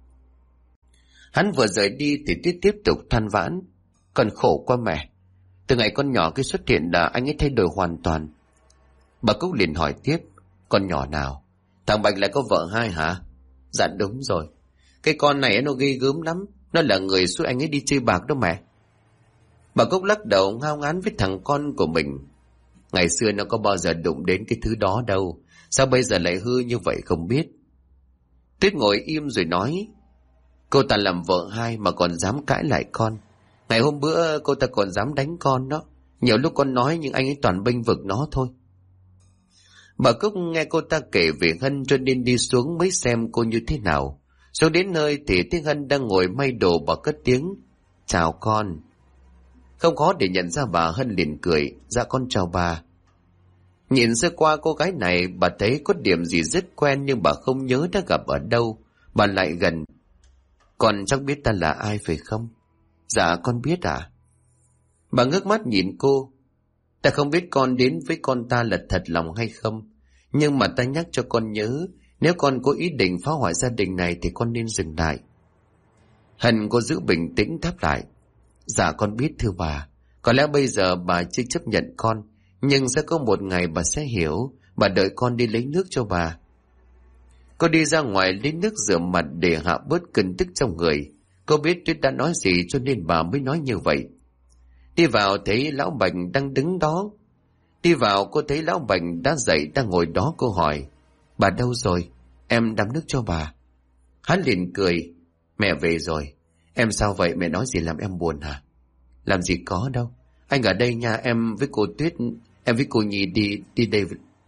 Hắn vừa rời đi thì Tuyết tiếp tục than vãn: Con khổ quá mẹ, từ ngày con nhỏ cái xuất hiện là anh ấy thay đổi hoàn toàn. Bà Cúc liền hỏi tiếp: Con nhỏ nào? Thằng Bạch lại có vợ hai hả? Dạ đúng rồi, cái con này nó ghê gớm lắm, nó là người xui anh ấy đi chơi bạc đó mẹ. Bà Cúc lắc đầu ngao ngán với thằng con của mình: Ngày xưa nó có bao giờ đụng đến cái thứ đó đâu, sao bây giờ lại hư như vậy không biết. Tuyết ngồi im rồi nói: Cô ta làm vợ hai mà còn dám cãi lại con. Ngày hôm bữa cô ta còn dám đánh con đó. Nhiều lúc con nói nhưng anh ấy toàn bênh vực nó thôi. Bà Cúc nghe cô ta kể về Hân cho nên đi xuống mới xem cô như thế nào. Xuống đến nơi thì tiếng Hân đang ngồi may đồ, bà cất tiếng: "Chào con." Không khó để nhận ra bà, Hân liền cười: "Dạ con chào bà." Nhìn sơ qua cô gái này, bà thấy có điểm gì rất quen nhưng bà không nhớ đã gặp ở đâu. Bà lại gần: "Con chắc biết ta là ai phải không?" "Dạ con biết ạ." Bà ngước mắt nhìn cô: "Ta không biết con đến với con ta là thật lòng hay không, nhưng mà ta nhắc cho con nhớ, nếu con có ý định phá hoại gia đình này thì con nên dừng lại." Hân cô giữ bình tĩnh đáp lại: "Dạ con biết thưa bà. Có lẽ bây giờ bà chưa chấp nhận con, nhưng sẽ có một ngày bà sẽ hiểu. Bà đợi con đi lấy nước cho bà." Cô đi ra ngoài lấy nước rửa mặt để hạ bớt cơn tức trong người. Cô biết Tuyết đã nói gì cho nên bà mới nói như vậy. Đi vào thấy lão Bạch đang đứng đó. Đi vào cô thấy lão Bạch đã dậy đang ngồi đó. Cô hỏi: "Bà đâu rồi? Em đắm nước cho bà." Hắn liền cười: "Mẹ về rồi." "Em sao vậy? Mẹ nói gì làm em buồn hả?" "Làm gì có đâu. Anh ở đây nha, em với cô Tuyết, em với cô Nhi đi đây.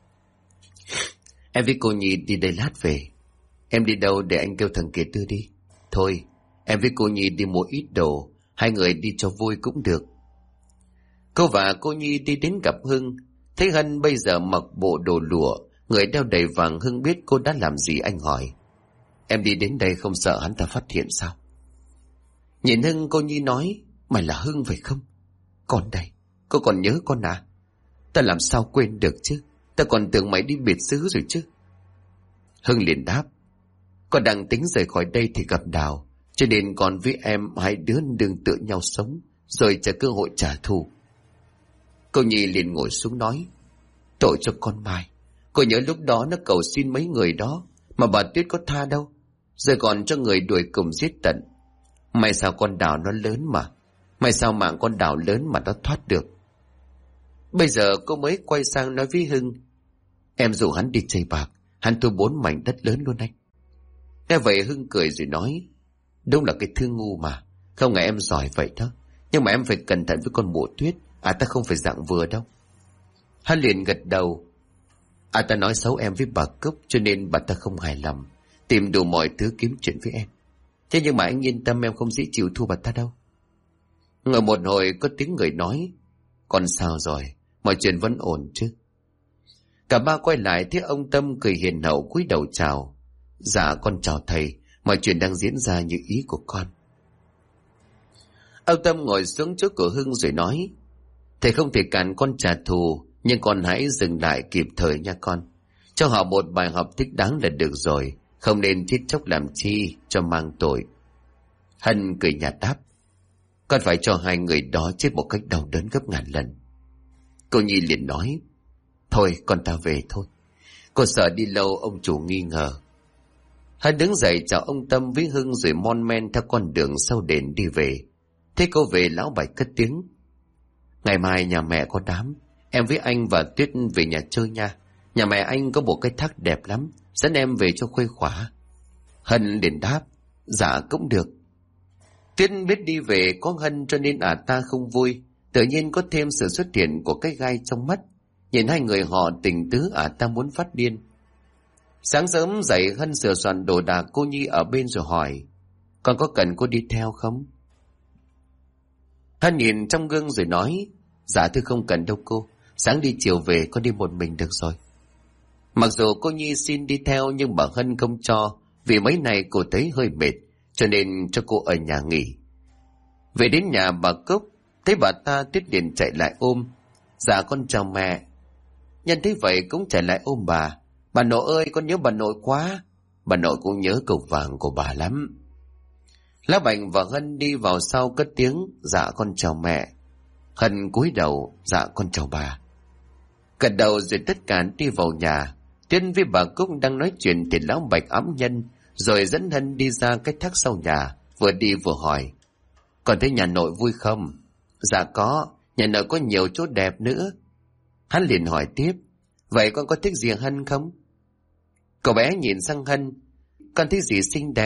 Em với cô Nhi đi đây lát về." "Em đi đâu để anh kêu thằng Kiệt đưa đi?" "Thôi, em với cô Nhi đi mua ít đồ, hai người đi cho vui cũng được." Cô và cô Nhi đi đến gặp Hưng. Thấy Hân bây giờ mặc bộ đồ lụa, người đeo đầy vàng, Hưng biết cô đã làm gì. Anh hỏi: "Em đi đến đây không sợ hắn ta phát hiện sao?" Nhìn Hưng, cô Nhi nói: "Mày là Hưng phải không? Con đây, cô còn nhớ con à? Ta làm sao quên được chứ, ta còn tưởng mày đi biệt xứ rồi chứ." Hưng liền đáp: "Con đang tính rời khỏi đây thì gặp Đào, cho nên con với em hai đứa đừng tự nhau sống, rồi chờ cơ hội trả thù." Cô Nhi liền ngồi xuống nói: "Tội cho con Mai, cô nhớ lúc đó nó cầu xin mấy người đó mà bà Tuyết có tha đâu, giờ còn cho người đuổi cùng giết tận. May sao con Đào nó lớn mà, may sao mạng con Đào lớn mà nó thoát được." Bây giờ cô mới quay sang nói với Hưng: "Em rủ hắn đi chơi bạc, hắn thu 4 mảnh đất lớn luôn anh." Nghe vậy Hưng cười rồi nói: "Đúng là cái thứ ngu mà, không ngờ em giỏi vậy đó. Nhưng mà em phải cẩn thận với con mụ Tuyết, ta không phải dạng vừa đâu." Hắn liền gật đầu: Ta nói xấu em với bà Cúc cho nên bà ta không hài lòng, tìm đủ mọi thứ kiếm chuyện với em. Thế nhưng mà anh yên tâm, em không dễ chịu thua bà ta đâu." Ngồi một hồi có tiếng người nói: "Con sao rồi? Mọi chuyện vẫn ổn chứ?" Cả ba quay lại thấy ông Tâm cười hiền hậu cúi đầu chào: "Dạ con chào thầy, mọi chuyện đang diễn ra như ý của con." Ông Tâm ngồi xuống chỗ của Hưng rồi nói: "Thầy không thể cản con trả thù, nhưng con hãy dừng lại kịp thời nha con. Cho họ một bài học thích đáng là được rồi, không nên chết chóc làm chi cho mang tội." Hân cười nhạt đáp: "Con phải cho hai người đó chết một cách đau đớn gấp ngàn lần." Cô Nhi liền nói: "Thôi con ta về thôi, cô sợ đi lâu ông chủ nghi ngờ." Hân đứng dậy chào ông Tâm với Hưng rồi mon men theo con đường sau đền đi về. Thế cô về, lão Bạch cất tiếng: "Ngày mai nhà mẹ có đám, em với anh và Tuyết về nhà chơi nha. Nhà mẹ anh có một cái thác đẹp lắm, dẫn em về cho khuây khỏa." Hân liền đáp: "Dạ cũng được." Tuyết biết đi về có Hân cho nên ta không vui, tự nhiên có thêm sự xuất hiện của cái gai trong mắt. Nhìn hai người họ tình tứ, ta muốn phát điên. Sáng sớm dậy, Hân sửa soạn đồ đạc, cô Nhi ở bên rồi hỏi: "Con có cần cô đi theo không?" Hân nhìn trong gương rồi nói: "Dạ thưa không cần đâu cô, sáng đi chiều về, con đi một mình được rồi." Mặc dù cô Nhi xin đi theo nhưng bà Hân không cho, vì mấy này cô thấy hơi mệt, cho nên cho cô ở nhà nghỉ. Về đến nhà bà Cúc, thấy bà ta, Tuyết liền chạy lại ôm: "Dạ con chào mẹ." Nhân thấy vậy cũng chạy lại ôm bà: "Bà nội ơi, con nhớ bà nội quá." Bà nội cũng nhớ cục vàng của bà lắm. Lá Bạch và Hân đi vào sau cất tiếng: "Dạ con chào mẹ." Hân cúi đầu: "Dạ con chào bà." Gật đầu rồi tất cả đi vào nhà. Tuyết với bà Cúc đang nói chuyện thì lão Bạch ẵm Nhân rồi dẫn Hân đi ra cái thác sau nhà, vừa đi vừa hỏi: "Con thấy nhà nội vui không?" "Dạ có, nhà nội có nhiều chỗ đẹp nữa." Hắn liền hỏi tiếp: "Vậy con có thích gì Hân không?" Cậu bé nhìn sang Hân: "Con thấy gì xinh đẹp,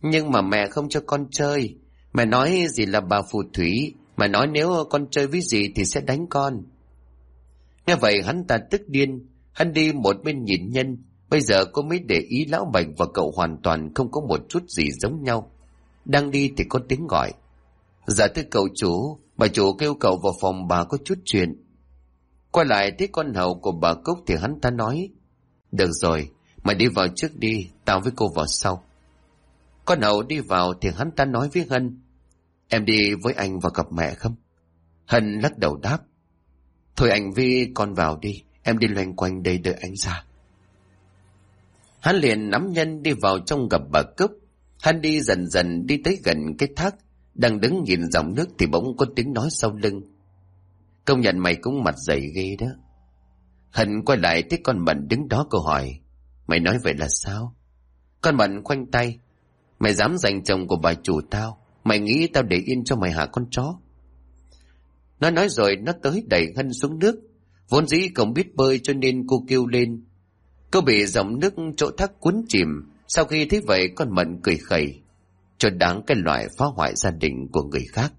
Nhưng mà mẹ không cho con chơi. Mẹ nói gì là bà phù thủy. Mẹ nói nếu con chơi với gì thì sẽ đánh con. Nghe vậy hắn ta tức điên. Hắn đi một bên nhìn Nhân. Bây giờ cô mới để ý lão Bạch và cậu hoàn toàn không có một chút gì giống nhau. Đang đi thì có tiếng gọi. Dạ thưa cậu chủ, bà chủ kêu cậu vào phòng bà có chút chuyện. Quay lại thấy con hầu của bà Cúc thì hắn ta nói. Được rồi, mày đi vào trước đi, tao với cô vào sau. Con hầu đi vào thì hắn ta nói với Hân. Em đi với anh và gặp mẹ không? Hân lắc đầu đáp. Thôi anh với con vào đi, em đi loanh quanh đây đợi anh ra. Hắn liền nắm Nhân đi vào trong gặp bà Cúc. Hắn đi dần dần đi tới gần cái thác. Đang đứng nhìn dòng nước thì bỗng có tiếng nói sau lưng. Công nhận mày cũng mặt dày ghê đó. Hân quay lại thấy con Mận đứng đó, câu hỏi. Mày nói vậy là sao? Con Mận khoanh tay. Mày dám giành chồng của bà chủ tao? Mày nghĩ tao để yên cho mày hả con chó? Nó nói rồi nó tới đẩy Hân xuống nước. Vốn dĩ không biết bơi cho nên cô kêu lên. Cô bị dòng nước chỗ thác cuốn chìm. Sau khi thấy vậy con Mận cười khẩy. Cho đáng cái loại phá hoại gia đình của người khác.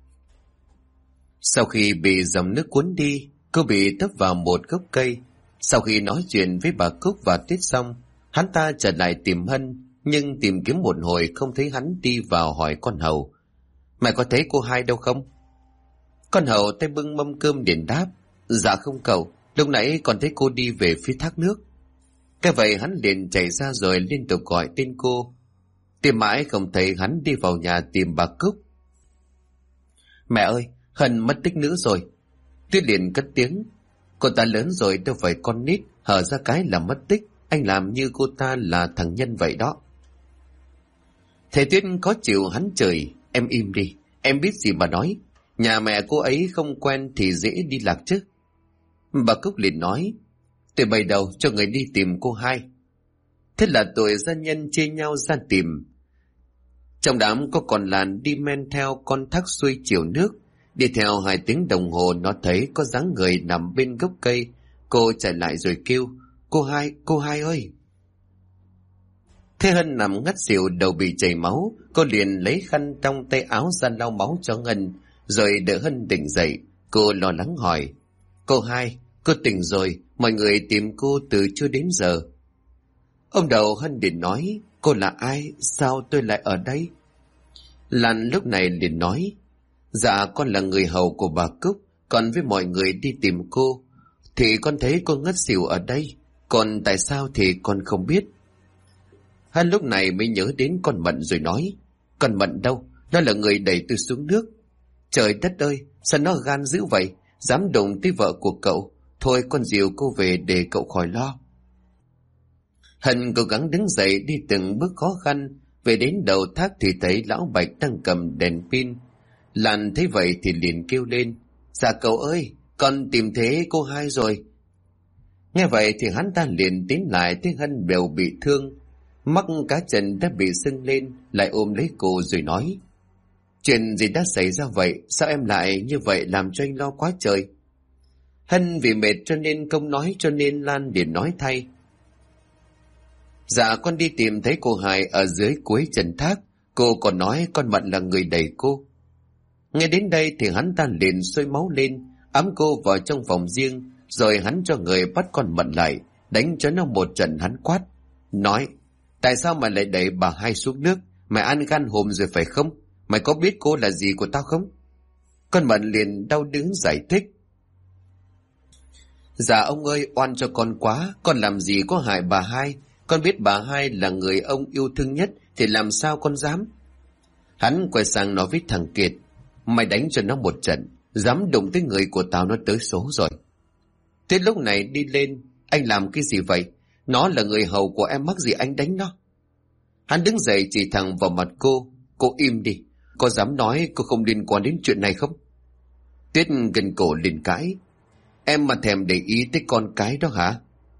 Sau khi bị dòng nước cuốn đi, cô bị tấp vào một gốc cây. Sau khi nói chuyện với bà Cúc và Tuyết xong, hắn ta trở lại tìm Hân, nhưng tìm kiếm một hồi không thấy hắn, đi vào hỏi con hầu. Mày có thấy cô hai đâu không? Con hầu tay bưng mâm cơm liền đáp. Dạ không cậu, lúc nãy còn thấy cô đi về phía thác nước. Cái vậy hắn liền chạy ra rồi liên tục gọi tên cô. Tìm mãi không thấy hắn, đi vào nhà tìm bà Cúc. Mẹ ơi, Hân mất tích nữa rồi. Tuyết liền cất tiếng. Cô ta lớn rồi đâu phải con nít, hở ra cái là mất tích. Anh làm như cô ta là thằng Nhân vậy đó. Thầy Tuyết có chịu hắn chửi. Em im đi, em biết gì mà nói. Nhà mẹ cô ấy không quen thì dễ đi lạc chứ. Bà Cúc liền nói. Tôi bày đầu cho người đi tìm cô hai. Thế là tụi gia nhân chia nhau ra tìm. Trong đám có còn làn đi men theo con thác xuôi chiều nước. Đi theo 2 tiếng đồng hồ nó thấy có dáng người nằm bên gốc cây. Cô chạy lại rồi kêu. Cô hai ơi. Thế Hân nằm ngất xỉu, đầu bị chảy máu. Cô liền lấy khăn trong tay áo ra lau máu cho Hân, rồi đợi Hân tỉnh dậy. Cô lo lắng hỏi. Cô hai, cô tỉnh rồi, mọi người tìm cô từ trưa đến giờ. Ông đầu Hân liền nói. Cô là ai? Sao tôi lại ở đây? Lan lúc này liền nói. Dạ con là người hầu của bà Cúc. Còn với mọi người đi tìm cô thì con thấy cô ngất xỉu ở đây. Còn tại sao thì con không biết. Hân lúc này mới nhớ đến con Mận rồi nói. Con Mận đâu? Nó là người đẩy tôi xuống nước. Trời đất ơi, sao nó gan dữ vậy? Dám đụng tới vợ của cậu. Thôi con dìu cô về để cậu khỏi lo. Hân cố gắng đứng dậy, đi từng bước khó khăn. Về đến đầu thác thì thấy lão Bạch đang cầm đèn pin. Lan thấy vậy thì liền kêu lên. Dạ cậu ơi, con tìm thấy cô hai rồi. Nghe vậy thì hắn ta liền tiến lại, thấy Hân đều bị thương. Mắc cá chân đã bị sưng lên, lại ôm lấy cô rồi nói. Chuyện gì đã xảy ra vậy? Sao em lại như vậy, làm cho anh lo quá trời? Hân vì mệt cho nên không nói, cho nên Lan liền nói thay. Dạ con đi tìm thấy cô hai ở dưới cuối chân thác. Cô còn nói con Mận là người đẩy cô. Nghe đến đây thì hắn ta liền sôi máu lên, ẵm cô vào trong phòng riêng, rồi hắn cho người bắt con Mận lại, đánh cho nó một trận. Hắn quát, nói, tại sao mày lại đẩy bà hai xuống nước? Mày ăn gan hùm rồi phải không? Mày có biết cô là gì của tao không? Con Mận liền đau đớn giải thích. Dạ ông ơi, oan cho con quá, con làm gì có hại bà hai. Con biết bà hai là người ông yêu thương nhất, thì làm sao con dám? Hắn quay sang nói với thằng Kiệt, mày đánh cho nó một trận, dám đụng tới người của tao nó tới số rồi. Thế lúc này đi lên, anh làm cái gì vậy? Nó là người hầu của em, mắc gì anh đánh nó? Hắn đứng dậy chỉ thẳng vào mặt cô im đi, có dám nói cô không liên quan đến chuyện này không? Tuyết gần cổ liền cãi, em mà thèm để ý tới con cái đó hả?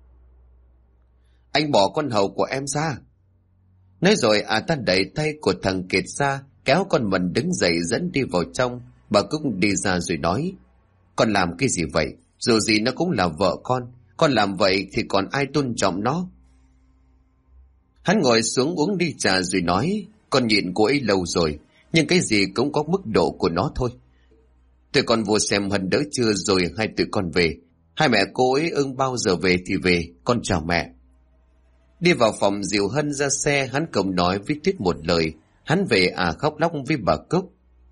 Anh bỏ con hầu của em ra. Nói rồi ta đẩy tay của thằng Kiệt ra, kéo con Mận đứng dậy dẫn đi vào trong. Bà cũng đi ra rồi nói, con làm cái gì vậy? Dù gì nó cũng là vợ con làm vậy thì còn ai tôn trọng nó? Hắn ngồi xuống uống ly trà rồi nói, Con nhịn cô ấy lâu rồi, nhưng cái gì cũng có mức độ của nó thôi. Tụi con vô xem Hân đỡ chưa rồi hai tụi con về. Hai mẹ cô ấy ưng bao giờ về thì về, con chào mẹ. Đi vào phòng dìu Hân ra xe, hắn không nói với Tuyết một lời. Hắn về khóc lóc với bà Cúc.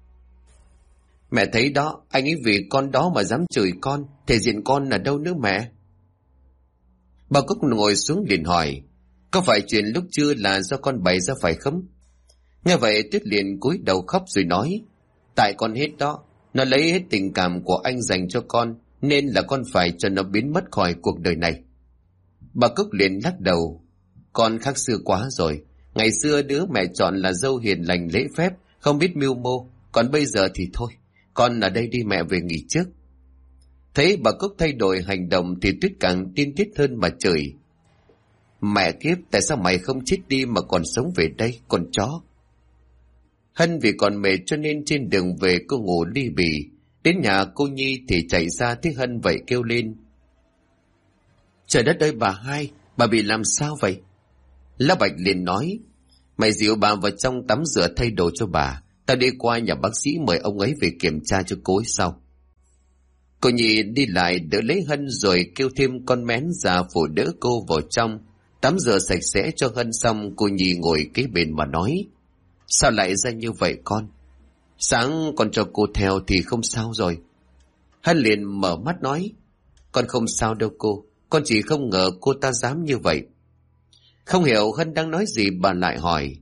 Mẹ thấy đó, anh ấy vì con đó mà dám chửi con, thể diện con ở đâu nữa mẹ? Bà Cúc ngồi xuống liền hỏi, có phải chuyện lúc trưa là do con bày ra phải không? Nghe vậy Tuyết liền cúi đầu khóc rồi nói, tại con hết đó, nó lấy hết tình cảm của anh dành cho con, nên là con phải cho nó biến mất khỏi cuộc đời này. Bà Cúc liền lắc đầu, con khác xưa quá rồi. Ngày xưa đứa mẹ chọn là dâu hiền lành lễ phép, không biết mưu mô, còn bây giờ thì thôi, con ở đây đi, mẹ về nghỉ trước. Thấy bà Cúc thay đổi hành động thì Tuyết càng tin tiết hơn mà chửi, mẹ kiếp, tại sao mày không chết đi mà còn sống về đây, con chó. Hân vì còn mệt cho nên trên đường về cô ngủ ly bì. Đến nhà cô Nhi thì chạy ra thấy Hân vậy kêu lên, trời đất ơi bà hai, bà bị làm sao vậy? Lão Bạch liền nói, mày dìu bà vào trong tắm rửa thay đồ cho bà, tao đi qua nhà bác sĩ mời ông ấy về kiểm tra cho cô ấy sau. Cô Nhi đi lại đỡ lấy Hân rồi kêu thêm con mén ra phụ đỡ cô vào trong. Tắm rửa sạch sẽ cho Hân xong, cô Nhi ngồi kế bên mà nói, sao lại ra như vậy con? Sáng con cho cô theo thì không sao rồi. Hân liền mở mắt nói, con không sao đâu cô, con chỉ không ngờ cô ta dám như vậy. Không hiểu Hân đang nói gì, bà lại hỏi,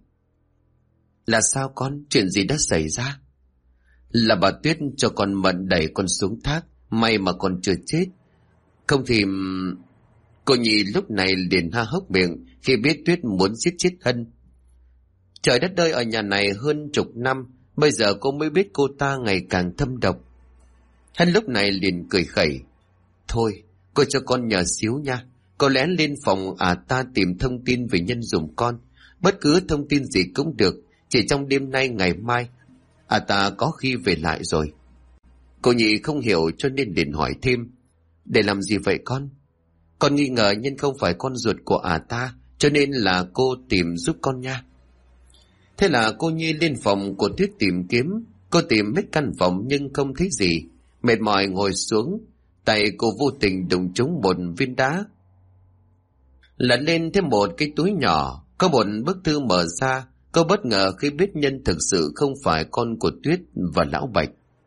là sao con, chuyện gì đã xảy ra? Là bà Tuyết cho con Mận đẩy con xuống thác, may mà con chưa chết. Không thì... Cô Nhi lúc này liền ha hốc miệng khi biết Tuyết muốn giết chết Hân. Trời đất ơi, ở nhà này hơn chục năm, bây giờ cô mới biết cô ta ngày càng thâm độc. Hân lúc này liền cười khẩy, thôi, cô cho con nhờ xíu nha. Cô lén lên phòng ta tìm thông tin về nhân dùm con. Bất cứ thông tin gì cũng được, chỉ trong đêm nay ngày mai ta có khi về lại rồi. Cô Nhi không hiểu cho nên liền hỏi thêm, để làm gì vậy con? Con nghi ngờ nhân không phải con ruột của ta, cho nên là cô tìm giúp con nha. Thế là cô Nhi lên phòng của Tuyết tìm kiếm. Cô tìm hết căn phòng nhưng không thấy gì. Mệt mỏi ngồi xuống, tay cô vô tình đụng trúng một viên đá. Lật lên thêm một cái túi nhỏ, có một bức thư mở ra. Cô bất ngờ khi biết Nhân thực sự không phải con của Tuyết và Lão Bạch.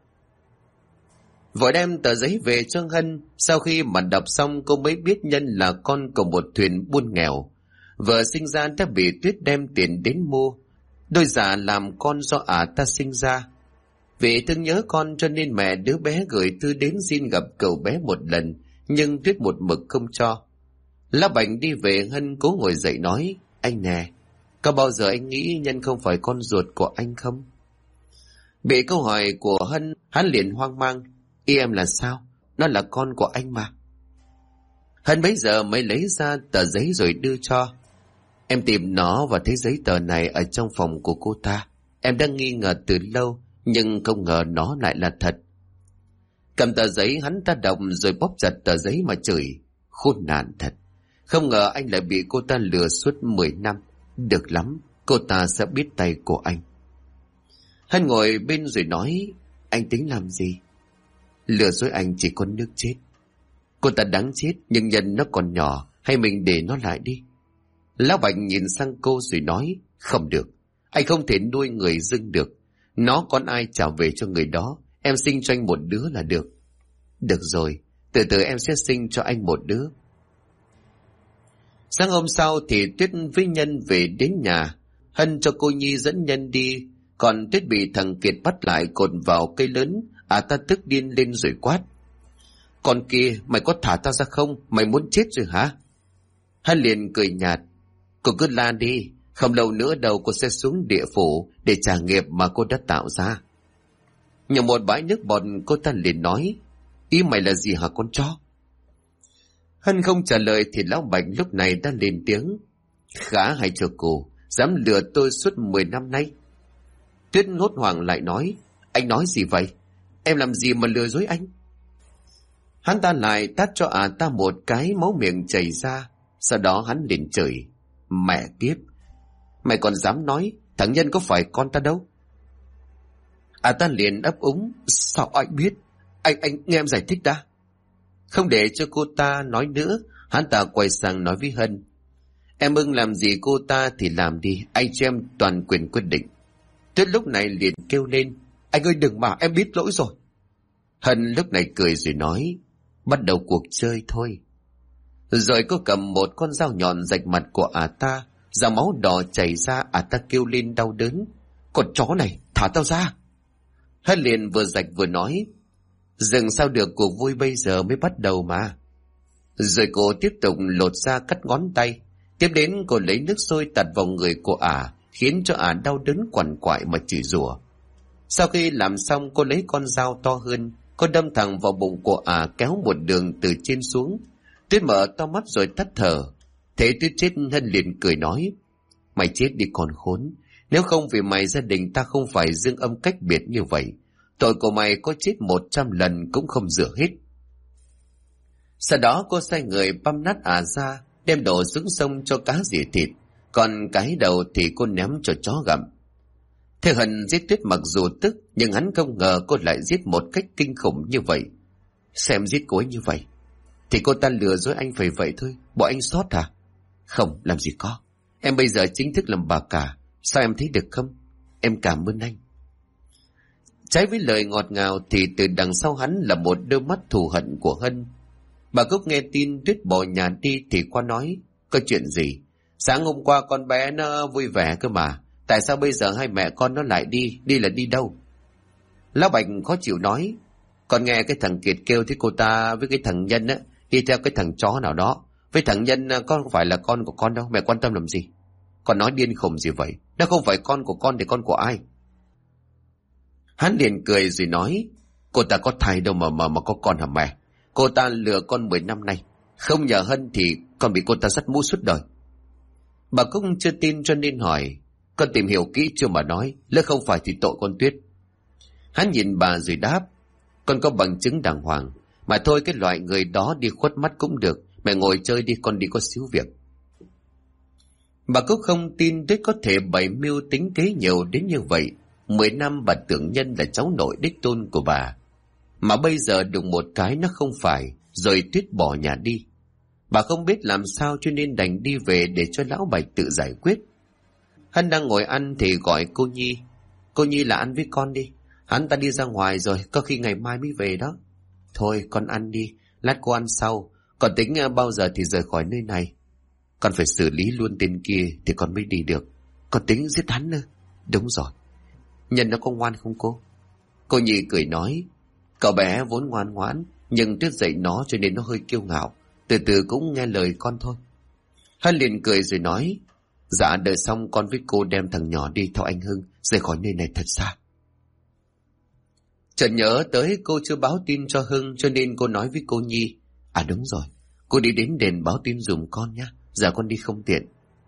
Vội đem tờ giấy về cho Hân. Sau khi mà đọc xong, cô mới biết Nhân là con của một thuyền buôn nghèo. Vợ sinh ra đã bị Tuyết đem tiền đến mua. Đôi giả làm con do ta sinh ra. Vì thương nhớ con cho nên mẹ đứa bé gửi thư đến xin gặp cậu bé một lần, nhưng Tuyết một mực không cho. Lão Bạch đi về, Hân cố ngồi dậy nói, anh nè, có bao giờ anh nghĩ Nhân không phải con ruột của anh không? Bị câu hỏi của Hân, hắn liền hoang mang, ý em là sao? Nó là con của anh mà. Hân bấy giờ mới lấy ra tờ giấy rồi đưa cho. Em tìm nó và thấy giấy tờ này ở trong phòng của cô ta. Em đang nghi ngờ từ lâu, nhưng không ngờ nó lại là thật. Cầm tờ giấy hắn ta đọc rồi bóp chặt tờ giấy mà chửi, khốn nạn thật. Không ngờ anh lại bị cô ta lừa suốt 10 năm. Được lắm, cô ta sẽ biết tay của anh. Hân ngồi bên rồi nói, anh tính làm gì? Lừa dối anh chỉ có nước chết. Cô ta đáng chết, nhưng Nhân nó còn nhỏ, hay mình để nó lại đi. Lão Bạch nhìn sang cô rồi nói, không được, anh không thể nuôi người dưng được. Nó con ai trả về cho người đó, em sinh cho anh một đứa là được. Được rồi, từ từ em sẽ sinh cho anh một đứa. Sáng hôm sau thì Tuyết với Nhân về đến nhà. Hân cho cô Nhi dẫn Nhân đi, còn Tuyết bị thằng Kiệt bắt lại cột vào cây lớn. Ta tức điên lên rồi quát, con kia, mày có thả tao ra không? Mày muốn chết rồi hả? Hân liền cười nhạt, cô cứ la đi, không lâu nữa đâu cô sẽ xuống địa phủ để trả nghiệp mà cô đã tạo ra. Nhờ một bãi nước bọt, cô ta liền nói, ý mày là gì hả con chó? Hân không trả lời thì Lão Bạch lúc này đã lên tiếng, khá hay cho cô, dám lừa tôi suốt 10 năm nay. Tuyết hốt hoảng lại nói, anh nói gì vậy? Em làm gì mà lừa dối anh? Hắn ta lại tát cho ta một cái, máu miệng chảy ra. Sau đó hắn liền chửi, mẹ kiếp, mày còn dám nói, Thằng Nhân có phải con ta đâu. Ta liền ấp úng. Sao anh biết? Anh nghe em giải thích đã. Không để cho cô ta nói nữa, hắn ta quay sang nói với Hân. Em ưng làm gì cô ta thì làm đi, anh cho em toàn quyền quyết định. Tuyết lúc này liền kêu lên. Anh ơi đừng mà, em biết lỗi rồi. Hân lúc này cười rồi nói. Bắt đầu cuộc chơi thôi. Rồi cô cầm một con dao nhọn rạch mặt của ta, dòng máu đỏ chảy ra. Ta kêu lên đau đớn. Con chó này, thả tao ra. Hân liền vừa rạch vừa nói. Dừng sao được, cuộc vui bây giờ mới bắt đầu mà. Rồi cô tiếp tục lột ra cắt ngón tay. Tiếp đến cô lấy nước sôi tạt vào người của khiến cho đau đớn quằn quại mà chửi rủa. Sau khi làm xong, cô lấy con dao to hơn, cô đâm thẳng vào bụng của kéo một đường từ trên xuống. Tuyết mở to mắt rồi tắt thở. Thế Tuyết chết, Hân liền cười nói. Mày chết đi con khốn. Nếu không vì mày, gia đình ta không phải dương âm cách biệt như vậy. Tội của mày có chết 100 lần cũng không rửa hết. Sau đó cô sai người băm nát ra, đem đổ xuống sông cho cá rỉa thịt, còn cái đầu thì cô ném cho chó gặm. Thế Hân giết Tuyết mặc dù tức, nhưng hắn không ngờ cô lại giết một cách kinh khủng như vậy. Xem giết cô ấy như vậy thì cô ta lừa dối anh phải vậy thôi. Bộ anh sót à? Không, làm gì có. Em bây giờ chính thức làm bà cả. Sao em thấy được không? Em cảm ơn anh. Trái với lời ngọt ngào thì từ đằng sau hắn là một đôi mắt thù hận của Hân. Bà Cúc nghe tin Tuyết bỏ nhà đi thì qua nói. Có chuyện gì? Sáng hôm qua con bé nó vui vẻ cơ mà. Tại sao bây giờ hai mẹ con nó lại đi? Đi là đi đâu? Lão Bạch khó chịu nói. Con nghe cái thằng Kiệt kêu thì cô ta với cái thằng Nhân đi theo cái thằng chó nào đó. Với thằng Nhân con không phải là con của con đâu. Mẹ quan tâm làm gì? Con nói điên khùng gì vậy? Nó không phải con của con thì con của ai? Hắn liền cười rồi nói. Cô ta có thai đâu mà có con hả mẹ? Cô ta lừa con 10 năm nay. Không nhờ Hân thì con bị cô ta dắt mũi suốt đời. Bà Cúc chưa tin cho nên hỏi. Con tìm hiểu kỹ chưa mà nói. Lỡ không phải thì tội con Tuyết. Hắn nhìn bà rồi đáp. Con có bằng chứng đàng hoàng. Mà thôi, cái loại người đó đi khuất mắt cũng được. Mẹ ngồi chơi đi, con đi có xíu việc. Bà Cúc không tin Tuyết có thể bày mưu tính kế nhiều đến như vậy. 10 năm bà tưởng Nhân là cháu nội đích tôn của bà. Mà bây giờ đùng một cái nó không phải, rồi Tuyết bỏ nhà đi. Bà không biết làm sao cho nên đành đi về để cho lão Bạch tự giải quyết. Hân đang ngồi ăn thì gọi cô Nhi. Cô Nhi là ăn với con đi. Hắn ta đi ra ngoài rồi, có khi ngày mai mới về đó. Thôi con ăn đi, lát cô ăn sau. Còn tính bao giờ thì rời khỏi nơi này. Con phải xử lý luôn tên kia thì con mới đi được. Con tính giết hắn nữa. Đúng rồi. Nhân nó có ngoan không cô? Cô Nhi cười nói. Cậu bé vốn ngoan ngoãn, nhưng Tuyết dạy nó cho nên nó hơi kiêu ngạo. Từ từ cũng nghe lời con thôi. Hân liền cười rồi nói. Dạ đợi xong con với cô đem thằng nhỏ đi theo anh Hưng, rời khỏi nơi này thật xa. Chợt nhớ tới cô chưa báo tin cho Hưng, cho nên cô nói với cô Nhi. À đúng rồi, cô đi đến đền báo tin dùm con nhé. Giờ con đi không tiện.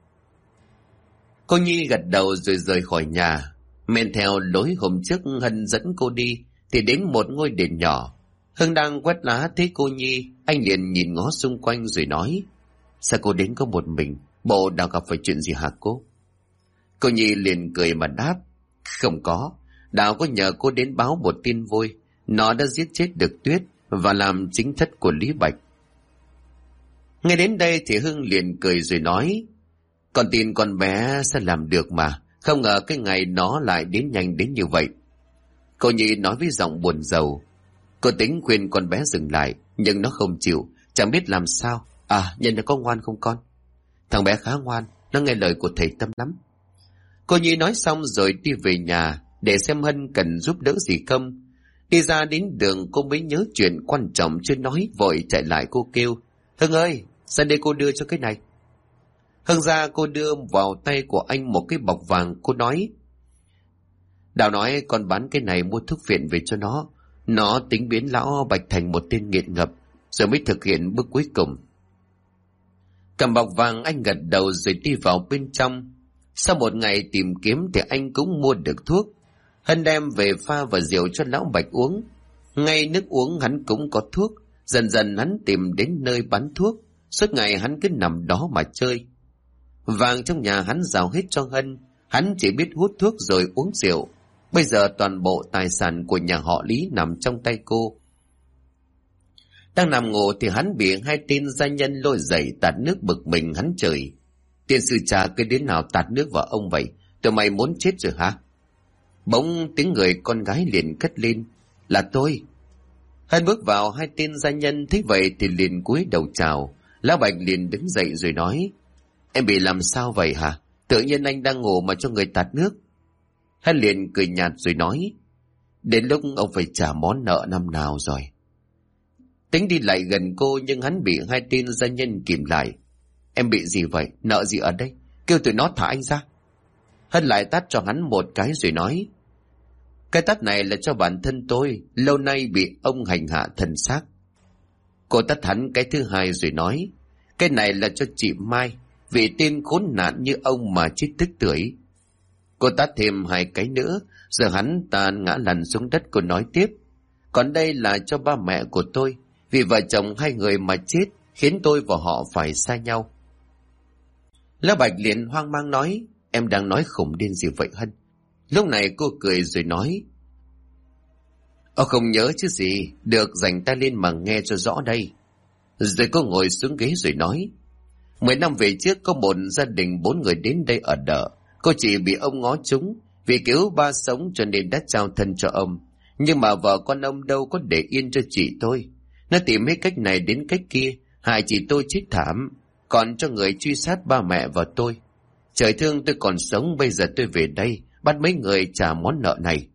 Cô Nhi gật đầu rồi rời khỏi nhà. Men theo lối hôm trước Hân dẫn cô đi thì đến một ngôi đền nhỏ. Hưng đang quét lá thấy cô Nhi, anh liền nhìn ngó xung quanh rồi nói. Sao cô đến có một mình? Bộ đã gặp phải chuyện gì hả cô? Cô Nhi liền cười mà đáp. Không có. Đào có nhờ cô đến báo một tin vui. Nó đã giết chết được Tuyết và làm chính thất của Lý Bạch. Nghe đến đây thì Hưng liền cười rồi nói. Con tin con bé sẽ làm được mà. Không ngờ cái ngày nó lại đến nhanh đến như vậy. Cô Nhi nói với giọng buồn rầu. Cô tính khuyên con bé dừng lại, nhưng nó không chịu, chẳng biết làm sao. À, Nhân nó có ngoan không con? Thằng bé khá ngoan, nó nghe lời của thầy Tâm lắm. Cô Nhi nói xong rồi đi về nhà để xem Hân cần giúp đỡ gì không. Đi ra đến đường cô mới nhớ chuyện quan trọng chưa nói, vội chạy lại cô kêu. Hưng ơi, ra đây cô đưa cho cái này. Hưng ra cô đưa vào tay của anh một cái bọc vàng, cô nói. Đào nói con bán cái này mua thuốc phiện về cho nó. Nó tính biến lão Bạch thành một tên nghiện ngập, rồi mới thực hiện bước cuối cùng. Cầm bọc vàng anh gật đầu rồi đi vào bên trong. Sau một ngày tìm kiếm thì anh cũng mua được thuốc. Hân đem về pha và rượu cho lão Bạch uống. Ngay nước uống hắn cũng có thuốc. Dần dần hắn tìm đến nơi bán thuốc. Suốt ngày hắn cứ nằm đó mà chơi. Vàng trong nhà hắn rào hết cho Hân. Hắn chỉ biết hút thuốc rồi uống rượu. Bây giờ toàn bộ tài sản của nhà họ Lý nằm trong tay cô. Đang nằm ngủ thì hắn bị hai tên gia nhân lôi dậy tạt nước bực mình hắn chửi. Tiên sư cha cái đến nào tạt nước vào ông vậy? Tụi mày muốn chết rồi hả? Bỗng tiếng người con gái liền cất lên. Là tôi. Hắn bước vào, hai tên gia nhân thấy vậy thì liền cúi đầu chào. Lão Bạch liền đứng dậy rồi nói. Em bị làm sao vậy hả? Tự nhiên anh đang ngủ mà cho người tạt nước. Hắn liền cười nhạt rồi nói. Đến lúc ông phải trả món nợ năm nào rồi. Tính đi lại gần cô nhưng hắn bị hai tên gia nhân kìm lại. Em bị gì vậy? Nợ gì ở đây? Kêu tụi nó thả anh ra. Hắn lại tát cho hắn một cái rồi nói. Cái tát này là cho bản thân tôi, lâu nay bị ông hành hạ thân xác. Cô tát hắn cái thứ hai rồi nói. Cái này là cho chị Mai, vì tên khốn nạn như ông mà chết tức tưởi. Cô tát thêm hai cái nữa, giờ hắn ta ngã lăn xuống đất. Cô nói tiếp. Còn đây là cho ba mẹ của tôi, vì vợ chồng hai người mà chết, khiến tôi và họ phải xa nhau. Lão Bạch liền hoang mang nói. Em đang nói khủng điên gì vậy Hân? Lúc này cô cười rồi nói. Không nhớ chứ gì, được dành tay lên mà nghe cho rõ đây. Rồi cô ngồi xuống ghế rồi nói. 10 năm về trước có một gia đình 4 người đến đây ở đợ. Cô chỉ bị ông ngó trúng, vì cứu ba sống cho nên đã trao thân cho ông. Nhưng mà vợ con ông đâu có để yên cho chị tôi. Nó tìm hết cách này đến cách kia, hại chị tôi chết thảm, còn cho người truy sát ba mẹ và tôi. Trời thương tôi còn sống, bây giờ tôi về đây, bắt mấy người trả món nợ này.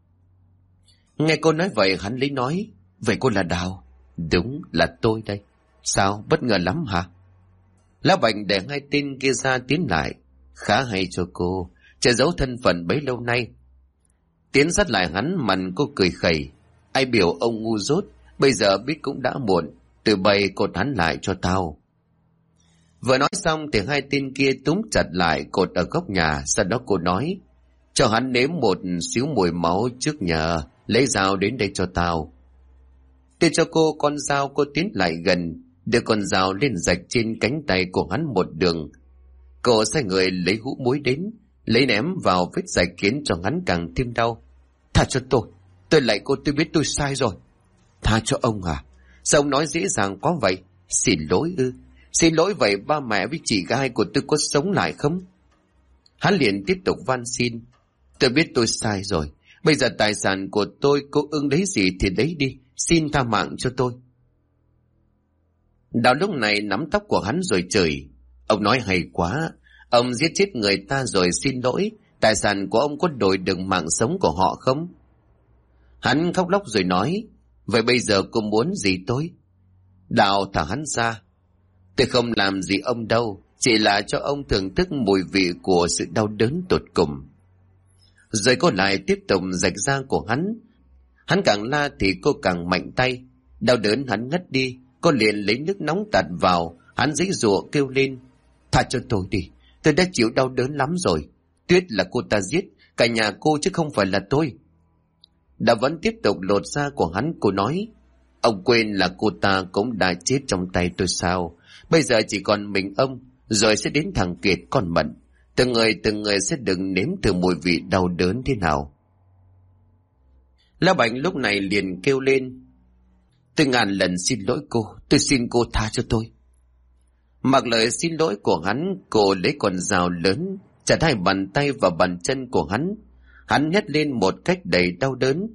Nghe cô nói vậy hắn lấy nói. Vậy cô là Đào? Đúng là tôi đây. Sao, bất ngờ lắm hả? Lão Bạch để hai tên kia ra tiến lại. Khá hay cho cô, che giấu thân phận bấy lâu nay. Tiến sát lại hắn, mặt cô cười khẩy. Ai biểu ông ngu dốt, bây giờ biết cũng đã muộn. Từ bày cột hắn lại cho tao. Vừa nói xong thì hai tên kia túm chặt lại cột ở góc nhà. Sau đó cô nói. Cho hắn nếm một xíu mùi máu trước nhờ. Lấy dao đến đây cho tao. Đưa cho cô con dao, cô tiến lại gần, đưa con dao lên rạch trên cánh tay của hắn một đường. Cô sai người lấy hũ muối đến, lấy ném vào vết rạch khiến cho hắn càng thêm đau. Tha cho tôi lại cô, tôi biết tôi sai rồi. Tha cho ông à? Sao ông nói dễ dàng quá vậy? Xin lỗi ư? Xin lỗi vậy ba mẹ với chị gái của tôi có sống lại không? Hắn liền tiếp tục van xin. Tôi biết tôi sai rồi. Bây giờ tài sản của tôi cô ưng lấy gì thì lấy đi. Xin tha mạng cho tôi. Đào lúc này nắm tóc của hắn rồi chửi. Ông nói hay quá. Ông giết chết người ta rồi xin lỗi. Tài sản của ông có đổi được mạng sống của họ không? Hắn khóc lóc rồi nói. Vậy bây giờ cô muốn gì tôi? Đào thả hắn ra. Tôi không làm gì ông đâu. Chỉ là cho ông thưởng thức mùi vị của sự đau đớn tột cùng. Rồi cô lại tiếp tục rạch da của hắn. Hắn càng la thì cô càng mạnh tay. Đau đớn hắn ngất đi. Cô liền lấy nước nóng tạt vào. Hắn giãy giụa kêu lên. Tha cho tôi đi. Tôi đã chịu đau đớn lắm rồi. Tuyết là cô ta giết. Cả nhà cô chứ không phải là tôi. Đã vẫn tiếp tục lột da của hắn. Cô nói. Ông quên là cô ta cũng đã chết trong tay tôi sao? Bây giờ chỉ còn mình ông. Rồi sẽ đến thằng Kiệt con Mận. Từng người sẽ đừng nếm thử mùi vị đau đớn thế nào. Lão Bạch lúc này liền kêu lên. Tôi ngàn lần xin lỗi cô. Tôi xin cô tha cho tôi. Mặc lời xin lỗi của hắn, cô lấy con dao lớn chặt hai bàn tay và bàn chân của hắn. Hắn hét lên một cách đầy đau đớn.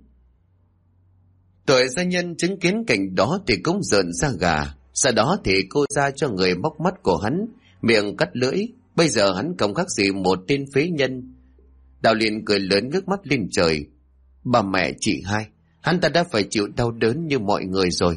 Tuổi gia nhân chứng kiến cảnh đó thì cũng rợn da gà. Sau đó thì cô ra cho người móc mắt của hắn, miệng cắt lưỡi. Bây giờ hắn không khác gì một tên phế nhân. Đào liền cười lớn ngước mắt lên trời. Bà mẹ chị hai, hắn ta đã phải chịu đau đớn như mọi người rồi.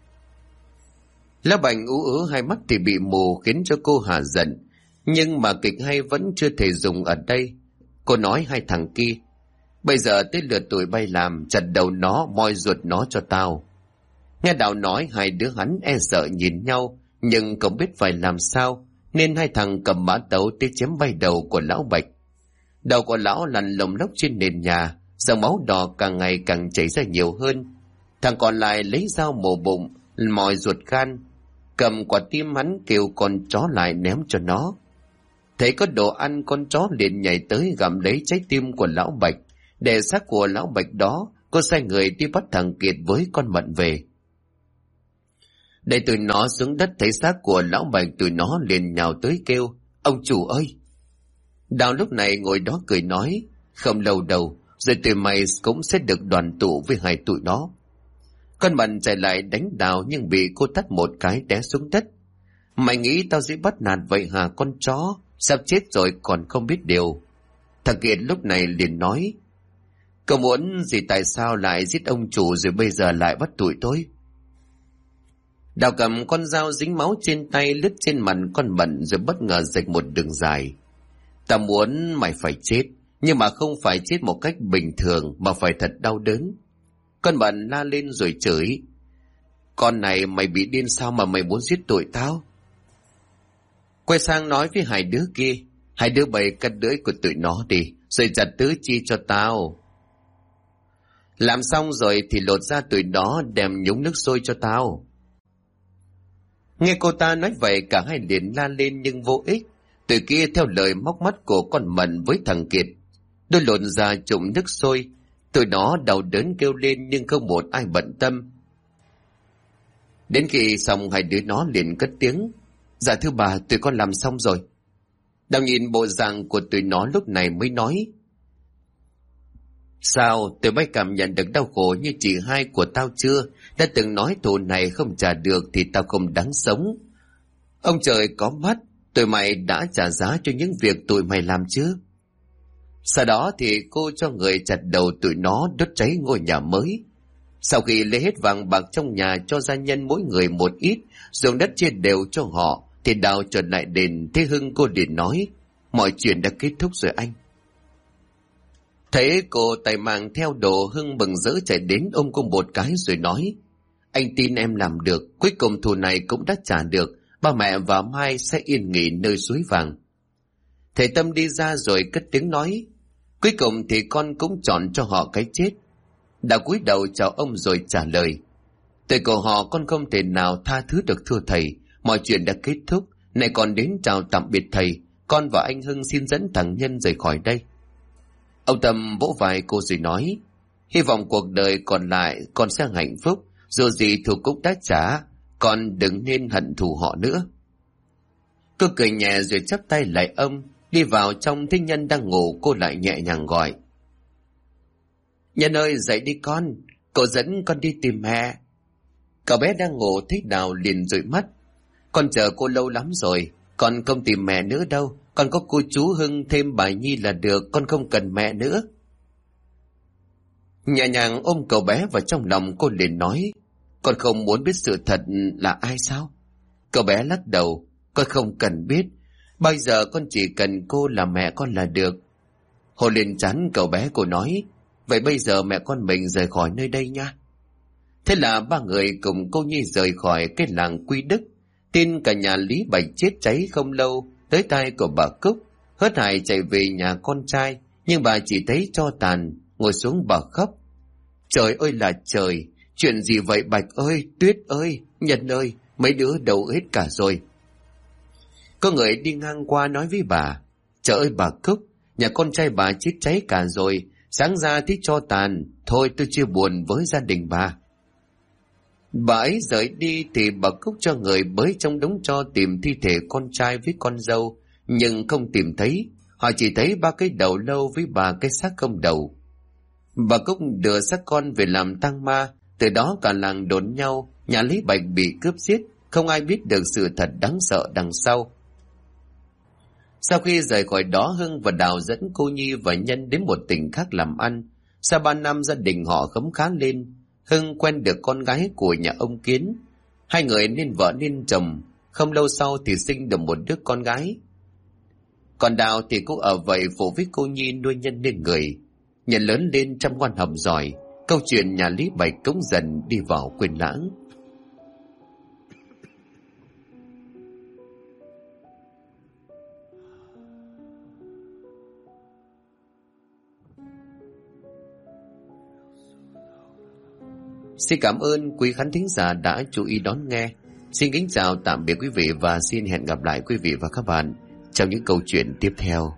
Lão Bạch ú ớ hai mắt thì bị mù khiến cho cô hả giận. Nhưng mà kịch hay vẫn chưa thể dùng ở đây. Cô nói hai thằng kia. Bây giờ tới lượt tụi bay làm, chặt đầu nó, moi ruột nó cho tao. Nghe Đào nói, hai đứa hắn e sợ nhìn nhau, nhưng không biết phải làm sao, nên hai thằng cầm mã tấu tới chém bay đầu của lão Bạch. Đầu của lão lăn lồng lốc trên nền nhà, dòng máu đỏ càng ngày càng chảy ra nhiều hơn. Thằng còn lại lấy dao mổ bụng, moi ruột gan, cầm quả tim hắn kêu con chó lại ném cho nó. Thấy có đồ ăn, con chó liền nhảy tới gặm lấy trái tim của lão Bạch. Để xác của lão Bạch đó, cô sai người đi bắt thằng Kiệt với con Mận về. Để tụi nó xuống đất thấy xác của lão Bạch, tụi nó liền nhào tới kêu: "Ông chủ ơi!" Đào lúc này ngồi đó cười nói: "Không lâu đâu, rồi tụi mày cũng sẽ được đoàn tụ với hai tụi nó." Con Mận chạy lại đánh Đào nhưng bị cô tát một cái té xuống đất. "Mày nghĩ tao dễ bắt nạt vậy hả con chó? Sắp chết rồi còn không biết điều." Thằng Kiệt lúc này liền nói: "Cậu muốn gì, tại sao lại giết ông chủ rồi bây giờ lại bắt tụi tôi?" Đào cầm con dao dính máu trên tay lướt trên mặt con Mận rồi bất ngờ rạch một đường dài. "Tao muốn mày phải chết, nhưng mà không phải chết một cách bình thường mà phải thật đau đớn." Con Mận la lên rồi chửi: "Con này mày bị điên sao mà mày muốn giết tụi tao?" Quay sang nói với hai đứa kia: "Hai đứa bày cắt lưỡi của tụi nó đi, rồi chặt tứ chi cho tao." Làm xong rồi thì lột ra tụi nó, đem nhúng nước sôi cho tao. Nghe cô ta nói vậy, cả hai liền la lên nhưng vô ích. Tụi kia theo lời móc mắt của con Mận với thằng Kiệt. Đôi lột ra trụng nước sôi. Tụi nó đau đớn kêu lên nhưng không một ai bận tâm. Đến khi xong, hai đứa nó liền cất tiếng: "Dạ thưa bà, tụi con làm xong rồi." Đào nhìn bộ dạng của tụi nó lúc này mới nói: "Sao, tụi bay cảm nhận được đau khổ như chị hai của tao chưa? Đã từng nói thù này không trả được thì tao không đáng sống. Ông trời có mắt, tụi mày đã trả giá cho những việc tụi mày làm chứ?" Sau đó thì cô cho người chặt đầu tụi nó, đốt cháy ngôi nhà mới. Sau khi lấy hết vàng bạc trong nhà cho gia nhân mỗi người một ít, dùng đất chia đều cho họ, thì Đào trở lại đền. Thế Hưng cô liền nói: "Mọi chuyện đã kết thúc rồi anh." Thấy cô tay mang theo đồ, Hưng mừng rỡ chạy đến ôm cô một cái rồi nói: "Anh tin em làm được, cuối cùng thù này cũng đã trả được, ba mẹ và Mai sẽ yên nghỉ nơi suối vàng." Thầy Tâm đi ra rồi cất tiếng nói: "Cuối cùng thì con cũng chọn cho họ cái chết." Đã cúi đầu chào ông rồi trả lời: "Tội của họ con không thể nào tha thứ được thưa thầy, mọi chuyện đã kết thúc, này còn đến chào tạm biệt thầy, con và anh Hưng xin dẫn thằng Nhân rời khỏi đây." Ông Tâm vỗ vai cô rồi nói: "Hy vọng cuộc đời còn lại con sẽ hạnh phúc, dù gì thù cũng đã trả, con đừng nên hận thù họ nữa." Cô cười nhẹ rồi chắp tay lại ông. Đi vào trong thấy Nhân đang ngủ, cô lại nhẹ nhàng gọi: "Nhân ơi, dậy đi con, cậu dẫn con đi tìm mẹ." Cậu bé đang ngủ thấy Đào liền dụi mắt: "Con chờ cô lâu lắm rồi, con không tìm mẹ nữa đâu, con có cô chú Hưng thêm bà Nhi là được, con không cần mẹ nữa." Nhẹ nhàng ôm cậu bé vào trong lòng, cô liền nói: "Con không muốn biết sự thật là ai sao?" Cậu bé lắc đầu: "Con không cần biết, bây giờ con chỉ cần cô là mẹ con là được." Hồ liền chán cậu bé, cô nói: "Vậy bây giờ mẹ con mình rời khỏi nơi đây nha." Thế là ba người cùng cô Nhi rời khỏi cái làng Quy Đức. Tin cả nhà Lý Bạch chết cháy không lâu tới tai của bà Cúc. Hớt hải chạy về nhà con trai, nhưng bà chỉ thấy tro tàn, ngồi xuống bà khóc: "Trời ơi là trời, chuyện gì vậy Bạch ơi, Tuyết ơi, Nhân ơi, mấy đứa đâu hết cả rồi." Có người đi ngang qua nói với bà: "Trời ơi bà Cúc, nhà con trai bà chết cháy cả rồi, sáng ra thấy tro tàn, thôi tôi chia buồn với gia đình bà." Bà ấy rời đi thì bà Cúc cho người bới trong đống tro tìm thi thể con trai với con dâu, nhưng không tìm thấy. Họ chỉ thấy ba cái đầu lâu với ba cái xác không đầu. Bà Cúc đưa xác con về làm tang ma. Từ đó cả làng đồn nhau nhà Lý Bạch bị cướp giết, không ai biết được sự thật đáng sợ đằng sau. Sau khi rời khỏi đó, Hưng và Đào dẫn cô Nhi và Nhân đến một tỉnh khác làm ăn. Sau 3 năm gia đình họ khấm khá lên. Hưng quen được con gái của nhà ông Kiến. Hai người nên vợ nên chồng. Không lâu sau thì sinh được một đứa con gái. Còn Đào thì cũng ở vậy phụ với cô Nhi nuôi Nhân nên người. Nhân lớn lên chăm ngoan học giỏi. Câu chuyện nhà Lý Bạch cũng dần đi vào quên lãng. Xin cảm ơn quý khán thính giả đã chú ý đón nghe. Xin kính chào tạm biệt quý vị và xin hẹn gặp lại quý vị và các bạn trong những câu chuyện tiếp theo.